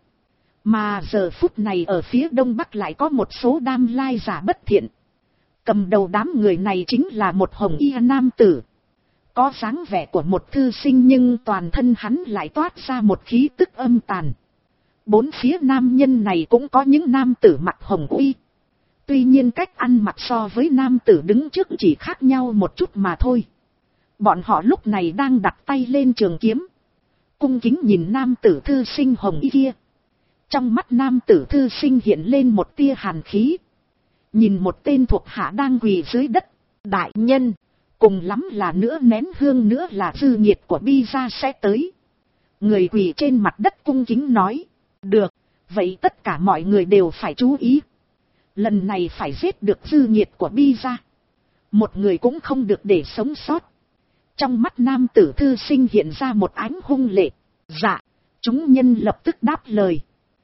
Mà giờ phút này ở phía đông bắc lại có một số đam lai giả bất thiện. Cầm đầu đám người này chính là một hồng y nam tử. Có dáng vẻ của một thư sinh nhưng toàn thân hắn lại toát ra một khí tức âm tàn. Bốn phía nam nhân này cũng có những nam tử mặc hồng y. Tuy nhiên cách ăn mặc so với nam tử đứng trước chỉ khác nhau một chút mà thôi. Bọn họ lúc này đang đặt tay lên trường kiếm. Cung kính nhìn nam tử thư sinh hồng y kia. Trong mắt nam tử thư sinh hiện lên một tia hàn khí. Nhìn một tên thuộc hạ đang quỳ dưới đất. Đại nhân, cùng lắm là nữa nén hương nữa là dư nhiệt của Bi gia sẽ tới. Người quỳ trên mặt đất cung kính nói. Được, vậy tất cả mọi người đều phải chú ý. Lần này phải giết được dư nhiệt của Bi gia. Một người cũng không được để sống sót. Trong mắt nam tử thư sinh hiện ra một ánh hung lệ. Dạ, chúng nhân lập tức đáp lời.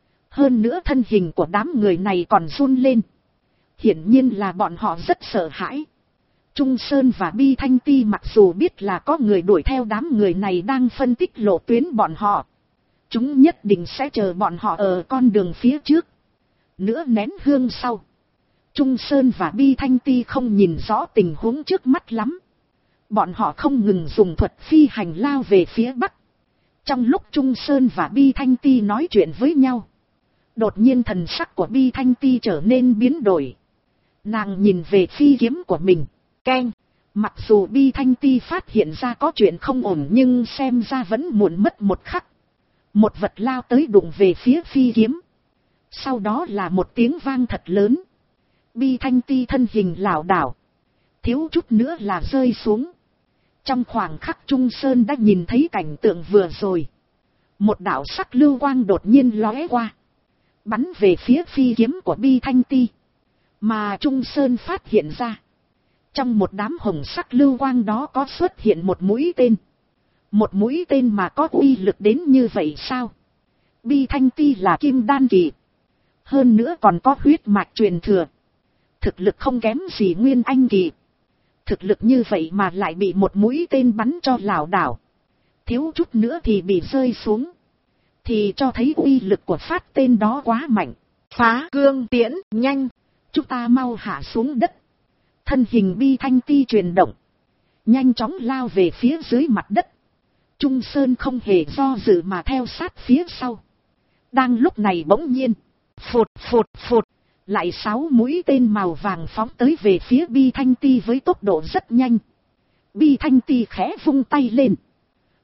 Hơn nữa thân hình của đám người này còn run lên. Hiển nhiên là bọn họ rất sợ hãi. Trung Sơn và Bi Thanh Ti mặc dù biết là có người đuổi theo đám người này đang phân tích lộ tuyến bọn họ. Chúng nhất định sẽ chờ bọn họ ở con đường phía trước. Nữa nén hương sau. Trung Sơn và Bi Thanh Ti không nhìn rõ tình huống trước mắt lắm. Bọn họ không ngừng dùng thuật phi hành lao về phía bắc. Trong lúc Trung Sơn và Bi Thanh Ti nói chuyện với nhau. Đột nhiên thần sắc của Bi Thanh Ti trở nên biến đổi. Nàng nhìn về phi kiếm của mình. Keng. Mặc dù Bi Thanh Ti phát hiện ra có chuyện không ổn nhưng xem ra vẫn muộn mất một khắc. Một vật lao tới đụng về phía phi kiếm. Sau đó là một tiếng vang thật lớn. Bi Thanh Ti thân hình lảo đảo. Thiếu chút nữa là rơi xuống. Trong khoảng khắc Trung Sơn đã nhìn thấy cảnh tượng vừa rồi. Một đạo sắc lưu quang đột nhiên lóe qua. Bắn về phía phi kiếm của Bi Thanh Ti. Mà Trung Sơn phát hiện ra. Trong một đám hồng sắc lưu quang đó có xuất hiện một mũi tên. Một mũi tên mà có uy lực đến như vậy sao? Bi Thanh Ti là kim đan kỳ. Hơn nữa còn có huyết mạch truyền thừa. Thực lực không kém gì Nguyên Anh kỳ. Thực lực như vậy mà lại bị một mũi tên bắn cho lảo đảo. Thiếu chút nữa thì bị rơi xuống. Thì cho thấy uy lực của phát tên đó quá mạnh. Phá cương tiễn, nhanh. Chúng ta mau hạ xuống đất. Thân hình Bi Thanh Ti chuyển động. Nhanh chóng lao về phía dưới mặt đất. Trung Sơn không hề do dự mà theo sát phía sau. Đang lúc này bỗng nhiên. Phụt phụt phụt. Lại 6 mũi tên màu vàng phóng tới về phía Bi Thanh Ti với tốc độ rất nhanh. Bi Thanh Ti khẽ vung tay lên.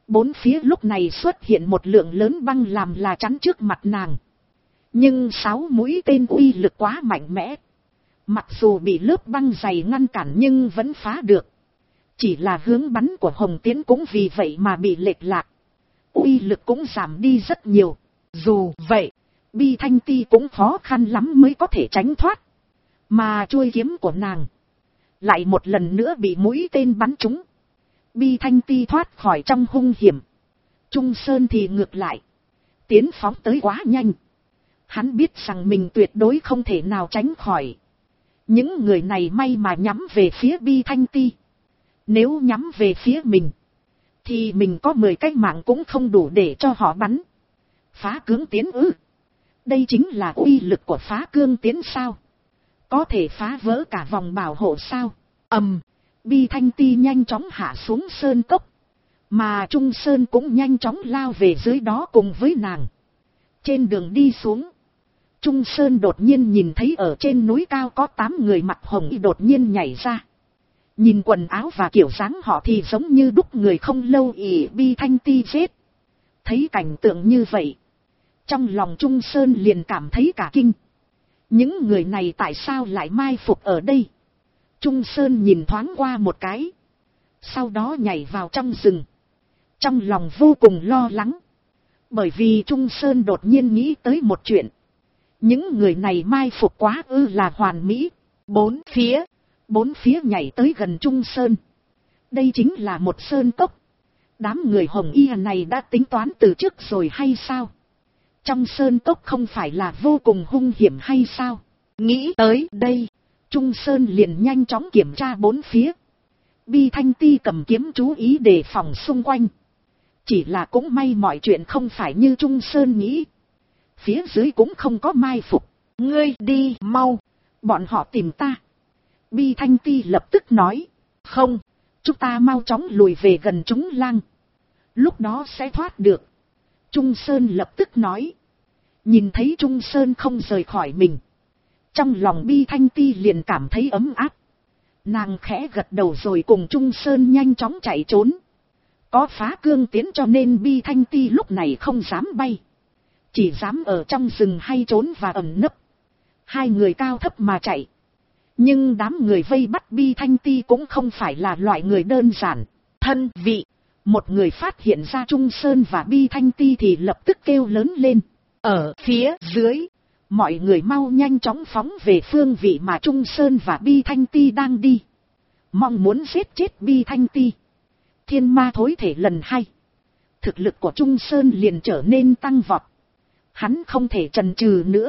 Bốn phía lúc này xuất hiện một lượng lớn băng làm là chắn trước mặt nàng. Nhưng 6 mũi tên uy lực quá mạnh mẽ. Mặc dù bị lớp băng dày ngăn cản nhưng vẫn phá được. Chỉ là hướng bắn của Hồng Tiến cũng vì vậy mà bị lệch lạc. Uy lực cũng giảm đi rất nhiều. Dù vậy, Bi Thanh Ti cũng khó khăn lắm mới có thể tránh thoát. Mà chuôi kiếm của nàng lại một lần nữa bị mũi tên bắn trúng. Bi Thanh Ti thoát khỏi trong hung hiểm. Trung Sơn thì ngược lại. Tiến phóng tới quá nhanh. Hắn biết rằng mình tuyệt đối không thể nào tránh khỏi. Những người này may mà nhắm về phía Bi Thanh Ti. Nếu nhắm về phía mình, thì mình có 10 cái mạng cũng không đủ để cho họ bắn. Phá cương tiến ư? Đây chính là uy lực của phá cương tiến sao? Có thể phá vỡ cả vòng bảo hộ sao? Bi Thanh Ti nhanh chóng hạ xuống sơn cốc. Mà Trung Sơn cũng nhanh chóng lao về dưới đó cùng với nàng. Trên đường đi xuống, Trung Sơn đột nhiên nhìn thấy ở trên núi cao có 8 người mặc hồng y đột nhiên nhảy ra. Nhìn quần áo và kiểu dáng họ thì giống như đúc người không lâu ỷ Bi Thanh Ti chết. Thấy cảnh tượng như vậy, trong lòng Trung Sơn liền cảm thấy cả kinh. Những người này tại sao lại mai phục ở đây? Trung Sơn nhìn thoáng qua một cái, sau đó nhảy vào trong rừng. Trong lòng vô cùng lo lắng, bởi vì Trung Sơn đột nhiên nghĩ tới một chuyện. Những người này mai phục quá ư là hoàn mỹ. Bốn phía nhảy tới gần Trung Sơn. Đây chính là một sơn cốc. Đám người hồng y này đã tính toán từ trước rồi hay sao? Trong sơn cốc không phải là vô cùng hung hiểm hay sao? Nghĩ tới đây, Trung Sơn liền nhanh chóng kiểm tra bốn phía. Bi Thanh Ti cầm kiếm chú ý đề phòng xung quanh. Chỉ là cũng may mọi chuyện không phải như Trung Sơn nghĩ. Phía dưới cũng không có mai phục. Ngươi đi mau, bọn họ tìm ta. Bi Thanh Ti lập tức nói. Không, chúng ta mau chóng lùi về gần chúng lang. Lúc đó sẽ thoát được. Trung Sơn lập tức nói. Nhìn thấy Trung Sơn không rời khỏi mình, trong lòng Bi Thanh Ti liền cảm thấy ấm áp. Nàng khẽ gật đầu rồi cùng Trung Sơn nhanh chóng chạy trốn. Có phá cương tiến cho nên Bi Thanh Ti lúc này không dám bay. Chỉ dám ở trong rừng hay trốn và ẩn nấp. Hai người cao thấp mà chạy. Nhưng đám người vây bắt Bi Thanh Ti cũng không phải là loại người đơn giản. Thân vị, một người phát hiện ra Trung Sơn và Bi Thanh Ti thì lập tức kêu lớn lên. Ở phía dưới, mọi người mau nhanh chóng phóng về phương vị mà Trung Sơn và Bi Thanh Ti đang đi. Mong muốn giết chết Bi Thanh Ti. Thiên ma thối thể lần 2. Thực lực của Trung Sơn liền trở nên tăng vọt. Hắn không thể chần chừ nữa.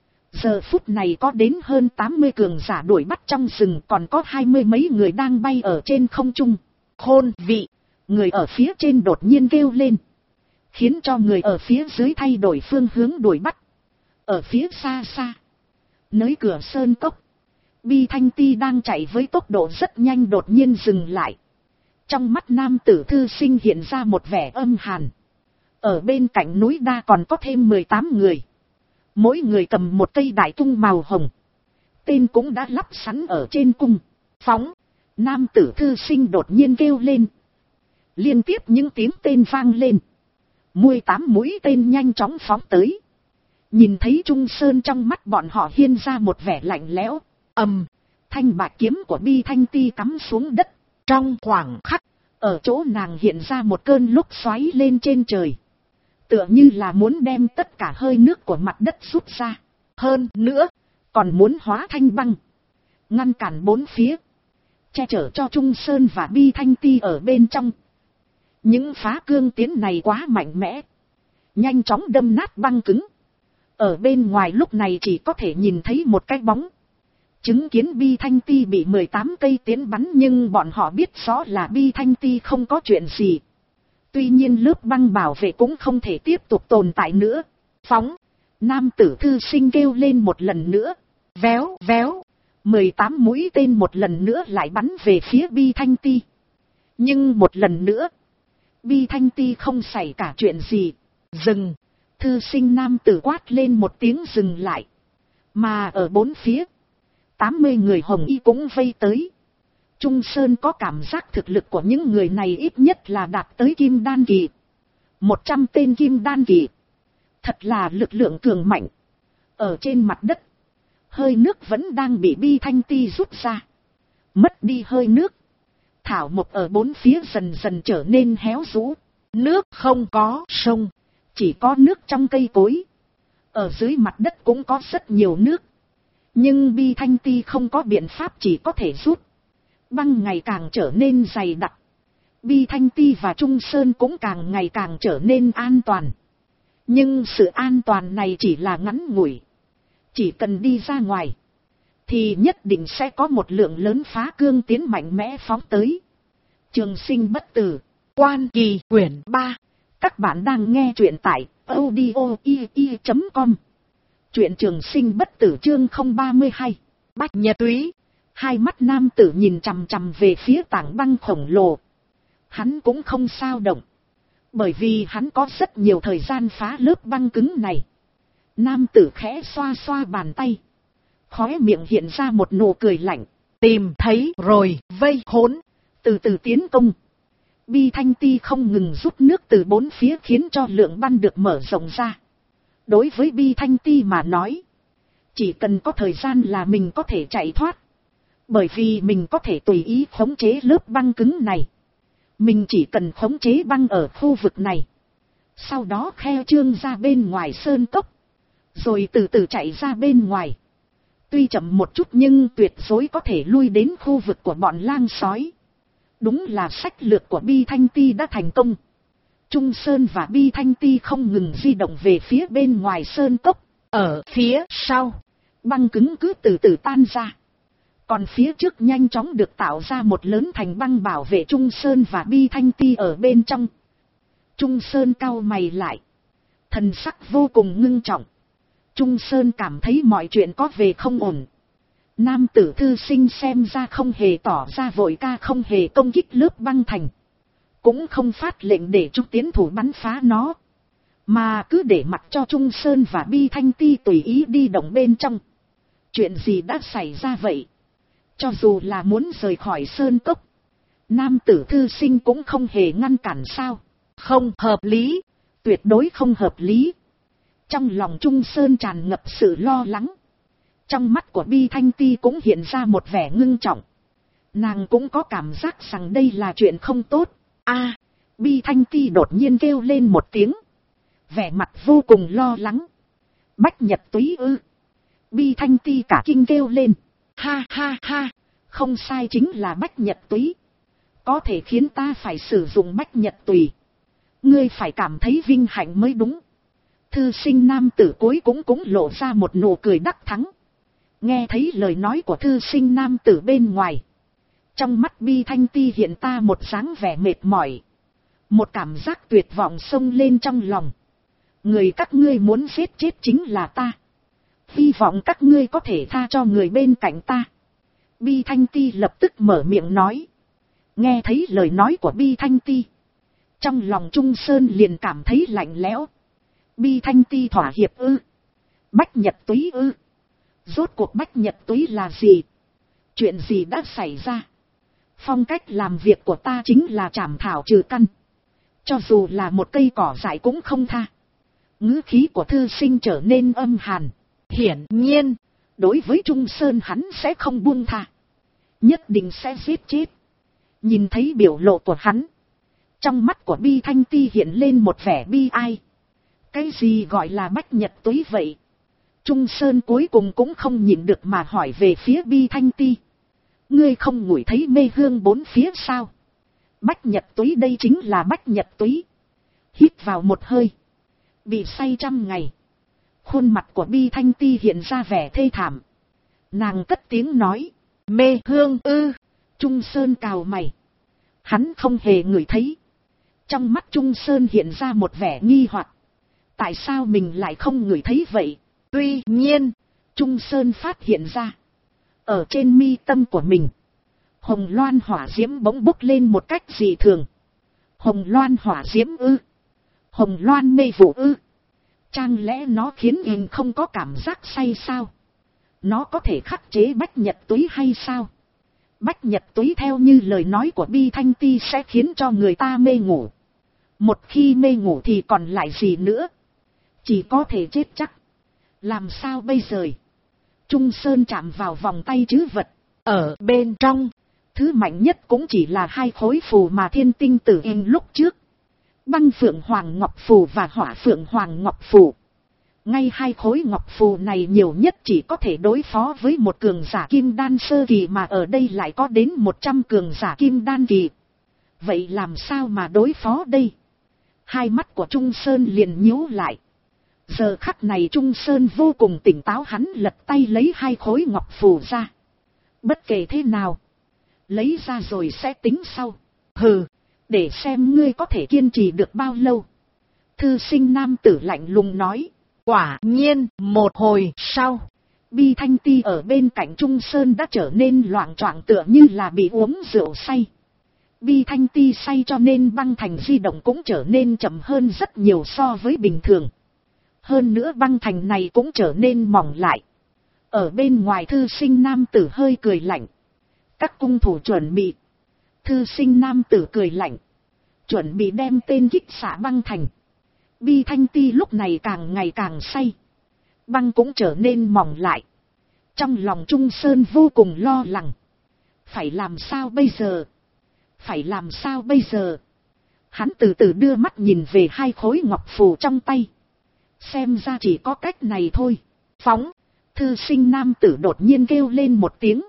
Giờ phút này có đến hơn 80 cường giả đuổi bắt trong rừng, còn có 20 mấy người đang bay ở trên không trung. Khôn vị, người ở phía trên đột nhiên kêu lên, khiến cho người ở phía dưới thay đổi phương hướng đuổi bắt. Ở phía xa xa, nơi cửa sơn cốc, Bi Thanh Ti đang chạy với tốc độ rất nhanh đột nhiên dừng lại. Trong mắt nam tử thư sinh hiện ra một vẻ âm hàn. Ở bên cạnh núi đa còn có thêm 18 người. Mỗi người cầm một cây đại cung màu hồng. Tên cũng đã lắp sẵn ở trên cung. Phóng, nam tử thư sinh đột nhiên kêu lên. Liên tiếp những tiếng tên vang lên. 18 mũi tên nhanh chóng phóng tới. Nhìn thấy Trung Sơn, trong mắt bọn họ hiện ra một vẻ lạnh lẽo. Thanh bạc kiếm của Bi Thanh Ti cắm xuống đất. Trong khoảng khắc, ở chỗ nàng hiện ra một cơn lốc xoáy lên trên trời. Tựa như là muốn đem tất cả hơi nước của mặt đất rút ra. Hơn nữa, còn muốn hóa thành băng. Ngăn cản bốn phía. Che chở cho Trung Sơn và Bi Thanh Ti ở bên trong. Những phá cương tiến này quá mạnh mẽ. Nhanh chóng đâm nát băng cứng. Ở bên ngoài lúc này chỉ có thể nhìn thấy một cái bóng. Chứng kiến Bi Thanh Ti bị 18 cây tiến bắn, nhưng bọn họ biết rõ là Bi Thanh Ti không có chuyện gì. Tuy nhiên lớp băng bảo vệ cũng không thể tiếp tục tồn tại nữa. Phóng, nam tử thư sinh kêu lên một lần nữa. Véo véo, 18 mũi tên một lần nữa lại bắn về phía Bi Thanh Ti. Nhưng một lần nữa, Bi Thanh Ti không xảy cả chuyện gì. Dừng, thư sinh nam tử quát lên một tiếng dừng lại. Mà ở bốn phía, 80 người hồng y cũng vây tới. Trung Sơn có cảm giác thực lực của những người này ít nhất là đạt tới kim đan kỳ. 100 tên kim đan kỳ. Thật là lực lượng cường mạnh. Ở trên mặt đất, hơi nước vẫn đang bị Bi Thanh Ti rút ra. Mất đi hơi nước. Thảo mộc ở bốn phía dần dần trở nên héo rũ. Nước không có, sông. Chỉ có nước trong cây cối. Ở dưới mặt đất cũng có rất nhiều nước. Nhưng Bi Thanh Ti không có biện pháp, chỉ có thể rút. Băng ngày càng trở nên dày đặc. Bi Thanh Ti và Trung Sơn cũng càng ngày càng trở nên an toàn. Nhưng sự an toàn này chỉ là ngắn ngủi. Chỉ cần đi ra ngoài, thì nhất định sẽ có một lượng lớn phá cương tiến mạnh mẽ phóng tới. Trường sinh bất tử, Quan Kỳ quyển 3. Các bạn đang nghe truyện tại audio.com. Truyện Trường Sinh bất tử chương 032. Bách Nhật Túy. Hai mắt nam tử nhìn chằm chằm về phía tảng băng khổng lồ. Hắn cũng không sao động, bởi vì hắn có rất nhiều thời gian phá lớp băng cứng này. Nam tử khẽ xoa xoa bàn tay, khóe miệng hiện ra một nụ cười lạnh. Tìm thấy rồi, vây khốn, từ từ tiến công. Bi Thanh Ti không ngừng rút nước từ bốn phía khiến cho lượng băng được mở rộng ra. Đối với Bi Thanh Ti mà nói, chỉ cần có thời gian là mình có thể chạy thoát. Bởi vì mình có thể tùy ý khống chế lớp băng cứng này. Mình chỉ cần khống chế băng ở khu vực này, sau đó khe trương ra bên ngoài sơn cốc, rồi từ từ chạy ra bên ngoài. Tuy chậm một chút nhưng tuyệt đối có thể lui đến khu vực của bọn lang sói. Đúng là sách lược của Bi Thanh Ti đã thành công. Trung Sơn và Bi Thanh Ti không ngừng di động về phía bên ngoài sơn cốc. Ở phía sau, băng cứng cứ từ từ tan ra. Còn phía trước nhanh chóng được tạo ra một lớn thành băng bảo vệ Trung Sơn và Bi Thanh Ti ở bên trong. Trung Sơn cau mày lại, thần sắc vô cùng ngưng trọng. Trung Sơn cảm thấy mọi chuyện có vẻ không ổn. Nam tử thư sinh xem ra không hề tỏ ra vội ca, không hề công kích lớp băng thành, cũng không phát lệnh để chúng tiến thủ bắn phá nó, mà cứ để mặc cho Trung Sơn và Bi Thanh Ti tùy ý đi động bên trong. Chuyện gì đã xảy ra vậy? Cho dù là muốn rời khỏi sơn cốc, nam tử thư sinh cũng không hề ngăn cản sao? Không hợp lý, tuyệt đối không hợp lý. Trong lòng Trung Sơn tràn ngập sự lo lắng. Trong mắt của Bi Thanh Ti cũng hiện ra một vẻ ngưng trọng. Nàng cũng có cảm giác rằng đây là chuyện không tốt. Bi Thanh Ti đột nhiên kêu lên một tiếng, vẻ mặt vô cùng lo lắng. Bách Nhật Túy ư? Bi Thanh Ti cả kinh kêu lên. Ha ha ha, không sai, chính là Bách Nhật Túy. Có thể khiến ta phải sử dụng Bách Nhật Tùy, ngươi phải cảm thấy vinh hạnh mới đúng. Thư sinh nam tử cuối cũng lộ ra một nụ cười đắc thắng. Nghe thấy lời nói của thư sinh nam tử bên ngoài, trong mắt Bi Thanh Ti hiện ta một dáng vẻ mệt mỏi. Một cảm giác tuyệt vọng xông lên trong lòng. Người các ngươi muốn giết chết chính là ta. Hy vọng các ngươi có thể tha cho người bên cạnh ta. Bi Thanh Ti lập tức mở miệng nói. Nghe thấy lời nói của Bi Thanh Ti, trong lòng Trung Sơn liền cảm thấy lạnh lẽo. Bi Thanh Ti thỏa hiệp ư? Bách Nhật Túy ư? Rốt cuộc Bách Nhật Túy là gì? Chuyện gì đã xảy ra? Phong cách làm việc của ta chính là chảm thảo trừ căn, cho dù là một cây cỏ dại cũng không tha. Ngữ khí của thư sinh trở nên âm hàn. Hiển nhiên, đối với Trung Sơn hắn sẽ không buông tha, nhất định sẽ giết chết. Nhìn thấy biểu lộ của hắn, trong mắt của Bi Thanh Ti hiện lên một vẻ bi ai. Cái gì gọi là Bách Nhật Túy vậy? Trung Sơn cuối cùng cũng không nhịn được mà hỏi về phía Bi Thanh Ti. Ngươi không ngửi thấy mê hương bốn phía sao? Bách Nhật Túy đây chính là Bách Nhật Túy. Hít vào một hơi, bị say 100 ngày. Khuôn mặt của Bi Thanh Ti hiện ra vẻ thê thảm. Nàng cất tiếng nói. Mê hương ư? Trung Sơn cào mày. Hắn không hề ngửi thấy. Trong mắt Trung Sơn hiện ra một vẻ nghi hoặc. Tại sao mình lại không ngửi thấy vậy? Tuy nhiên, Trung Sơn phát hiện ra, ở trên mi tâm của mình, hồng loan hỏa diễm bỗng bốc lên một cách dị thường. Hồng loan hỏa diễm ư? Hồng loan mê vụ ư? Chẳng lẽ nó khiến mình không có cảm giác say sao? Nó có thể khắc chế Bách Nhật Túy hay sao? Bách Nhật Túy theo như lời nói của Bi Thanh Ti sẽ khiến cho người ta mê ngủ. Một khi mê ngủ thì còn lại gì nữa? Chỉ có thể chết chắc. Làm sao bây giờ? Trung Sơn chạm vào vòng tay trữ vật. Ở bên trong, thứ mạnh nhất cũng chỉ là 2 khối phù mà Thiên Tinh Tử in lúc trước. Băng Phượng Hoàng Ngọc Phù và Hỏa Phượng Hoàng Ngọc Phù. Ngay 2 khối ngọc phù này nhiều nhất chỉ có thể đối phó với một cường giả kim đan sơ kỳ, mà ở đây lại có đến 100 cường giả kim đan kỳ. Vậy làm sao mà đối phó đây? Hai mắt của Trung Sơn liền nhíu lại. Giờ khắc này Trung Sơn vô cùng tỉnh táo, hắn lật tay lấy 2 khối ngọc phù ra. Bất kể thế nào, lấy ra rồi sẽ tính sau. Hừ, để xem ngươi có thể kiên trì được bao lâu. Thư sinh nam tử lạnh lùng nói. Quả nhiên, một hồi sau, Bi Thanh Ti ở bên cạnh Trung Sơn đã trở nên loạng choạng tựa như là bị uống rượu say. Bi Thanh Ti say cho nên băng thành di động cũng trở nên chậm hơn rất nhiều so với bình thường. Hơn nữa băng thành này cũng trở nên mỏng lại. Ở bên ngoài thư sinh nam tử hơi cười lạnh. Các cung thủ chuẩn bị. Thư sinh nam tử cười lạnh. Chuẩn bị đem tên kích xạ băng thành. Bi Thanh Ti lúc này càng ngày càng say. Băng cũng trở nên mỏng lại. Trong lòng Trung Sơn vô cùng lo lắng. Phải làm sao bây giờ? Phải làm sao bây giờ? Hắn từ từ đưa mắt nhìn về 2 khối ngọc phù trong tay. Xem ra chỉ có cách này thôi. Phóng! Thư sinh nam tử đột nhiên kêu lên một tiếng.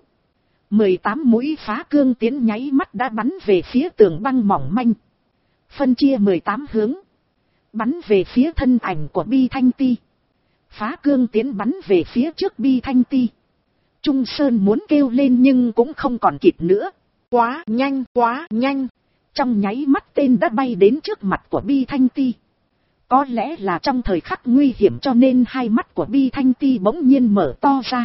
18 mũi phá cương tiến nháy mắt đã bắn về phía tường băng mỏng manh. Phân chia 18 hướng. Bắn về phía thân ảnh của Bi Thanh Ti. Phá cương tiến bắn về phía trước Bi Thanh Ti. Trung Sơn muốn kêu lên nhưng cũng không còn kịp nữa. Quá nhanh, quá nhanh. Trong nháy mắt tên đã bay đến trước mặt của Bi Thanh Ti. Có lẽ là trong thời khắc nguy hiểm cho nên hai mắt của Bi Thanh Ti bỗng nhiên mở to ra.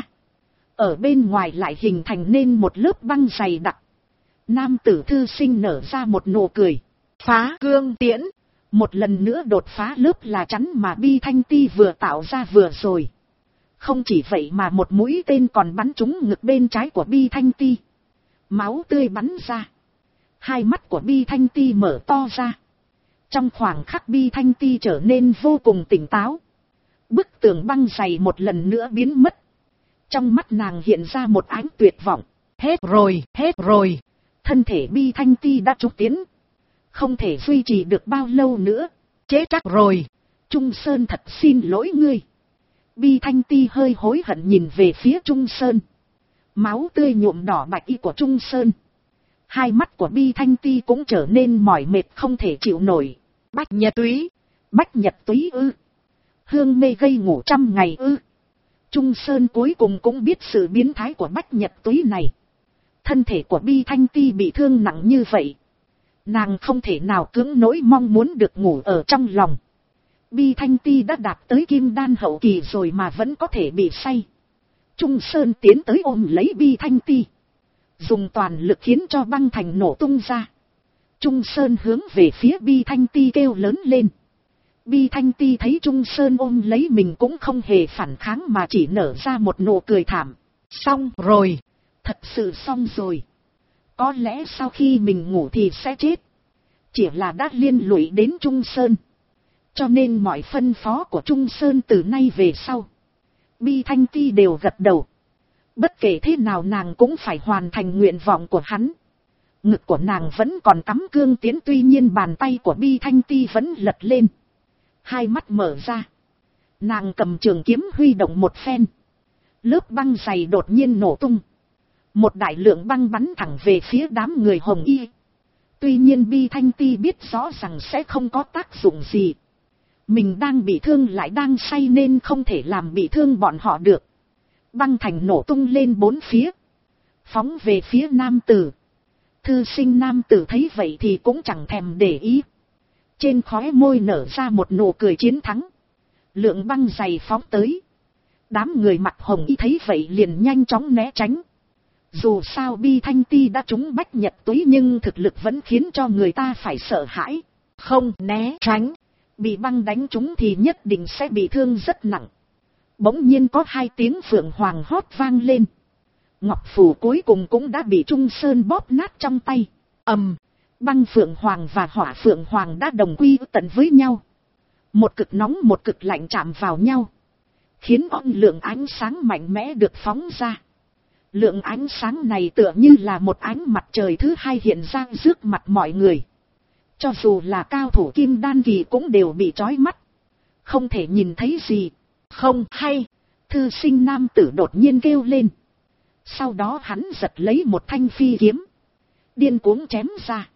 Ở bên ngoài lại hình thành nên một lớp băng dày đặc. Nam tử thư sinh nở ra một nụ cười. Phá cương tiễn. Một lần nữa đột phá lớp là chắn mà Bi Thanh Ti vừa tạo ra vừa rồi. Không chỉ vậy mà một mũi tên còn bắn trúng ngực bên trái của Bi Thanh Ti. Máu tươi bắn ra. Hai mắt của Bi Thanh Ti mở to ra. Trong khoảng khắc Bi Thanh Ti trở nên vô cùng tỉnh táo. Bức tường băng dày một lần nữa biến mất. Trong mắt nàng hiện ra một ánh tuyệt vọng. Hết rồi, hết rồi. Thân thể Bi Thanh Ti đã trúng tiến. Không thể duy trì được bao lâu nữa. Chết chắc rồi. Trung Sơn thật xin lỗi ngươi. Bi Thanh Ti hơi hối hận nhìn về phía Trung Sơn. Máu tươi nhuộm đỏ bạch y của Trung Sơn. Hai mắt của Bi Thanh Ti cũng trở nên mỏi mệt không thể chịu nổi. Bách Nhật Túy. Bách Nhật Túy ư? Hương mê gây ngủ 100 ngày ư? Trung Sơn cuối cùng cũng biết sự biến thái của Bách Nhật Túy này. Thân thể của Bi Thanh Ti bị thương nặng như vậy. Nàng không thể nào cưỡng nỗi mong muốn được ngủ ở trong lòng. Bi Thanh Ti đã đạt tới kim đan hậu kỳ rồi mà vẫn có thể bị say. Trung Sơn tiến tới ôm lấy Bi Thanh Ti. Dùng toàn lực khiến cho băng thành nổ tung ra. Trung Sơn hướng về phía Bi Thanh Ti kêu lớn lên. Bi Thanh Ti thấy Trung Sơn ôm lấy mình cũng không hề phản kháng mà chỉ nở ra một nụ cười thảm. Xong rồi. Thật sự xong rồi. Có lẽ sau khi mình ngủ thì sẽ chết. Chỉ là đã liên lụy đến Trung Sơn. Cho nên mọi phân phó của Trung Sơn từ nay về sau. Bi Thanh Ti đều gật đầu. Bất kể thế nào nàng cũng phải hoàn thành nguyện vọng của hắn. Ngực của nàng vẫn còn cắm cương tiến, tuy nhiên bàn tay của Bi Thanh Ti vẫn lật lên. Hai mắt mở ra. Nàng cầm trường kiếm huy động một phen. Lớp băng dày đột nhiên nổ tung. Một đại lượng băng bắn thẳng về phía đám người hồng y. Tuy nhiên Bi Thanh Ti biết rõ rằng sẽ không có tác dụng gì. Mình đang bị thương lại đang say nên không thể làm bị thương bọn họ được. Băng thành nổ tung lên bốn phía. Phóng về phía nam tử. Thư sinh nam tử thấy vậy thì cũng chẳng thèm để ý. Trên khóe môi nở ra một nụ cười chiến thắng. Lượng băng dày phóng tới. Đám người mặt hồng y thấy vậy liền nhanh chóng né tránh. Dù sao Bi Thanh Ti đã trúng Bách Nhật Túy nhưng thực lực vẫn khiến cho người ta phải sợ hãi. Không né tránh. Bị băng đánh trúng thì nhất định sẽ bị thương rất nặng. Bỗng nhiên có hai tiếng phượng hoàng hót vang lên. Ngọc phù cuối cùng cũng đã bị Trung Sơn bóp nát trong tay. Băng phượng hoàng và hỏa phượng hoàng đã đồng quy tận với nhau. Một cực nóng một cực lạnh chạm vào nhau, khiến lượng ánh sáng mạnh mẽ được phóng ra. Lượng ánh sáng này tựa như là một ánh mặt trời thứ hai hiện ra trước mặt mọi người. Cho dù là cao thủ kim đan kỳ cũng đều bị chói mắt, không thể nhìn thấy gì. Không hay, thư sinh nam tử đột nhiên kêu lên. Sau đó hắn giật lấy một thanh phi kiếm, điên cuống chém ra.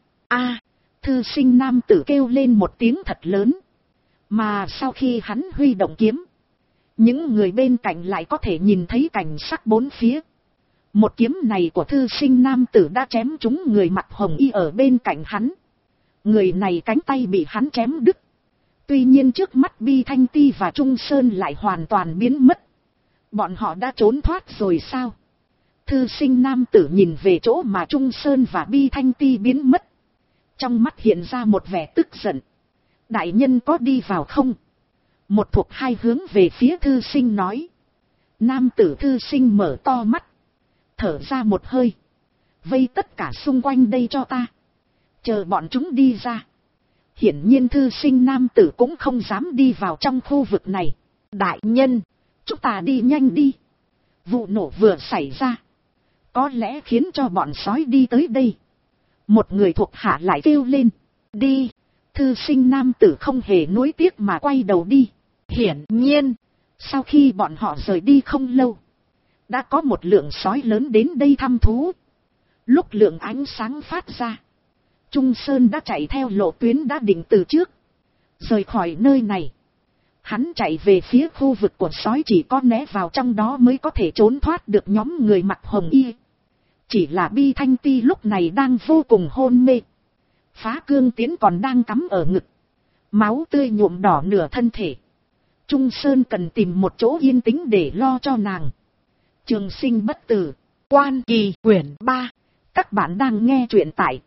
Thư sinh nam tử kêu lên một tiếng thật lớn. Mà sau khi hắn huy động kiếm, những người bên cạnh lại có thể nhìn thấy cảnh sắc bốn phía. Một kiếm này của thư sinh nam tử đã chém trúng người mặc hồng y ở bên cạnh hắn. Người này cánh tay bị hắn chém đứt. Tuy nhiên trước mắt Bi Thanh Ti và Trung Sơn lại hoàn toàn biến mất. Bọn họ đã trốn thoát rồi sao? Thư sinh nam tử nhìn về chỗ mà Trung Sơn và Bi Thanh Ti biến mất. Trong mắt hiện ra một vẻ tức giận. Đại nhân có đi vào không? Một thuộc hai hướng về phía thư sinh nói. Nam tử thư sinh mở to mắt, thở ra một hơi. Vây tất cả xung quanh đây cho ta, chờ bọn chúng đi ra. Hiển nhiên thư sinh nam tử cũng không dám đi vào trong khu vực này. Đại nhân, chúng ta đi nhanh đi. Vụ nổ vừa xảy ra, có lẽ khiến cho bọn sói đi tới đây. Một người thuộc hạ lại kêu lên. Đi. Thư sinh nam tử không hề nuối tiếc mà quay đầu đi. Hiển nhiên, sau khi bọn họ rời đi không lâu, đã có một lượng sói lớn đến đây thăm thú. Lúc lượng ánh sáng phát ra, Trung Sơn đã chạy theo lộ tuyến đã định từ trước, rời khỏi nơi này. Hắn chạy về phía khu vực của sói, chỉ có né vào trong đó mới có thể trốn thoát được nhóm người mặc hồng y. Chỉ là Bi Thanh Ti lúc này đang vô cùng hôn mê. Phá cương tiến còn đang cắm ở ngực, máu tươi nhuộm đỏ nửa thân thể. Trung Sơn cần tìm một chỗ yên tĩnh để lo cho nàng. Trường sinh bất tử, Quan Kỳ quyển 3. Các bạn đang nghe truyện tại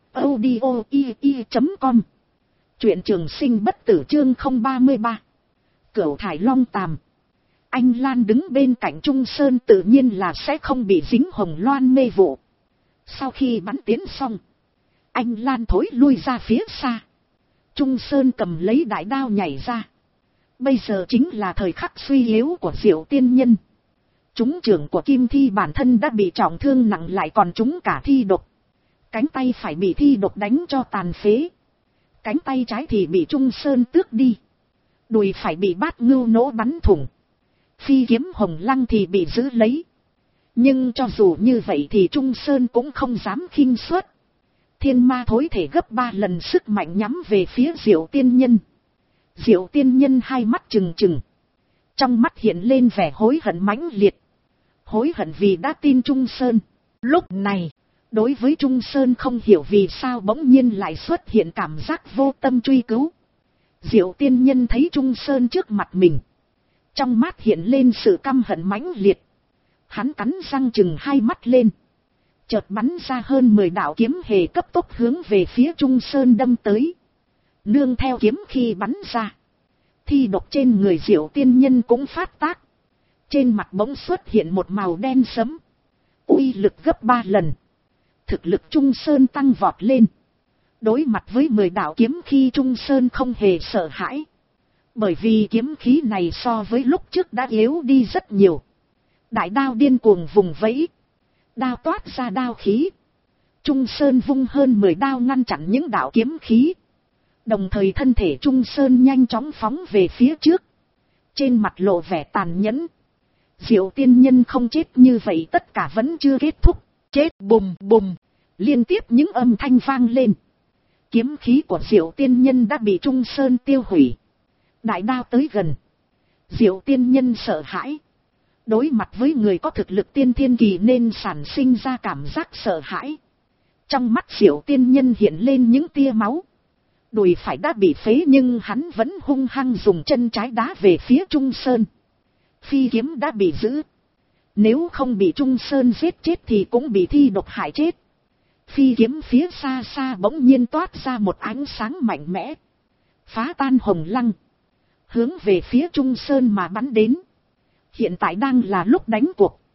audio.com. Truyện Trường Sinh bất tử chương 033. Cửu thải long tàm. Anh Lan đứng bên cạnh Trung Sơn tự nhiên là sẽ không bị dính hồng loan mê vụ. Sau khi bắn tiến xong, anh Lan thối lui ra phía xa. Trung Sơn cầm lấy đại đao nhảy ra. Bây giờ chính là thời khắc suy yếu của Diệu tiên nhân. Trúng trưởng của Kim Thi bản thân đã bị trọng thương nặng, lại còn trúng cả thi độc. Cánh tay phải bị thi độc đánh cho tàn phế. Cánh tay trái thì bị Trung Sơn tước đi. Đùi phải bị bát ngưu nỗ bắn thủng. Phi kiếm hồng lăng thì bị giữ lấy. Nhưng cho dù như vậy thì Trung Sơn cũng không dám khinh suất. Thiên ma thối thể gấp 3 lần sức mạnh nhắm về phía Diệu tiên nhân. Diệu tiên nhân hai mắt trừng trừng, trong mắt hiện lên vẻ hối hận mãnh liệt. Hối hận vì đã tin Trung Sơn. Lúc này, đối với Trung Sơn không hiểu vì sao bỗng nhiên lại xuất hiện cảm giác vô tâm truy cứu. Diệu tiên nhân thấy Trung Sơn trước mặt mình, trong mắt hiện lên sự căm hận mãnh liệt. Hắn cắn răng trừng hai mắt lên, chợt bắn ra hơn 10 đạo kiếm hề cấp tốc hướng về phía Trung Sơn đâm tới. Nương theo kiếm khi bắn ra, thi độc trên người Diệu tiên nhân cũng phát tác. Trên mặt bỗng xuất hiện một màu đen sẫm, uy lực gấp 3 lần. Thực lực Trung Sơn tăng vọt lên. Đối mặt với 10 đạo kiếm khi Trung Sơn không hề sợ hãi. Bởi vì kiếm khí này so với lúc trước đã yếu đi rất nhiều. Đại đao điên cuồng vùng vẫy, đao toát ra đao khí. Trung Sơn vung hơn 10 đao ngăn chặn những đạo kiếm khí. Đồng thời thân thể Trung Sơn nhanh chóng phóng về phía trước, trên mặt lộ vẻ tàn nhẫn. Diệu tiên nhân không chết như vậy, tất cả vẫn chưa kết thúc. Chết bùm bùm, liên tiếp những âm thanh vang lên. Kiếm khí của Diệu tiên nhân đã bị Trung Sơn tiêu hủy. Đại đao tới gần, Diệu tiên nhân sợ hãi. Đối mặt với người có thực lực tiên thiên kỳ nên sản sinh ra cảm giác sợ hãi. Trong mắt Diệu tiên nhân hiện lên những tia máu. Đùi phải đã bị phế nhưng hắn vẫn hung hăng dùng chân trái đá về phía Trung Sơn. Phi kiếm đã bị giữ. Nếu không bị Trung Sơn giết chết thì cũng bị thi độc hại chết. Phi kiếm phía xa xa bỗng nhiên toát ra một ánh sáng mạnh mẽ, phá tan hồng lăng, hướng về phía Trung Sơn mà bắn đến. Hiện tại đang là lúc đánh cuộc.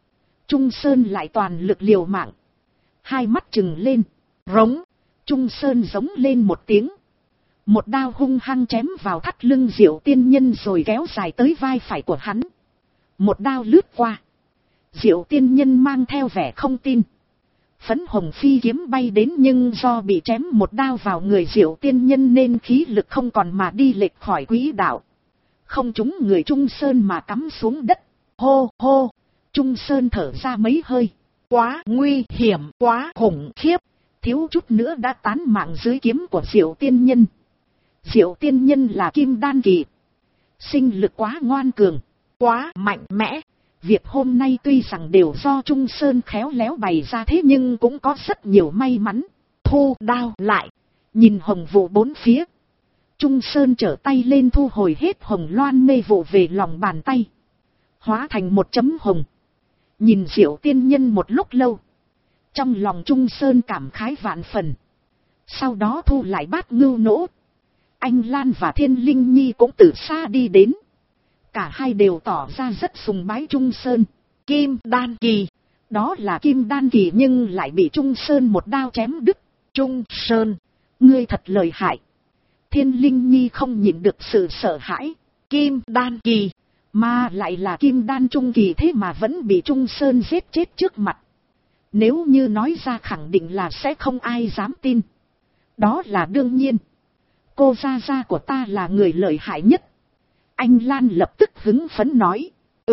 Trung Sơn lại toàn lực liều mạng. Hai mắt trừng lên. Rống. Trung Sơn giống lên một tiếng. Một đao hung hăng chém vào thắt lưng Diệu Tiên Nhân rồi kéo dài tới vai phải của hắn. Một đao lướt qua. Diệu Tiên Nhân mang theo vẻ không tin. Phấn hồng phi kiếm bay đến nhưng do bị chém một đao vào người Diệu Tiên Nhân nên khí lực không còn mà đi lệch khỏi quỹ đạo. Không trúng người Trung Sơn mà cắm xuống đất. Hô hô. Trung Sơn thở ra mấy hơi. Quá nguy hiểm, quá khủng khiếp. Thiếu chút nữa đã tán mạng dưới kiếm của Diệu Tiên Nhân. Diệu Tiên Nhân là kim đan kỳ. Sinh lực quá ngoan cường, quá mạnh mẽ. Việc hôm nay tuy rằng đều do Trung Sơn khéo léo bày ra thế nhưng cũng có rất nhiều may mắn. Thu đao lại. Nhìn hồng vụ bốn phía. Trung Sơn trở tay lên thu hồi hết hồng loan mê vụ về lòng bàn tay. Hóa thành một chấm hồng. Nhìn Diệu Tiên Nhân một lúc lâu. Trong lòng Trung Sơn cảm khái vạn phần. Sau đó thu lại bát ngưu nỗ. Anh Lan và Thiên Linh Nhi cũng từ xa đi đến. Cả hai đều tỏ ra rất sùng bái Trung Sơn. Kim đan kỳ. Đó là kim đan kỳ nhưng lại bị Trung Sơn một đao chém đứt. Trung Sơn, ngươi thật lợi hại. Thiên Linh Nhi không nhịn được sự sợ hãi. Kim đan kỳ, mà lại là kim đan trung kỳ thế mà vẫn bị Trung Sơn giết chết trước mặt. Nếu như nói ra khẳng định là sẽ không ai dám tin. Đó là đương nhiên. Cô gia gia của ta là người lợi hại nhất. Anh Lan lập tức hứng phấn nói.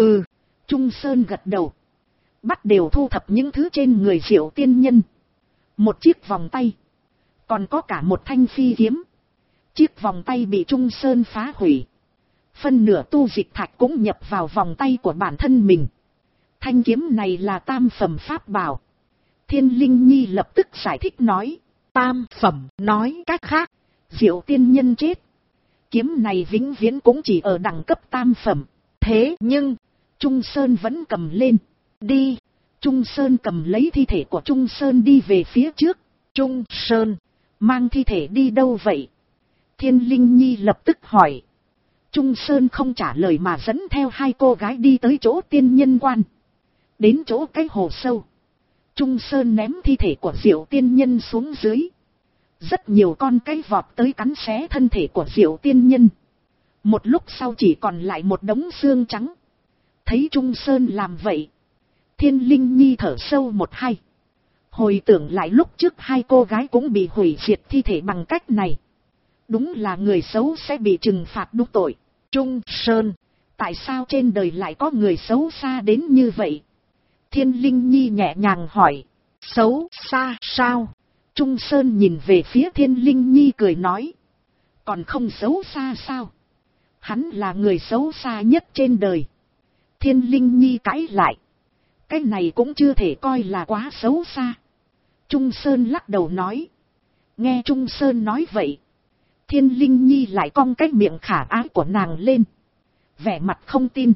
Trung Sơn gật đầu. Bắt đều thu thập những thứ trên người Diệu Tiên Nhân. Một chiếc vòng tay. Còn có cả một thanh phi kiếm. Chiếc vòng tay bị Trung Sơn phá hủy. Phân nửa tu dịch thạch cũng nhập vào vòng tay của bản thân mình. Thanh kiếm này là tam phẩm pháp bảo. Thiên Linh Nhi lập tức giải thích nói. Tam phẩm, nói cách khác. Diệu Tiên Nhân chết. Kiếm này vĩnh viễn cũng chỉ ở đẳng cấp tam phẩm. Thế nhưng, Trung Sơn vẫn cầm lên. Đi. Trung Sơn cầm lấy thi thể của Trung Sơn đi về phía trước. Trung Sơn, mang thi thể đi đâu vậy? Thiên Linh Nhi lập tức hỏi. Trung Sơn không trả lời mà dẫn theo hai cô gái đi tới chỗ tiên nhân quan. Đến chỗ cái hồ sâu. Trung Sơn ném thi thể của Diệu Tiên Nhân xuống dưới. Rất nhiều con cây vọt tới cắn xé thân thể của Diệu Tiên Nhân. Một lúc sau chỉ còn lại một đống xương trắng. Thấy Trung Sơn làm vậy. Thiên Linh Nhi thở sâu một hai. Hồi tưởng lại lúc trước hai cô gái cũng bị hủy diệt thi thể bằng cách này. Đúng là người xấu sẽ bị trừng phạt đúng tội. Trung Sơn, tại sao trên đời lại có người xấu xa đến như vậy? Thiên Linh Nhi nhẹ nhàng hỏi. Xấu xa sao? Trung Sơn nhìn về phía Thiên Linh Nhi cười nói. Còn không xấu xa sao? Hắn là người xấu xa nhất trên đời. Thiên Linh Nhi cãi lại. Cái này cũng chưa thể coi là quá xấu xa. Trung Sơn lắc đầu nói. Nghe Trung Sơn nói vậy. Thiên Linh Nhi lại cong cái miệng khả ái của nàng lên. Vẻ mặt không tin.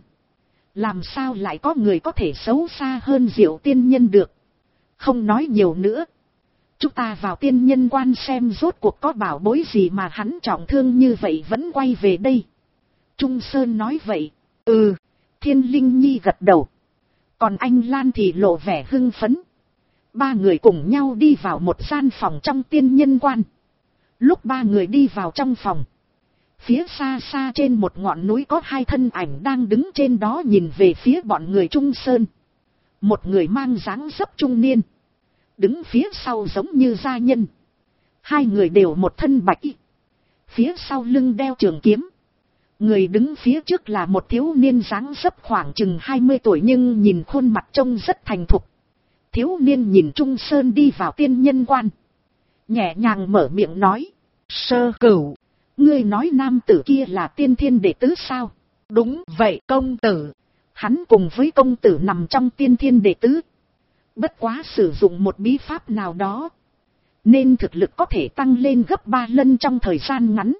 Làm sao lại có người có thể xấu xa hơn Diệu Tiên Nhân được? Không nói nhiều nữa. Chúng ta vào tiên nhân quan xem rốt cuộc có bảo bối gì mà hắn trọng thương như vậy vẫn quay về đây. Trung Sơn nói vậy. Thiên Linh Nhi gật đầu. Còn anh Lan thì lộ vẻ hưng phấn. Ba người cùng nhau đi vào một gian phòng trong tiên nhân quan. Lúc ba người đi vào trong phòng. Phía xa xa trên một ngọn núi có hai thân ảnh đang đứng trên đó nhìn về phía bọn người Trung Sơn. Một người mang dáng dấp trung niên. Đứng phía sau giống như gia nhân. Hai người đều một thân bạch y. Phía sau lưng đeo trường kiếm. Người đứng phía trước là một thiếu niên dáng dấp khoảng chừng 20 tuổi nhưng nhìn khuôn mặt trông rất thành thục. Thiếu niên nhìn Trung Sơn đi vào tiên nhân quan. Nhẹ nhàng mở miệng nói. Sơ Cửu, ngươi nói nam tử kia là tiên thiên đệ tứ sao? Đúng vậy công tử. Hắn cùng với công tử nằm trong tiên thiên đệ tứ. Bất quá sử dụng một bí pháp nào đó. Nên thực lực có thể tăng lên gấp 3 lần trong thời gian ngắn.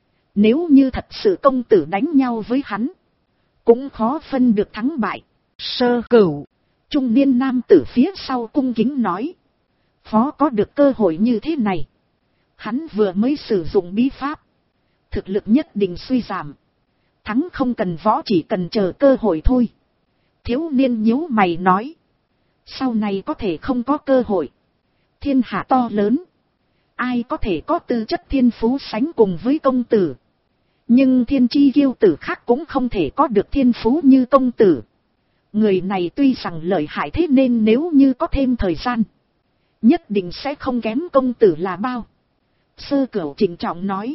Nếu như thật sự công tử đánh nhau với hắn. Cũng khó phân được thắng bại. Sơ Cửu, trung niên nam tử phía sau cung kính nói. Phó có được cơ hội như thế này. Hắn vừa mới sử dụng bí pháp. Thực lực nhất định suy giảm. Thắng không cần võ chỉ cần chờ cơ hội thôi. Thiếu niên nhíu mày nói. Sau này có thể không có cơ hội. Thiên hạ to lớn. Ai có thể có tư chất thiên phú sánh cùng với công tử. Nhưng thiên chi kiêu tử khác cũng không thể có được thiên phú như công tử. Người này tuy rằng lợi hại thế nên nếu như có thêm thời gian, nhất định sẽ không kém công tử là bao. Sơ Cửu trịnh trọng nói.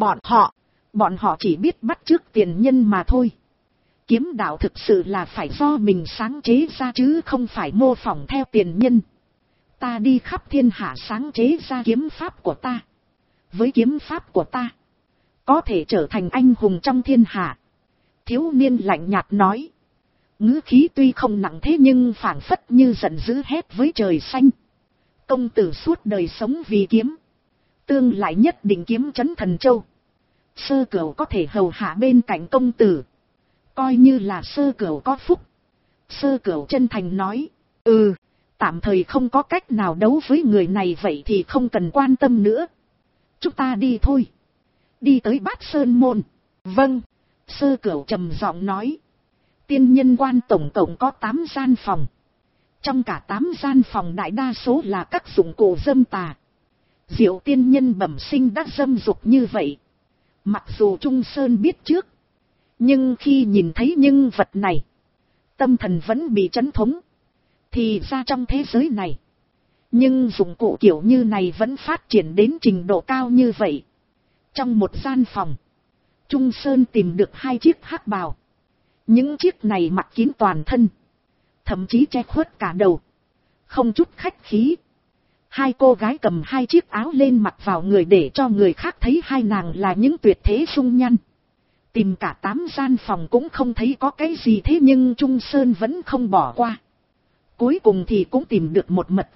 Bọn họ chỉ biết bắt chước tiền nhân mà thôi. Kiếm đạo thực sự là phải do mình sáng chế ra chứ không phải mô phỏng theo tiền nhân. Ta đi khắp thiên hạ sáng chế ra kiếm pháp của ta. Với kiếm pháp của ta, có thể trở thành anh hùng trong thiên hạ. Thiếu niên lạnh nhạt nói. Ngữ khí tuy không nặng thế nhưng phảng phất như giận dữ hét với trời xanh. Công tử suốt đời sống vì kiếm, tương lai nhất định kiếm trấn Thần Châu. Sơ Cửu có thể hầu hạ bên cạnh công tử, coi như là Sơ Cửu có phúc. Sơ Cửu chân thành nói. Tạm thời không có cách nào đấu với người này, vậy thì không cần quan tâm nữa. Chúng ta đi thôi. Đi tới Bát Sơn Môn. Vâng. Sơ Cửu trầm giọng nói. Tiên nhân quan tổng cộng có 8 gian phòng. Trong cả 8 gian phòng đại đa số là các dụng cụ dâm tà. Diệu tiên nhân bẩm sinh đã dâm dục như vậy. Mặc dù Trung Sơn biết trước, nhưng khi nhìn thấy những vật này, tâm thần vẫn bị chấn thống. Thì ra trong thế giới này, nhưng dụng cụ kiểu như này vẫn phát triển đến trình độ cao như vậy. Trong một gian phòng, Trung Sơn tìm được 2 chiếc hắc bào. Những chiếc này mặc kín toàn thân, thậm chí che khuất cả đầu, không chút khách khí. 2 cô gái cầm 2 chiếc áo lên mặc vào người để cho người khác thấy hai nàng là những tuyệt thế dung nhan. Tìm cả 8 gian phòng cũng không thấy có cái gì, thế nhưng Trung Sơn vẫn không bỏ qua. Cuối cùng thì cũng tìm được một mật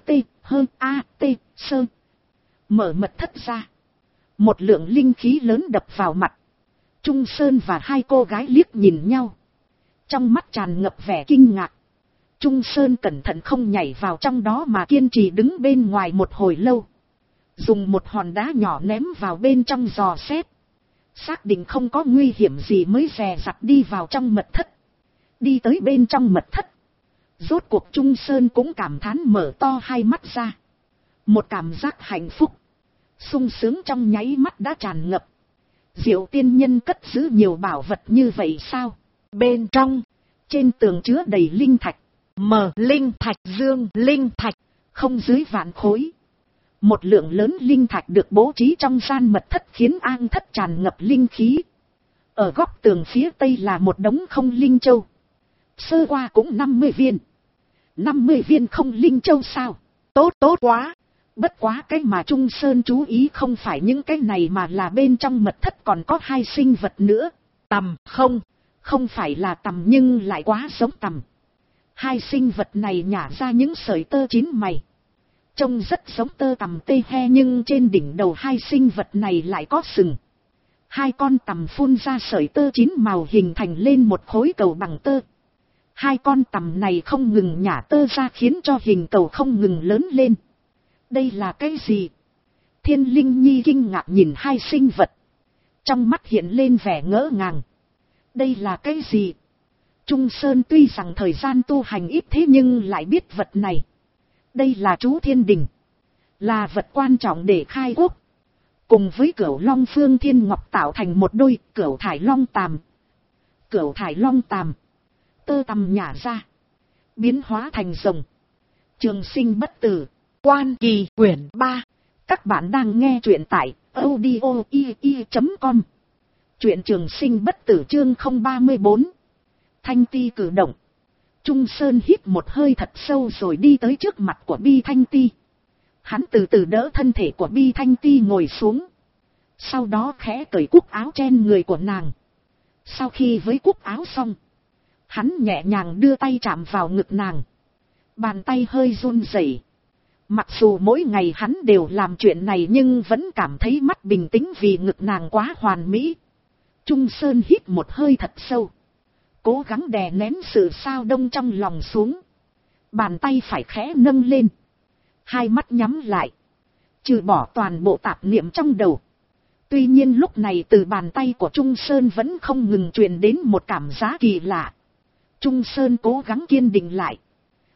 sơ. Mở mật thất ra, một lượng linh khí lớn đập vào mặt. Trung Sơn và 2 cô gái liếc nhìn nhau, trong mắt tràn ngập vẻ kinh ngạc. Trung Sơn cẩn thận không nhảy vào trong đó mà kiên trì đứng bên ngoài một hồi lâu. Dùng một hòn đá nhỏ ném vào bên trong dò xét. Xác định không có nguy hiểm gì mới dè dặt đi vào trong mật thất. Đi tới bên trong mật thất, rốt cuộc Trung Sơn cũng cảm thán mở to 2 mắt ra. Một cảm giác hạnh phúc, sung sướng trong nháy mắt đã tràn ngập. Diệu tiên nhân cất giữ nhiều bảo vật như vậy sao? Bên trong, trên tường chứa đầy linh thạch. Linh thạch, dương linh thạch, không dưới vạn khối. Một lượng lớn linh thạch được bố trí trong gian mật thất khiến an thất tràn ngập linh khí. Ở góc tường phía tây là một đống không linh châu. Sơ qua cũng 50 viên. 50 viên không linh châu sao? Tốt quá. Bất quá cái mà Trung Sơn chú ý không phải những cái này mà là bên trong mật thất còn có 2 sinh vật nữa. Tằm không phải là tằm nhưng lại quá giống tằm. 2 sinh vật này nhả ra những sợi tơ 9 mày. Trông rất giống tơ tằm tê he nhưng trên đỉnh đầu 2 sinh vật này lại có sừng. 2 con tằm phun ra sợi tơ 9 màu hình thành lên một khối cầu bằng tơ. 2 con tằm này không ngừng nhả tơ ra khiến cho hình cầu không ngừng lớn lên. Đây là cái gì? Thiên Linh Nhi kinh ngạc nhìn 2 sinh vật. Trong mắt hiện lên vẻ ngỡ ngàng. Đây là cái gì? Trung Sơn tuy rằng thời gian tu hành ít thế nhưng lại biết vật này. Đây là chú thiên đình. Là vật quan trọng để khai quốc. Cùng với Cửu Long Phương Thiên Ngọc tạo thành một đôi Cửu Thải Long Tàm. Cửu Thải Long Tàm, tơ tằm nhả ra, biến hóa thành rồng. Trường sinh bất tử. Quan Kỳ quyển 3. Các bạn đang nghe truyện tại audio.com. Truyện Trường Sinh bất tử chương 034. Thanh Ti cử động. Trung Sơn hít một hơi thật sâu rồi đi tới trước mặt của Bi Thanh Ti. Hắn từ từ đỡ thân thể của Bi Thanh Ti ngồi xuống. Sau đó khẽ cởi cúc áo trên người của nàng. Sau khi với cúc áo xong, hắn nhẹ nhàng đưa tay chạm vào ngực nàng. Bàn tay hơi run rẩy. Mặc dù mỗi ngày hắn đều làm chuyện này nhưng vẫn cảm thấy mắt bình tĩnh vì ngực nàng quá hoàn mỹ. Trung Sơn hít một hơi thật sâu, cố gắng đè nén sự sao đông trong lòng xuống. Bàn tay phải khẽ nâng lên, 2 mắt nhắm lại, trừ bỏ toàn bộ tạp niệm trong đầu. Tuy nhiên lúc này từ bàn tay của Trung Sơn vẫn không ngừng truyền đến một cảm giác kỳ lạ. Trung Sơn cố gắng kiên định lại.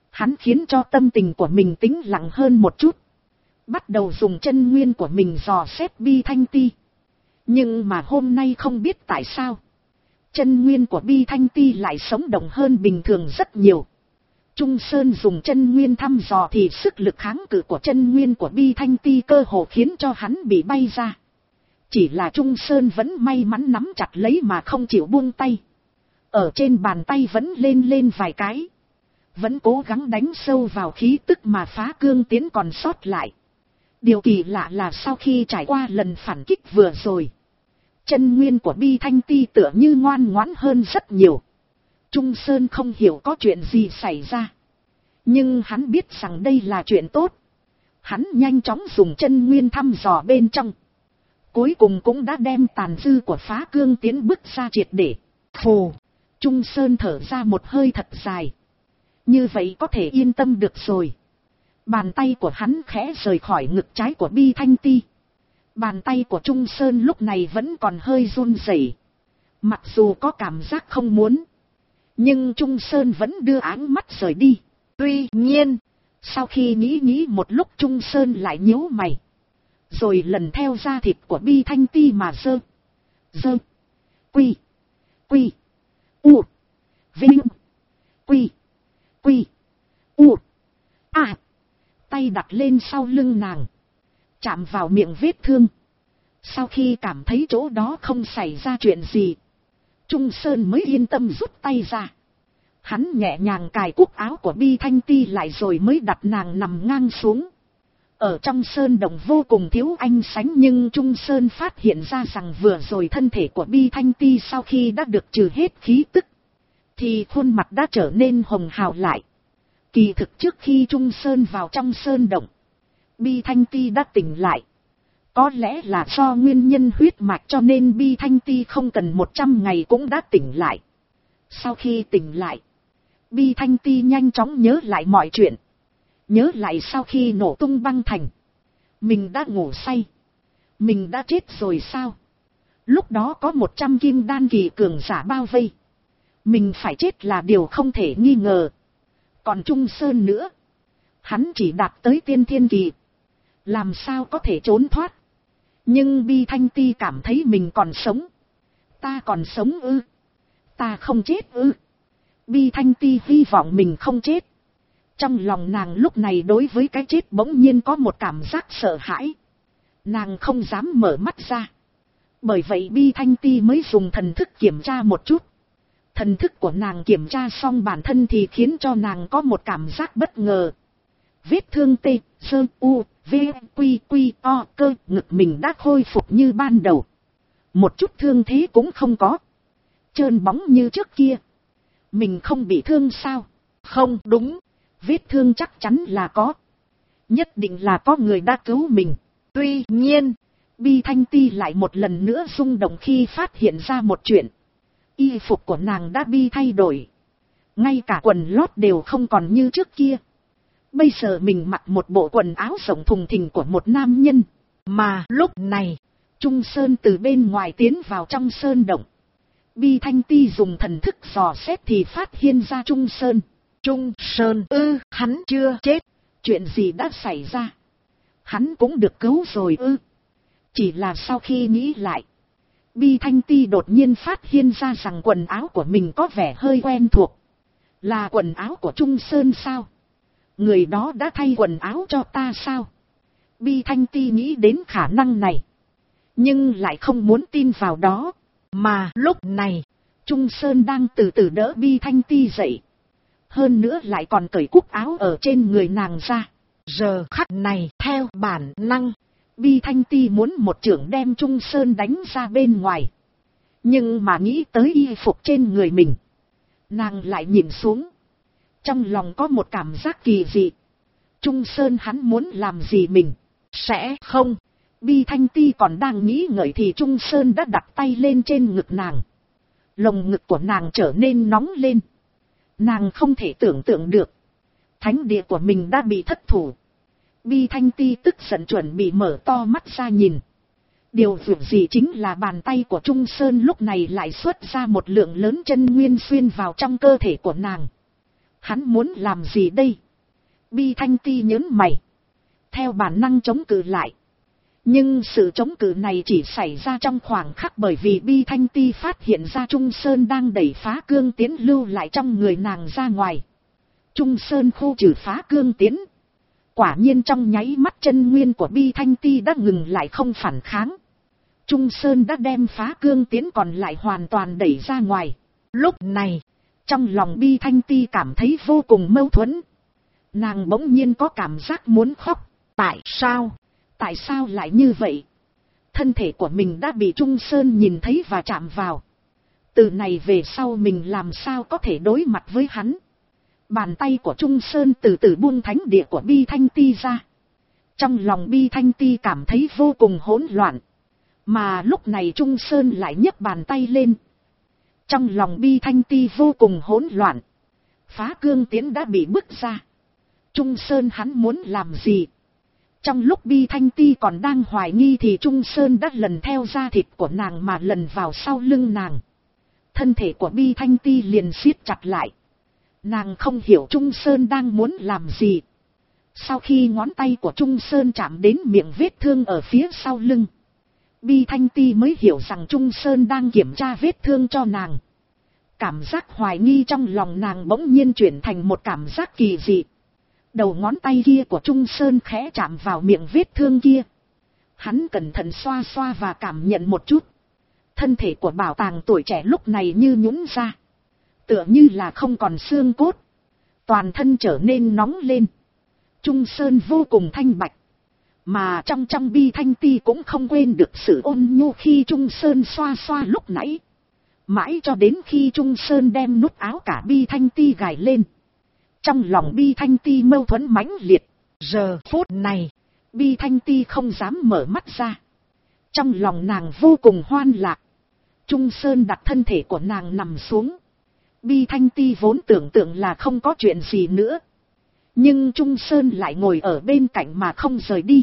Hắn khiến cho tâm tình của mình tĩnh lặng hơn một chút. Bắt đầu dùng chân nguyên của mình dò xét Bi Thanh Ti. Nhưng mà hôm nay không biết tại sao, chân nguyên của Bi Thanh Ti lại sống động hơn bình thường rất nhiều. Trung Sơn dùng chân nguyên thăm dò thì sức lực kháng cự của chân nguyên của Bi Thanh Ti cơ hồ khiến cho hắn bị bay ra. Chỉ là Trung Sơn vẫn may mắn nắm chặt lấy mà không chịu buông tay. Ở trên bàn tay vẫn lên vài cái. Vẫn cố gắng đánh sâu vào khí tức mà Phá Cương Tiến còn sót lại. Điều kỳ lạ là sau khi trải qua lần phản kích vừa rồi, chân nguyên của Bi Thanh Ti tựa như ngoan ngoãn hơn rất nhiều. Trung Sơn không hiểu có chuyện gì xảy ra, nhưng hắn biết rằng đây là chuyện tốt. Hắn nhanh chóng dùng chân nguyên thăm dò bên trong. Cuối cùng cũng đã đem tàn dư của Phá Cương Tiến bứt ra triệt để. Phù, Trung Sơn thở ra một hơi thật dài. Như vậy có thể yên tâm được rồi. Bàn tay của hắn khẽ rời khỏi ngực trái của Bi Thanh Ti. Bàn tay của Trung Sơn lúc này vẫn còn hơi run rẩy. Mặc dù có cảm giác không muốn, nhưng Trung Sơn vẫn đưa áng mắt rời đi. Tuy nhiên, sau khi nghĩ một lúc, Trung Sơn lại nhíu mày. Rồi lần theo da thịt của Bi Thanh Ti mà dơ. Quy. U. Vinh. Quy. U. À. Tay đặt lên sau lưng nàng, chạm vào miệng vết thương. Sau khi cảm thấy chỗ đó không xảy ra chuyện gì, Trung Sơn mới yên tâm rút tay ra. Hắn nhẹ nhàng cài cúc áo của Bi Thanh Ti lại rồi mới đặt nàng nằm ngang xuống. Ở trong sơn động vô cùng thiếu ánh sáng, nhưng Trung Sơn phát hiện ra rằng vừa rồi thân thể của Bi Thanh Ti sau khi đã được trừ hết khí tức, thì khuôn mặt đã trở nên hồng hào lại. Kỳ thực trước khi Trung Sơn vào trong sơn động, Bi Thanh Ti đã tỉnh lại. Có lẽ là do nguyên nhân huyết mạch cho nên Bi Thanh Ti không cần 100 ngày cũng đã tỉnh lại. Sau khi tỉnh lại, Bi Thanh Ti nhanh chóng nhớ lại mọi chuyện. Nhớ lại sau khi nổ tung băng thành, mình đã ngủ say. Mình đã chết rồi sao? Lúc đó có 100 kim đan kỳ cường giả bao vây. Mình phải chết là điều không thể nghi ngờ. Còn Trung Sơn nữa, hắn chỉ đạt tới tiên thiên kỳ, làm sao có thể trốn thoát? Nhưng Bi Thanh Ti cảm thấy mình còn sống. Ta còn sống ư? Ta không chết ư? Bi Thanh Ti hy vọng mình không chết. Trong lòng nàng lúc này đối với cái chết bỗng nhiên có một cảm giác sợ hãi. Nàng không dám mở mắt ra. Bởi vậy Bi Thanh Ti mới dùng thần thức kiểm tra một chút. Thần thức của nàng kiểm tra xong bản thân thì khiến cho nàng có một cảm giác bất ngờ. Vết thương T, Sơ, U, V, Quy, Quy, O, cơ ngực mình đã khôi phục như ban đầu. Một chút thương thế cũng không có. Trơn bóng như trước kia. Mình không bị thương sao? Không đúng. Vết thương chắc chắn là có. Nhất định là có người đã cứu mình. Tuy nhiên, Bi Thanh Ti lại một lần nữa rung động khi phát hiện ra một chuyện. Y phục của nàng đã bị thay đổi. Ngay cả quần lót đều không còn như trước kia. Bây giờ mình mặc một bộ quần áo rộng thùng thình của một nam nhân. Mà lúc này, Trung Sơn từ bên ngoài tiến vào trong sơn động. Bi Thanh Ti dùng thần thức dò xét thì phát hiện ra Trung Sơn. Trung Sơn ư? Hắn chưa chết. Chuyện gì đã xảy ra? Hắn cũng được cứu rồi ư? Chỉ là sau khi nghĩ lại, Bi Thanh Ti đột nhiên phát hiện ra rằng quần áo của mình có vẻ hơi quen thuộc. Là quần áo của Trung Sơn sao? Người đó đã thay quần áo cho ta sao? Bi Thanh Ti nghĩ đến khả năng này, nhưng lại không muốn tin vào đó. Mà lúc này, Trung Sơn đang từ từ đỡ Bi Thanh Ti dậy. Hơn nữa lại còn cởi cúc áo ở trên người nàng ra. Giờ khắc này, theo bản năng, Bi Thanh Ti muốn một chưởng đem Trung Sơn đánh ra bên ngoài. Nhưng mà nghĩ tới y phục trên người mình, nàng lại nhìn xuống. Trong lòng có một cảm giác kỳ dị. Trung Sơn hắn muốn làm gì mình? Sẽ không. Bi Thanh Ti còn đang nghĩ ngợi thì Trung Sơn đã đặt tay lên trên ngực nàng. Lồng ngực của nàng trở nên nóng lên. Nàng không thể tưởng tượng được, thánh địa của mình đã bị thất thủ. Bi Thanh Ti tức giận chuẩn bị mở to mắt ra nhìn. Điều vượt gì chính là bàn tay của Trung Sơn lúc này lại xuất ra một lượng lớn chân nguyên xuyên vào trong cơ thể của nàng. Hắn muốn làm gì đây? Bi Thanh Ti nhớn mày. Theo bản năng chống cự lại. Nhưng sự chống cự này chỉ xảy ra trong khoảng khắc, bởi vì Bi Thanh Ti phát hiện ra Trung Sơn đang đẩy phá cương tiến lưu lại trong người nàng ra ngoài. Trung Sơn khu trừ phá cương tiến. Quả nhiên trong nháy mắt chân nguyên của Bi Thanh Ti đã ngừng lại, không phản kháng. Trung Sơn đã đem phá cương tiến còn lại hoàn toàn đẩy ra ngoài. Lúc này, trong lòng Bi Thanh Ti cảm thấy vô cùng mâu thuẫn. Nàng bỗng nhiên có cảm giác muốn khóc. Tại sao? Tại sao lại như vậy? Thân thể của mình đã bị Trung Sơn nhìn thấy và chạm vào. Từ này về sau mình làm sao có thể đối mặt với hắn? Bàn tay của Trung Sơn từ từ buông thánh địa của Bi Thanh Ti ra. Trong lòng Bi Thanh Ti cảm thấy vô cùng hỗn loạn. Mà lúc này Trung Sơn lại nhấc bàn tay lên. Trong lòng Bi Thanh Ti vô cùng hỗn loạn. Phá cương tiến đã bị bức ra. Trung Sơn hắn muốn làm gì? Trong lúc Bi Thanh Ti còn đang hoài nghi thì Trung Sơn đã lần theo da thịt của nàng mà lần vào sau lưng nàng. Thân thể của Bi Thanh Ti liền siết chặt lại. Nàng không hiểu Trung Sơn đang muốn làm gì. Sau khi ngón tay của Trung Sơn chạm đến miệng vết thương ở phía sau lưng, Bi Thanh Ti mới hiểu rằng Trung Sơn đang kiểm tra vết thương cho nàng. Cảm giác hoài nghi trong lòng nàng bỗng nhiên chuyển thành một cảm giác kỳ dị. Đầu ngón tay kia của Trung Sơn khẽ chạm vào miệng vết thương kia. Hắn cẩn thận xoa xoa và cảm nhận một chút. Thân thể của bảo tàng tuổi trẻ lúc này như nhũn ra. Tựa như là không còn xương cốt. Toàn thân trở nên nóng lên. Trung Sơn vô cùng thanh bạch. Mà trong Bi Thanh Ti cũng không quên được sự ôn nhu khi Trung Sơn xoa xoa lúc nãy. Mãi cho đến khi Trung Sơn đem nút áo cả Bi Thanh Ti gài lên. Trong lòng Bi Thanh Ti mâu thuẫn mãnh liệt. Giờ phút này, Bi Thanh Ti không dám mở mắt ra. Trong lòng nàng vô cùng hoan lạc. Trung Sơn đặt thân thể của nàng nằm xuống. Bi Thanh Ti vốn tưởng tượng là không có chuyện gì nữa. Nhưng Trung Sơn lại ngồi ở bên cạnh mà không rời đi.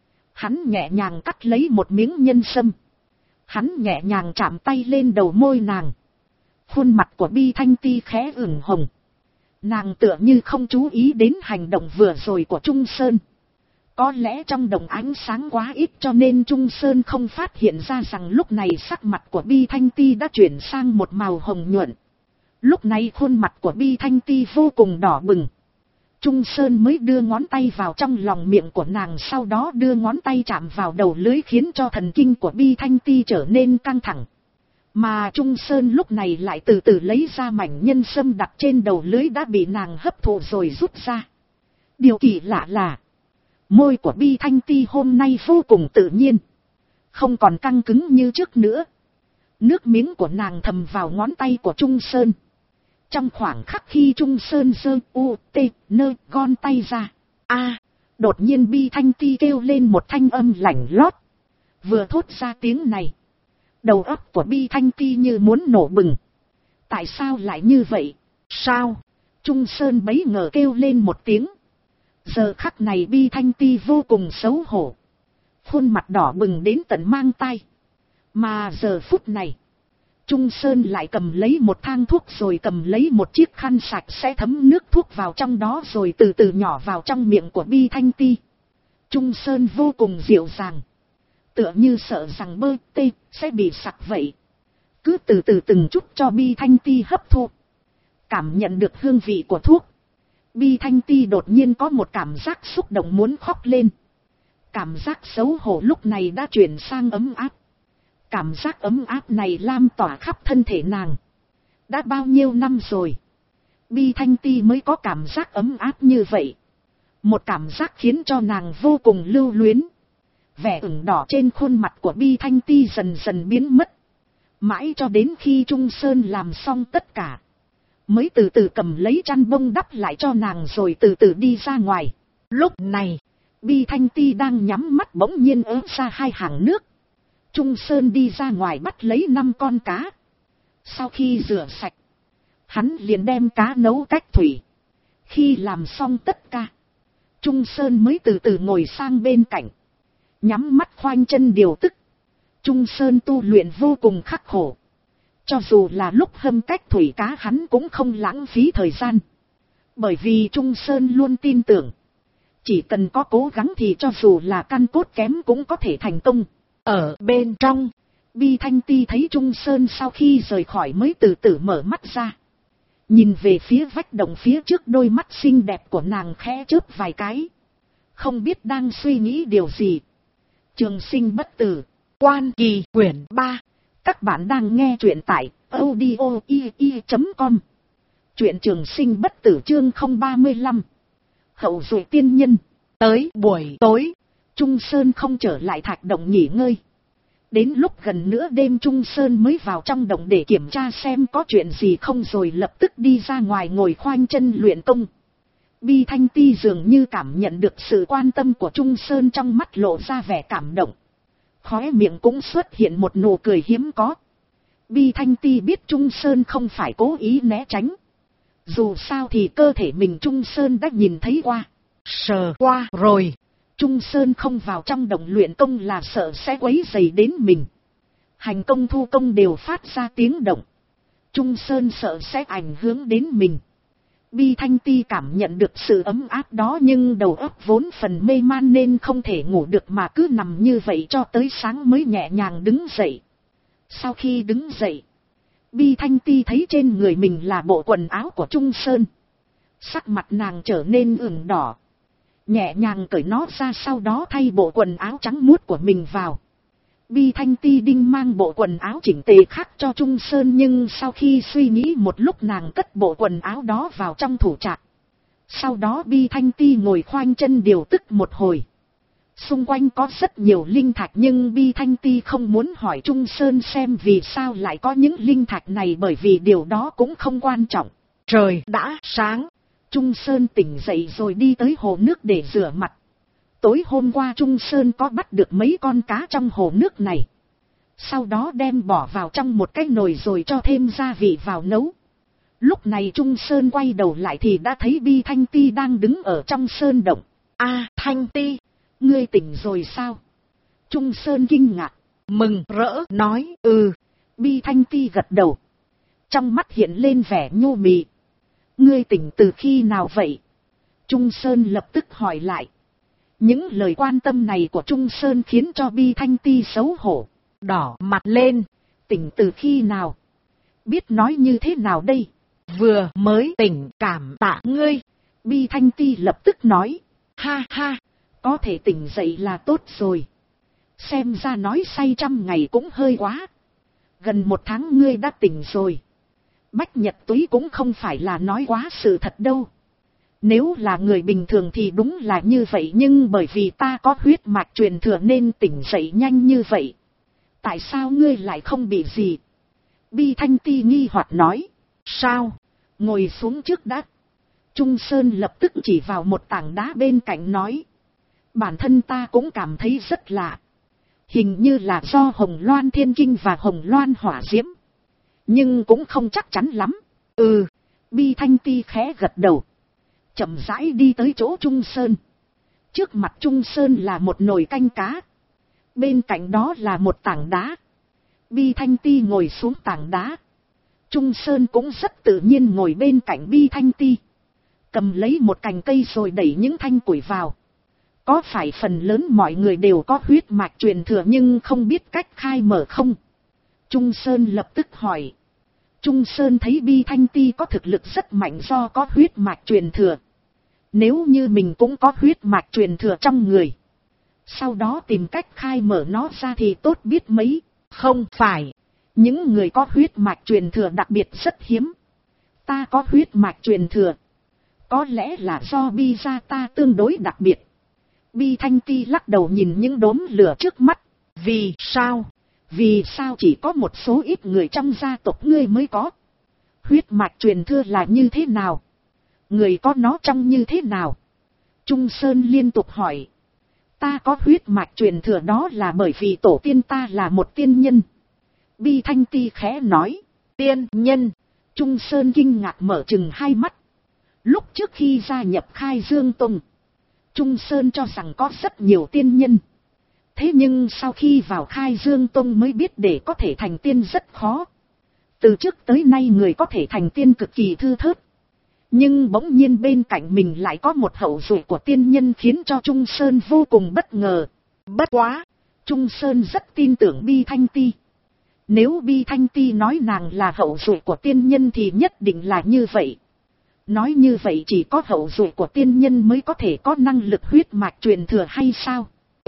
Hắn nhẹ nhàng cắt lấy một miếng nhân sâm. Hắn nhẹ nhàng chạm tay lên đầu môi nàng. Khuôn mặt của Bi Thanh Ti khẽ ửng hồng. Nàng tựa như không chú ý đến hành động vừa rồi của Trung Sơn. Có lẽ trong đồng ánh sáng quá ít cho nên Trung Sơn không phát hiện ra rằng lúc này sắc mặt của Bi Thanh Ti đã chuyển sang một màu hồng nhuận. Lúc này khuôn mặt của Bi Thanh Ti vô cùng đỏ bừng. Trung Sơn mới đưa ngón tay vào trong lòng miệng của nàng, sau đó đưa ngón tay chạm vào đầu lưỡi khiến cho thần kinh của Bi Thanh Ti trở nên căng thẳng. Mà Trung Sơn lúc này lại từ từ lấy ra mảnh nhân sâm đặt trên đầu lưỡi đã bị nàng hấp thụ rồi rút ra. Điều kỳ lạ là môi của Bi Thanh Ti hôm nay vô cùng tự nhiên. Không còn căng cứng như trước nữa. Nước miếng của nàng thầm vào ngón tay của Trung Sơn. Trong khoảng khắc khi Trung Sơn giơ gòn tay ra. Đột nhiên Bi Thanh Ti kêu lên một thanh âm lạnh lót. Vừa thốt ra tiếng này, đầu óc của Bi Thanh Ti như muốn nổ bừng. Tại sao lại như vậy? Sao? Trung Sơn bấy ngờ kêu lên một tiếng. Giờ khắc này Bi Thanh Ti vô cùng xấu hổ. Khuôn mặt đỏ bừng đến tận mang tai. Mà giờ phút này, Trung Sơn lại cầm lấy một thang thuốc rồi cầm lấy một chiếc khăn sạch sẽ thấm nước thuốc vào trong đó rồi từ từ nhỏ vào trong miệng của Bi Thanh Ti. Trung Sơn vô cùng dịu dàng. Tựa như sợ rằng sẽ bị sặc vậy. Cứ từ từ từng chút cho Bi Thanh Ti hấp thu. Cảm nhận được hương vị của thuốc, Bi Thanh Ti đột nhiên có một cảm giác xúc động muốn khóc lên. Cảm giác xấu hổ lúc này đã chuyển sang ấm áp. Cảm giác ấm áp này lan tỏa khắp thân thể nàng. Đã bao nhiêu năm rồi, Bi Thanh Ti mới có cảm giác ấm áp như vậy. Một cảm giác khiến cho nàng vô cùng lưu luyến. Vẻ ửng đỏ trên khuôn mặt của Bi Thanh Ti dần dần biến mất. Mãi cho đến khi Trung Sơn làm xong tất cả, mới từ từ cầm lấy chăn bông đắp lại cho nàng rồi từ từ đi ra ngoài. Lúc này, Bi Thanh Ti đang nhắm mắt bỗng nhiên ứa ra hai hàng nước. Trung Sơn đi ra ngoài bắt lấy 5 con cá. Sau khi rửa sạch, hắn liền đem cá nấu cách thủy. Khi làm xong tất cả, Trung Sơn mới từ từ ngồi sang bên cạnh, nhắm mắt khoanh chân điều tức. Trung Sơn tu luyện vô cùng khắc khổ. Cho dù là lúc hâm cách thủy cá hắn cũng không lãng phí thời gian. Bởi vì Trung Sơn luôn tin tưởng, chỉ cần có cố gắng thì cho dù là căn cốt kém cũng có thể thành công. Ở bên trong, Bi Thanh Ti thấy Trung Sơn sau khi rời khỏi mới từ từ mở mắt ra. Nhìn về phía vách động phía trước, đôi mắt xinh đẹp của nàng khẽ chớp vài cái. Không biết đang suy nghĩ điều gì. Trường sinh bất tử, Quan Kỳ quyển 3. Các bạn đang nghe truyện tại audio.com. Truyện Trường Sinh Bất Tử chương 035. Hậu duệ tiên nhân. Tới buổi tối, Trung Sơn không trở lại thạch động nghỉ ngơi. Đến lúc gần nửa đêm Trung Sơn mới vào trong động để kiểm tra xem có chuyện gì không, rồi lập tức đi ra ngoài ngồi khoanh chân luyện công. Bi Thanh Ti dường như cảm nhận được sự quan tâm của Trung Sơn, trong mắt lộ ra vẻ cảm động. Khóe miệng cũng xuất hiện một nụ cười hiếm có. Bi Thanh Ti biết Trung Sơn không phải cố ý né tránh. Dù sao thì cơ thể mình Trung Sơn đã nhìn thấy qua, sờ qua rồi. Trung Sơn không vào trong động luyện công là sợ sẽ quấy rầy đến mình. Hành công thu công đều phát ra tiếng động. Trung Sơn sợ sẽ ảnh hưởng đến mình. Bi Thanh Ti cảm nhận được sự ấm áp đó, nhưng đầu óc vốn phần mê man nên không thể ngủ được mà cứ nằm như vậy cho tới sáng mới nhẹ nhàng đứng dậy. Sau khi đứng dậy, Bi Thanh Ti thấy trên người mình là bộ quần áo của Trung Sơn. Sắc mặt nàng trở nên ửng đỏ. Nhẹ nhàng cởi nó ra, sau đó thay bộ quần áo trắng muốt của mình vào. Bi Thanh Ti định mang bộ quần áo chỉnh tề khác cho Trung Sơn, nhưng sau khi suy nghĩ một lúc nàng cất bộ quần áo đó vào trong thủ trạc. Sau đó Bi Thanh Ti ngồi khoanh chân điều tức một hồi. Xung quanh có rất nhiều linh thạch, nhưng Bi Thanh Ti không muốn hỏi Trung Sơn xem vì sao lại có những linh thạch này, bởi vì điều đó cũng không quan trọng. Trời đã sáng, Trung Sơn tỉnh dậy rồi đi tới hồ nước để rửa mặt. Tối hôm qua Trung Sơn có bắt được mấy con cá trong hồ nước này. Sau đó đem bỏ vào trong một cái nồi rồi cho thêm gia vị vào nấu. Lúc này Trung Sơn quay đầu lại thì đã thấy Bi Thanh Ti đang đứng ở trong sơn động. A Thanh Ti, ngươi tỉnh rồi sao? Trung Sơn kinh ngạc, mừng rỡ nói, Bi Thanh Ti gật đầu. Trong mắt hiện lên vẻ nhu mì. Ngươi tỉnh từ khi nào vậy? Trung Sơn lập tức hỏi lại. Những lời quan tâm này của Trung Sơn khiến cho Bi Thanh Ti xấu hổ, đỏ mặt lên. Tỉnh từ khi nào? Biết nói như thế nào đây? Vừa mới tỉnh, cảm tạ ngươi. Bi Thanh Ti lập tức nói. Ha ha, có thể tỉnh dậy là tốt rồi. Xem ra nói say 100 ngày cũng hơi quá. Gần 1 tháng ngươi đã tỉnh rồi. Bách Nhật Túy cũng không phải là nói quá sự thật đâu. Nếu là người bình thường thì đúng là như vậy, nhưng bởi vì ta có huyết mạch truyền thừa nên tỉnh dậy nhanh như vậy. Tại sao ngươi lại không bị gì? Bi Thanh Ti nghi hoặc nói. Sao? Ngồi xuống trước đã. Trung Sơn lập tức chỉ vào một tảng đá bên cạnh nói. Bản thân ta cũng cảm thấy rất lạ. Hình như là do Hồng Loan Thiên Kinh và Hồng Loan Hỏa Diễm. Nhưng cũng không chắc chắn lắm. Bi Thanh Ti khẽ gật đầu. Chậm rãi đi tới chỗ Trung Sơn. Trước mặt Trung Sơn là một nồi canh cá. Bên cạnh đó là một tảng đá. Bi Thanh Ti ngồi xuống tảng đá. Trung Sơn cũng rất tự nhiên ngồi bên cạnh Bi Thanh Ti. Cầm lấy một cành cây rồi đẩy những thanh củi vào. Có phải phần lớn mọi người đều có huyết mạch truyền thừa nhưng không biết cách khai mở không? Trung Sơn lập tức hỏi. Trung Sơn thấy Bi Thanh Ti có thực lực rất mạnh do có huyết mạch truyền thừa. Nếu như mình cũng có huyết mạch truyền thừa trong người, sau đó tìm cách khai mở nó ra thì tốt biết mấy. Không phải, những người có huyết mạch truyền thừa đặc biệt rất hiếm. Ta có huyết mạch truyền thừa. Có lẽ là do Bi gia ta tương đối đặc biệt. Bi Thanh Ti lắc đầu nhìn những đốm lửa trước mắt. Vì sao? Vì sao chỉ có một số ít người trong gia tộc ngươi mới có? Huyết mạch truyền thừa là như thế nào? Người có nó trông như thế nào? Trung Sơn liên tục hỏi. Ta có huyết mạch truyền thừa đó là bởi vì tổ tiên ta là một tiên nhân. Bi Thanh Ti khẽ nói. Tiên nhân? Trung Sơn kinh ngạc mở trừng hai mắt. Lúc trước khi gia nhập Khai Dương Tông, Trung Sơn cho rằng có rất nhiều tiên nhân. Thế nhưng sau khi vào Khai Dương Tông mới biết để có thể thành tiên rất khó. Từ trước tới nay người có thể thành tiên cực kỳ thưa thớt. Nhưng bỗng nhiên bên cạnh mình lại có một hậu duệ của tiên nhân khiến cho Trung Sơn vô cùng bất ngờ. Bất quá, Trung Sơn rất tin tưởng Bi Thanh Ti. Nếu Bi Thanh Ti nói nàng là hậu duệ của tiên nhân thì nhất định là như vậy. Nói như vậy chỉ có hậu duệ của tiên nhân mới có thể có năng lực huyết mạch truyền thừa hay sao?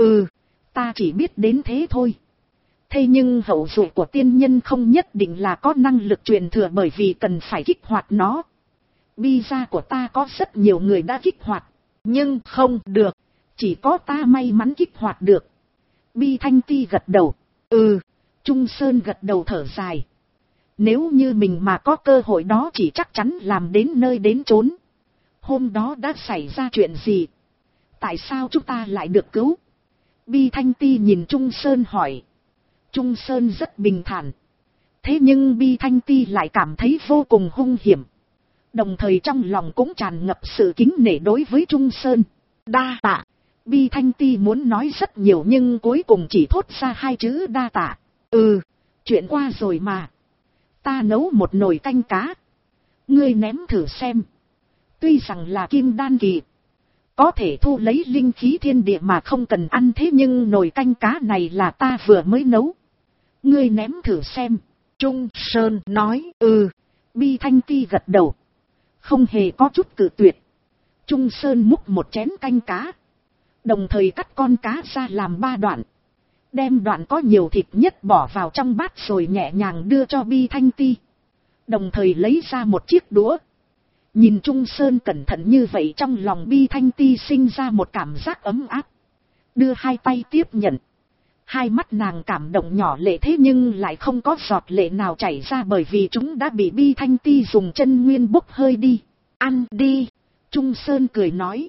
Ta chỉ biết đến thế thôi. Thế nhưng hậu duệ của tiên nhân không nhất định là có năng lực truyền thừa bởi vì cần phải kích hoạt nó. Bi gia của ta có rất nhiều người đã kích hoạt, nhưng không được, chỉ có ta may mắn kích hoạt được. Bi Thanh Ti gật đầu. Trung Sơn gật đầu thở dài. Nếu như mình mà có cơ hội đó chỉ chắc chắn làm đến nơi đến chốn. Hôm đó đã xảy ra chuyện gì? Tại sao chúng ta lại được cứu? Bi Thanh Ti nhìn Trung Sơn hỏi. Trung Sơn rất bình thản. Thế nhưng Bi Thanh Ti lại cảm thấy vô cùng hung hiểm. Đồng thời trong lòng cũng tràn ngập sự kính nể đối với Trung Sơn. Đa tạ. Bi Thanh Ti muốn nói rất nhiều nhưng cuối cùng chỉ thốt ra hai chữ đa tạ. Chuyện qua rồi mà. Ta nấu một nồi canh cá. Ngươi ném thử xem. Tuy rằng là kim đan kỳ, có thể thu lấy linh khí thiên địa mà không cần ăn, thế nhưng nồi canh cá này là ta vừa mới nấu. Ngươi ném thử xem. Trung Sơn nói. Bi Thanh Ti gật đầu. Không hề có chút cự tuyệt. Trung Sơn múc một chén canh cá. Đồng thời cắt con cá ra làm 3 đoạn. Đem đoạn có nhiều thịt nhất bỏ vào trong bát rồi nhẹ nhàng đưa cho Bi Thanh Ti. Đồng thời lấy ra một chiếc đũa. Nhìn Trung Sơn cẩn thận như vậy trong lòng Bi Thanh Ti sinh ra một cảm giác ấm áp. Đưa hai tay tiếp nhận. Hai mắt nàng cảm động nhỏ lệ thế nhưng lại không có giọt lệ nào chảy ra bởi vì chúng đã bị Bi Thanh Ti dùng chân nguyên bốc hơi đi. Ăn đi. Trung Sơn cười nói.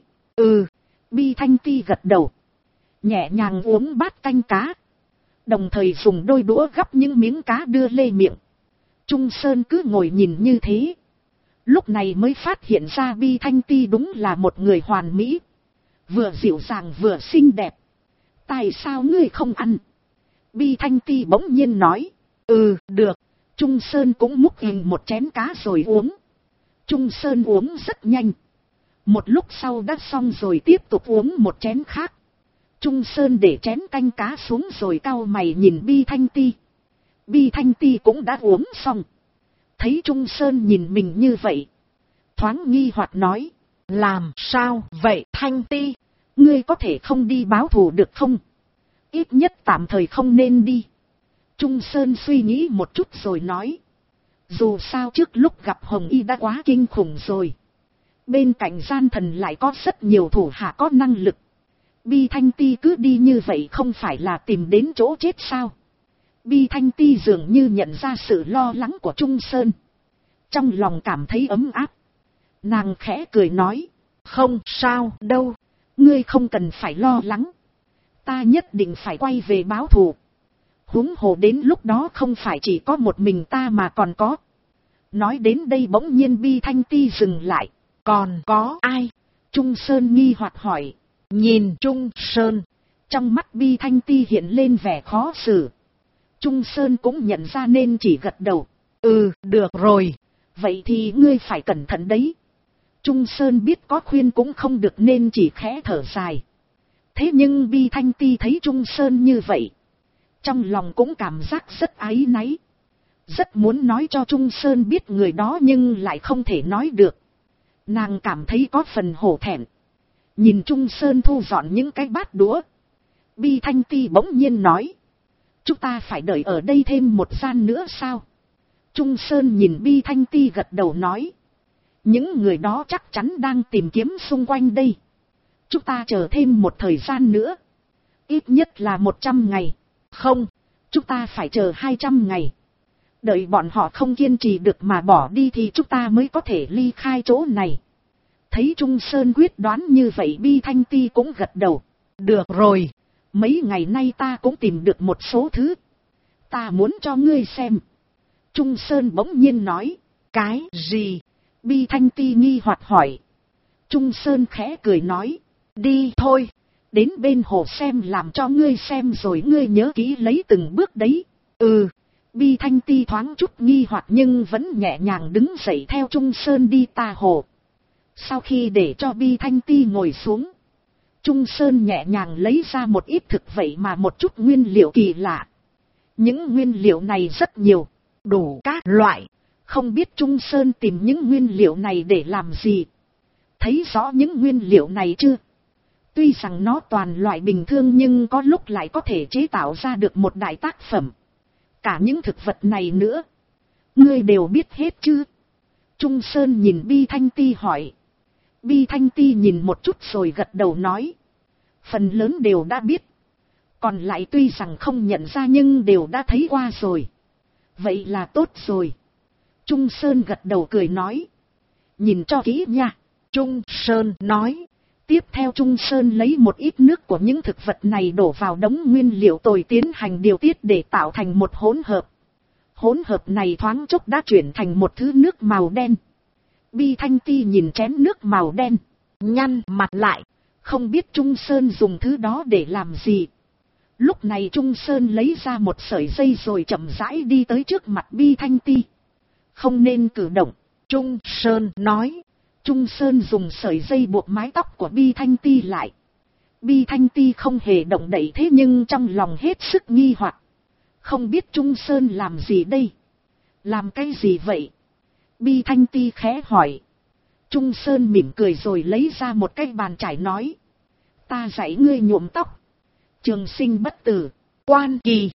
Bi Thanh Ti gật đầu. Nhẹ nhàng uống bát canh cá. Đồng thời dùng đôi đũa gắp những miếng cá đưa lên miệng. Trung Sơn cứ ngồi nhìn như thế. Lúc này mới phát hiện ra Bi Thanh Ti đúng là một người hoàn mỹ. Vừa dịu dàng vừa xinh đẹp. Tại sao ngươi không ăn? Bi Thanh Ti bỗng nhiên nói. Được. Trung Sơn cũng múc một chén cá rồi uống. Trung Sơn uống rất nhanh. Một lúc sau đã xong rồi tiếp tục uống một chén khác. Trung Sơn để chén canh cá xuống rồi cau mày nhìn Bi Thanh Ti. Bi Thanh Ti cũng đã uống xong. Thấy Trung Sơn nhìn mình như vậy, thoáng nghi hoặc nói. Làm sao vậy Thanh Ti? Ngươi có thể không đi báo thù được không? Ít nhất tạm thời không nên đi. Trung Sơn suy nghĩ một chút rồi nói. Dù sao trước lúc gặp Hồng Y đã quá kinh khủng rồi. Bên cạnh gian thần lại có rất nhiều thủ hạ có năng lực. Bi Thanh Ti cứ đi như vậy không phải là tìm đến chỗ chết sao? Bi Thanh Ti dường như nhận ra sự lo lắng của Trung Sơn. Trong lòng cảm thấy ấm áp. Nàng khẽ cười nói. Không sao đâu. Ngươi không cần phải lo lắng. Ta nhất định phải quay về báo thù. Huống hồ đến lúc đó không phải chỉ có một mình ta mà còn có. Nói đến đây bỗng nhiên Bi Thanh Ti dừng lại. Còn có ai? Trung Sơn nghi hoặc hỏi. Nhìn Trung Sơn. Trong mắt Bi Thanh Ti hiện lên vẻ khó xử. Trung Sơn cũng nhận ra nên chỉ gật đầu. Được rồi. Vậy thì ngươi phải cẩn thận đấy. Trung Sơn biết có khuyên cũng không được nên chỉ khẽ thở dài. Thế nhưng Bi Thanh Ti thấy Trung Sơn như vậy, trong lòng cũng cảm giác rất áy náy. Rất muốn nói cho Trung Sơn biết người đó nhưng lại không thể nói được. Nàng cảm thấy có phần hổ thẹn. Nhìn Trung Sơn thu dọn những cái bát đũa, Bi Thanh Ti bỗng nhiên nói. Chúng ta phải đợi ở đây thêm một gian nữa sao? Trung Sơn nhìn Bi Thanh Ti gật đầu nói. Những người đó chắc chắn đang tìm kiếm xung quanh đây. Chúng ta chờ thêm một thời gian nữa. Ít nhất là 100 ngày. Không, chúng ta phải chờ 200 ngày. Đợi bọn họ không kiên trì được mà bỏ đi thì chúng ta mới có thể ly khai chỗ này. Thấy Trung Sơn quyết đoán như vậy Bi Thanh Ti cũng gật đầu. Được rồi, mấy ngày nay ta cũng tìm được một số thứ. Ta muốn cho ngươi xem. Trung Sơn bỗng nhiên nói. Cái gì? Bi Thanh Ti nghi hoặc hỏi. Trung Sơn khẽ cười nói. Đi thôi, đến bên hồ xem làm cho ngươi xem rồi ngươi nhớ kỹ lấy từng bước đấy. Bi Thanh Ti thoáng chút nghi hoặc nhưng vẫn nhẹ nhàng đứng dậy theo Trung Sơn đi ta hồ. Sau khi để cho Bi Thanh Ti ngồi xuống, Trung Sơn nhẹ nhàng lấy ra một ít thực vậy mà một chút nguyên liệu kỳ lạ. Những nguyên liệu này rất nhiều, đủ các loại. Không biết Trung Sơn tìm những nguyên liệu này để làm gì. Thấy rõ những nguyên liệu này chưa? Tuy rằng nó toàn loại bình thường nhưng có lúc lại có thể chế tạo ra được một đại tác phẩm. Cả những thực vật này nữa, ngươi đều biết hết chứ? Trung Sơn nhìn Bi Thanh Ti hỏi. Bi Thanh Ti nhìn một chút rồi gật đầu nói. Phần lớn đều đã biết. Còn lại tuy rằng không nhận ra nhưng đều đã thấy qua rồi. Vậy là tốt rồi. Trung Sơn gật đầu cười nói. Nhìn cho kỹ nha. Trung Sơn nói. Tiếp theo Trung Sơn lấy một ít nước của những thực vật này đổ vào đống nguyên liệu tồi tiến hành điều tiết để tạo thành một hỗn hợp. Hỗn hợp này thoáng chốc đã chuyển thành một thứ nước màu đen. Bi Thanh Ti nhìn chén nước màu đen, nhăn mặt lại, không biết Trung Sơn dùng thứ đó để làm gì. Lúc này Trung Sơn lấy ra một sợi dây rồi chậm rãi đi tới trước mặt Bi Thanh Ti. Không nên cử động, Trung Sơn nói. Trung Sơn dùng sợi dây buộc mái tóc của Bi Thanh Ti lại. Bi Thanh Ti không hề động đậy thế nhưng trong lòng hết sức nghi hoặc. Không biết Trung Sơn làm gì đây? Làm cái gì vậy? Bi Thanh Ti khẽ hỏi. Trung Sơn mỉm cười rồi lấy ra một cái bàn chải nói. Ta dạy ngươi nhuộm tóc. Trường sinh bất tử, quan kỳ.